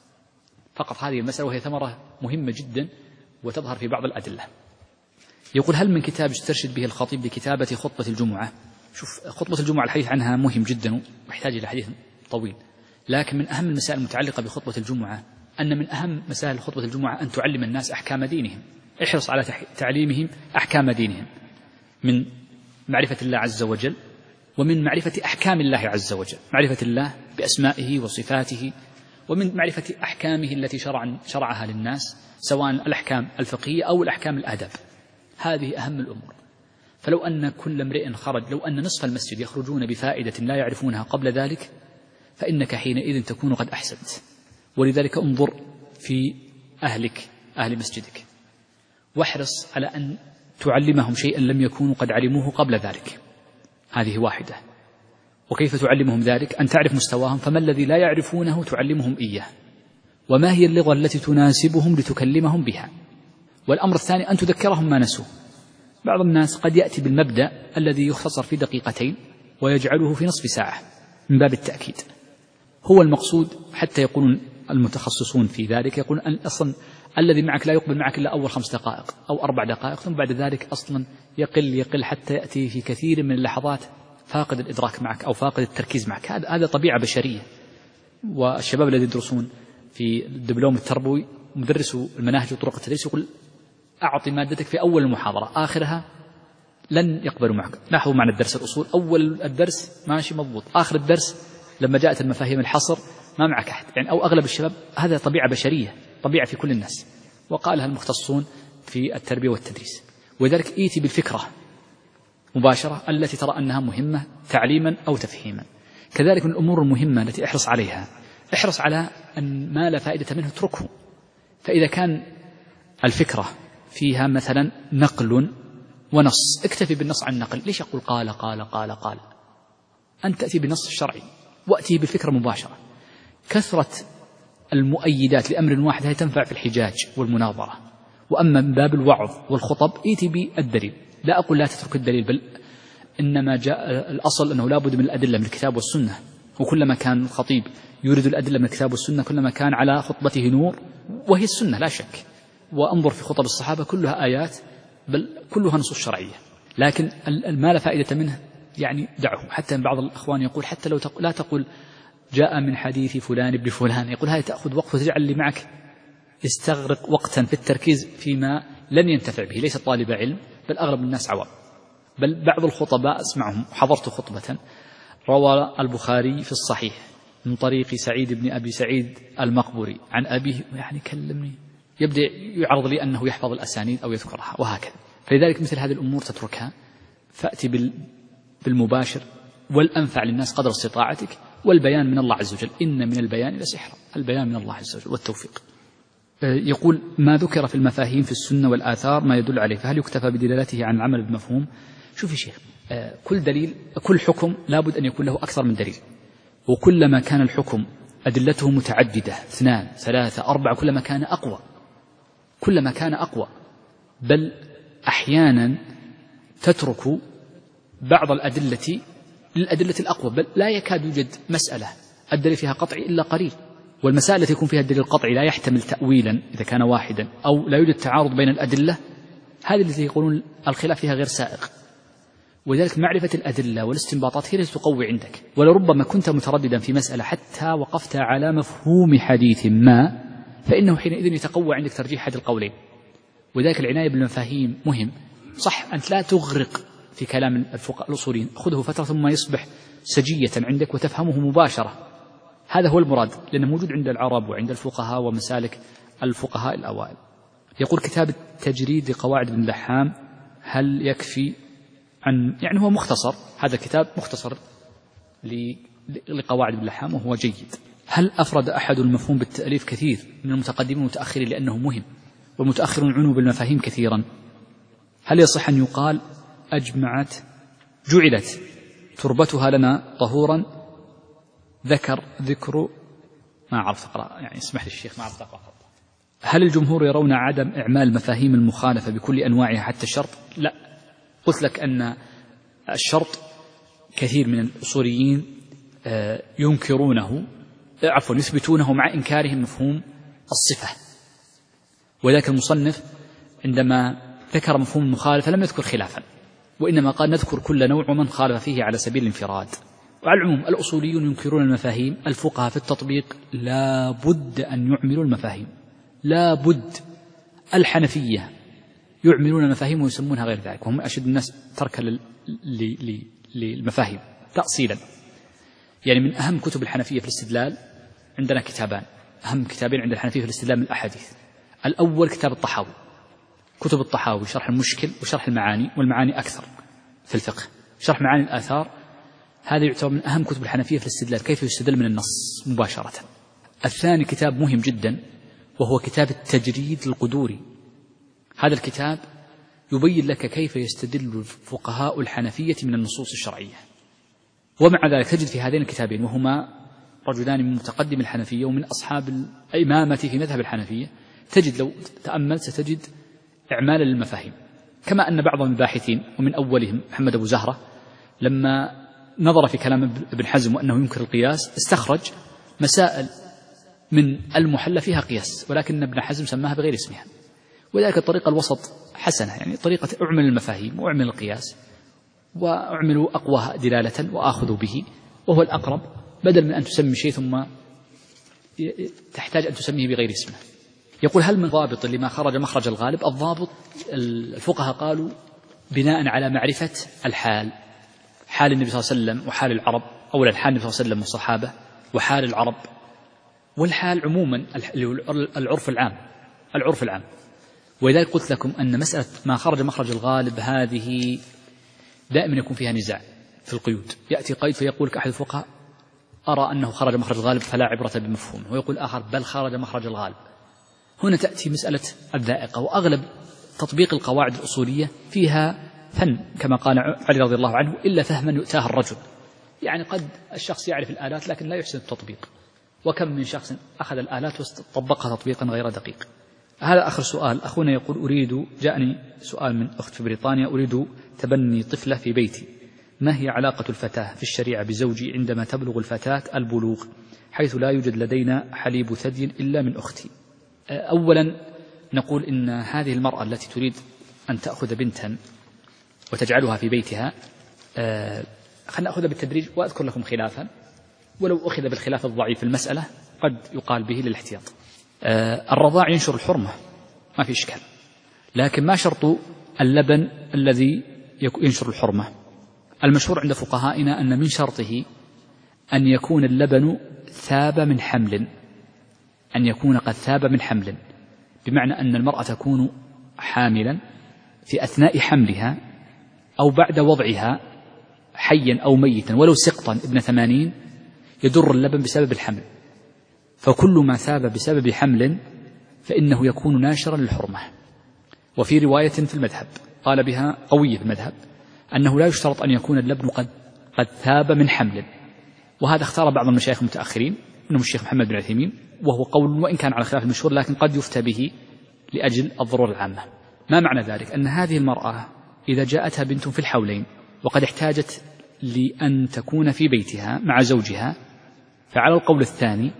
فقط هذه المسألة، وهي ثمرة مهمة جدا وتظهر في بعض الأدلة. يقول: هل من كتاب يسترشد به الخطيب لكتابة خطبة الجمعة؟ شوف، خطبة الجمعة الحديث عنها مهم جدا ويحتاج إلى حديث طويل، لكن من أهم المسائل المتعلقة بخطبة الجمعة أن من أهم مسائل خطبة الجمعة أن تعلم الناس أحكام دينهم. احرص على تعليمهم أحكام دينهم، من معرفة الله عز وجل ومن معرفة أحكام الله عز وجل، معرفة الله بأسمائه وصفاته، ومن معرفة أحكامه التي شرع شرعها للناس، سواء الأحكام الفقهية أو الأحكام الآداب. هذه أهم الأمور. فلو أن كل امرئ خرج، لو أن نصف المسجد يخرجون بفائدة لا يعرفونها قبل ذلك، فإنك حينئذ تكون قد أحسنت. ولذلك انظر في أهلك، أهل مسجدك، واحرص على أن تعلمهم شيئا لم يكونوا قد علموه قبل ذلك. هذه واحدة. وكيف تعلمهم ذلك؟ أن تعرف مستواهم، فما الذي لا يعرفونه تعلمهم إياه، وما هي اللغة التي تناسبهم لتكلمهم بها. والأمر الثاني أن تذكرهم ما نسوا. بعض الناس قد يأتي بالمبدأ الذي يختصر في دقيقتين ويجعله في نصف ساعة من باب التأكيد. هو المقصود، حتى يقولون المتخصصون في ذلك، يقولون أن أصلا الذي معك لا يقبل معك إلا أول خمس دقائق أو أربع دقائق، ثم بعد ذلك أصلا يقل يقل حتى يأتي في كثير من اللحظات فاقد الإدراك معك أو فاقد التركيز معك. هذا هذا طبيعة بشرية. والشباب الذين يدرسون في الدبلوم التربوي، مدرسو المناهج وطرق التدريس، يقول: أعطي مادتك في أول المحاضرة، آخرها لن يقبلوا معك. لاحظوا معنى الدرس الأصول، أول الدرس ماشي مضبوط، آخر الدرس لما جاءت المفاهيم الحصر ما معك أحد، يعني أو أغلب الشباب. هذا طبيعة بشرية، طبيعة في كل الناس، وقالها المختصون في التربية والتدريس. ولذلك إيتي بالفكرة مباشرة التي ترى أنها مهمة تعليما أو تفهيما. كذلك من الأمور المهمة التي احرص عليها، احرص على أن ما لا فائدة منه اتركه. فإذا كان الفكرة فيها مثلا نقل ونص، اكتفي بالنص عن نقل. ليش أقول قال قال قال قال؟ أن تأتي بالنص الشرعي وأتيه بالفكرة مباشرة. كثرة المؤيدات لأمر واحد هي تنفع في الحجاج والمناظرة. وأما من باب الوعظ والخطب إيتي بالدليل. لا أقول لا تترك الدليل، بل إنما جاء الأصل أنه لا بد من الأدلة من الكتاب والسنة، وكلما كان الخطيب يريد الأدلة من الكتاب والسنة كلما كان على خطبته نور، وهي السنة لا شك. وأنظر في خطب الصحابة كلها آيات، بل كلها نصوص شرعية. لكن ما لا فائدة منه يعني دعه. حتى بعض الأخوان يقول حتى لو تقول لا تقول جاء من حديث فلان ابن فلان، يقول هذه تأخذ وقت وتجعل اللي معك يستغرق وقتا في التركيز فيما لن ينتفع به، ليس طالب علم بل أغلب الناس عوام. بل بعض الخطباء أسمعهم، حضرت خطبة روى البخاري في الصحيح من طريق سعيد بن أبي سعيد المقبوري عن أبيه، يعني كلمني يبدأ يعرض لي أنه يحفظ الأسانيد أو يذكرها وهكذا. فلذلك مثل هذه الأمور تتركها، فأتي بالمباشر والأنفع للناس قدر استطاعتك، والبيان من الله عز وجل، إن من البيان لسحرا، البيان من الله عز وجل والتوفيق. يقول ما ذكر في المفاهيم في السنة والآثار ما يدل عليه، فهل يكتفى بدلالته عن العمل بمفهوم؟ شوف يا شيخ، كل دليل كل حكم لابد أن يكون له أكثر من دليل، وكلما كان الحكم أدلته متعددة اثنان ثلاثة أربعة كلما كان أقوى كلما كان أقوى بل أحيانا تترك بعض الأدلة للأدلة الأقوى، بل لا يكاد يوجد مسألة الدليل فيها قطعي إلا قليل، والمسائل التي يكون فيها الدليل القطعي لا يحتمل تأويلا إذا كان واحدا أو لا يوجد تعارض بين الأدلة، هذه التي يقولون الخلاف فيها غير سائق. ولذلك معرفة الأدلة والاستنباطات هي التي تقوي عندك. ولربما كنت مترددا في مسألة حتى وقفت على مفهوم حديث ما، فإنه حينئذ يتقوى عندك ترجيح أحد القولين. وذلك العناية بالمفاهيم مهم. صح أنت لا تغرق في كلام الفقهاء الأصوليين، خذه فترة ثم يصبح سجية عندك وتفهمه مباشرة، هذا هو المراد، لأنه موجود عند العرب وعند الفقهاء ومسالك الفقهاء الأوائل. يقول كتاب التجريد لقواعد ابن لحام هل يكفي عن، يعني هو مختصر، هذا كتاب مختصر لقواعد ابن لحام وهو جيد. هل أفرد أحد المفهوم بالتأليف كثير من المتقدمين والمتأخرين لأنه مهم، والمتأخرون عنوا بالمفاهيم كثيرا؟ هل يصح أن يقال أجمعت جعلت تربتها لنا طهورا ذكر ذكر ما عرفت أقرأ، يعني اسمح لي الشيخ ما عرفت أقرأ. هل الجمهور يرون عدم إعمال مفاهيم المخالفة بكل أنواعها حتى الشرط؟ لا، قلت لك أن الشرط كثير من الأصوليين ينكرونه عفوا يثبتونه مع إنكارهم مفهوم الصفة. وذلك المصنف عندما ذكر مفهوم المخالفة لم يذكر خلافا، وإنما قال نذكر كل نوع ومن خالف فيه على سبيل الانفراد. وعلى العموم الأصوليون ينكرون المفاهيم، الفقهاء في التطبيق لا بد أن يعملوا المفاهيم، لا بد. الحنفية يعملون المفاهيم ويسمونها غير ذلك، وهم أشد الناس تركا للمفاهيم تأصيلا. يعني من أهم كتب الحنفية في الاستدلال عندنا كتابان، أهم كتابين عند الحنفية في الاستدلال من الأحاديث. الأول كتاب الطحاوي، كتب الطحاوي شرح المشكل وشرح المعاني، والمعاني أكثر في الفقه. شرح معاني الآثار هذا يعتبر من أهم كتب الحنفية في الاستدلال، كيف يستدل من النص مباشرة. الثاني كتاب مهم جدا وهو كتاب التجريد القدوري. هذا الكتاب يبين لك كيف يستدل فقهاء الحنفية من النصوص الشرعية. ومع ذلك تجد في هذين الكتابين، وهما رجلان من متقدم الحنفية ومن أصحاب الإمامة في مذهب الحنفية، تجد لو تأملت ستجد إعمالا للمفاهيم. كما أن بعض الباحثين ومن أولهم محمد أبو زهرة لما نظر في كلام ابن حزم وأنه ينكر القياس استخرج مسائل من المحلى فيها قياس، ولكن ابن حزم سماها بغير اسمها. وذلك الطريقة الوسط حسنة، يعني طريقة أعمل المفاهيم وأعمل القياس وأعملوا أقواها دلالة وآخذوا به، وهو الأقرب، بدل من أن تسمي شيء ثم تحتاج أن تسميه بغير اسمه. يقول هل من ضابط لما خرج مخرج الغالب؟ الضابط الفقهاء قالوا بناء على معرفة الحال، حال النبي صلى الله عليه وسلم وحال العرب، أولا حال النبي صلى الله عليه وسلم والصحابة وحال العرب، والحال عموما العرف العام العرف العام. ولذلك قلت لكم أن مسألة ما خرج مخرج الغالب هذه دائما يكون فيها نزاع في القيود. يأتي قيد فيقول أحد الفقهاء أرى أنه خرج مخرج الغالب فلا عبرة بمفهومه، ويقول آخر بل خرج مخرج الغالب. هنا تأتي مسألة الذائقة، وأغلب تطبيق القواعد الأصولية فيها فن كما قال علي رضي الله عنه، إلا فهما يؤتاه الرجل. يعني قد الشخص يعرف الآلات لكن لا يحسن التطبيق، وكم من شخص أخذ الآلات وطبقها تطبيقا غير دقيق. هذا آخر سؤال. أخونا يقول أريد، جاءني سؤال من أخت في بريطانيا، أريد تبني طفلة في بيتي، ما هي علاقة الفتاة في الشريعة بزوجي عندما تبلغ الفتاة البلوغ، حيث لا يوجد لدينا حليب ثدي إلا من أختي؟ أولا نقول إن هذه المرأة التي تريد أن تأخذ بنتا وتجعلها في بيتها خلنا نأخذ بالتدريج وأذكر لكم خلافا، ولو أخذ بالخلاف الضعيف في المسألة قد يقال به للاحتياط. آه الرضاع ينشر الحرمة ما في إشكال، لكن ما شرط اللبن الذي ينشر الحرمة؟ المشهور عند فقهائنا أن من شرطه أن يكون اللبن ثاب من حمل، أن يكون قد ثاب من حمل، بمعنى أن المرأة تكون حاملا في أثناء حملها أو بعد وضعها حيا أو ميتا ولو سقطا ابن ثمانين يدر اللبن بسبب الحمل، فكل ما ثاب بسبب حمل فإنه يكون ناشرا للحرمة. وفي رواية في المذهب قال بها قوية في المذهب أنه لا يشترط أن يكون اللبن قد, قد ثاب من حمل، وهذا اختار بعض المشايخ المتأخرين منهم الشيخ محمد بن عثيمين، وهو قول وإن كان على خلاف المشهور لكن قد يفتى به لأجل الضرورة العامة. ما معنى ذلك؟ أن هذه المرأة إذا جاءتها بنت في الحولين وقد احتاجت لأن تكون في بيتها مع زوجها، فعلى القول الثاني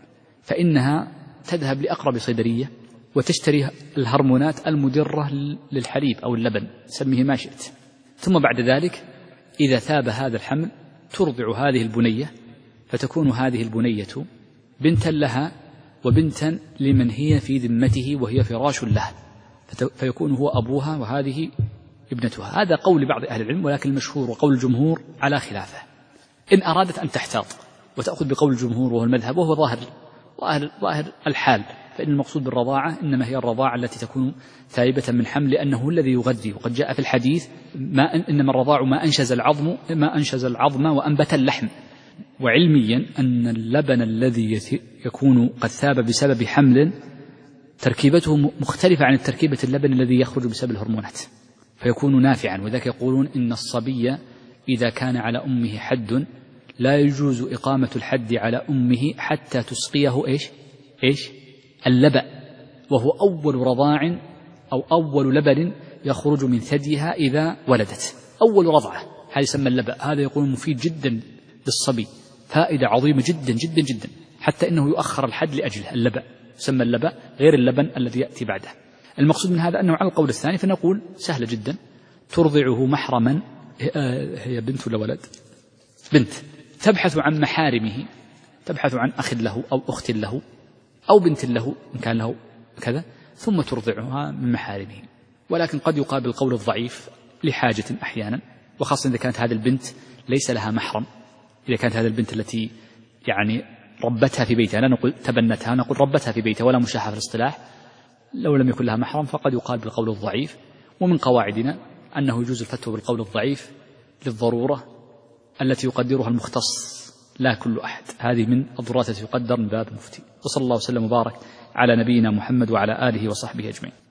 فإنها تذهب لأقرب صيدلية وتشتري الهرمونات المدرة للحليب أو اللبن سميه ما شئت، ثم بعد ذلك إذا ثاب هذا الحمل ترضع هذه البنية، فتكون هذه البنية بنتا لها وبنتا لمن هي في ذمته وهي فراش له، فيكون هو أبوها وهذه ابنتها. هذا قول بعض أهل العلم، ولكن المشهور وقول الجمهور على خلافه. إن أرادت أن تحتاط وتأخذ بقول الجمهور وهو المذهب وهو ظاهر ظاهر الحال، فإن المقصود بالرضاعة إنما هي الرضاعة التي تكون ثائبة من حمل، لأنه الذي يغذي. وقد جاء في الحديث ما إنما الرضاع ما أنشز العظم ما أنشز العظم وأنبت اللحم. وعلميا أن اللبن الذي يكون قد ثاب بسبب حمل تركيبته مختلفة عن التركيبة اللبن الذي يخرج بسبب الهرمونات، فيكون نافعا. وذلك يقولون إن الصبي إذا كان على أمه حد لا يجوز إقامة الحد على أمه حتى تسقيه إيش إيش اللبن، وهو أول رضاع أو أول لبن يخرج من ثديها إذا ولدت، أول رضعة هذا يسمى اللبن. هذا يقول مفيد جدا للصبي، فائدة عظيمة جدا جدا جدا، حتى إنه يؤخر الحد لأجله. اللبن يسمى اللبن غير اللبن الذي يأتي بعده. المقصود من هذا أنه على القول الثاني فنقول سهلة جدا، ترضعه محرما، هي بنت ولا ولد؟ بنت، تبحث عن محارمه، تبحث عن أخ له أو أخت له أو بنت له إن كان له كذا، ثم ترضعها من محارمه. ولكن قد يقابل القول الضعيف لحاجة أحيانا، وخاصة إذا كانت هذه البنت ليس لها محرم، إذا كانت هذه البنت التي يعني ربتها في بيتها، لا نقول تبنتها، نقول ربتها في بيتها ولا مشاحة في الاصطلاح، لو لم يكن لها محرم فقد يقال بالقول الضعيف. ومن قواعدنا أنه يجوز الفتوى بالقول الضعيف للضرورة التي يقدرها المختص لا كل أحد، هذه من الضرورات التي يقدر من باب المفتي. وصلى الله وسلم وبارك على نبينا محمد وعلى آله وصحبه أجمعين.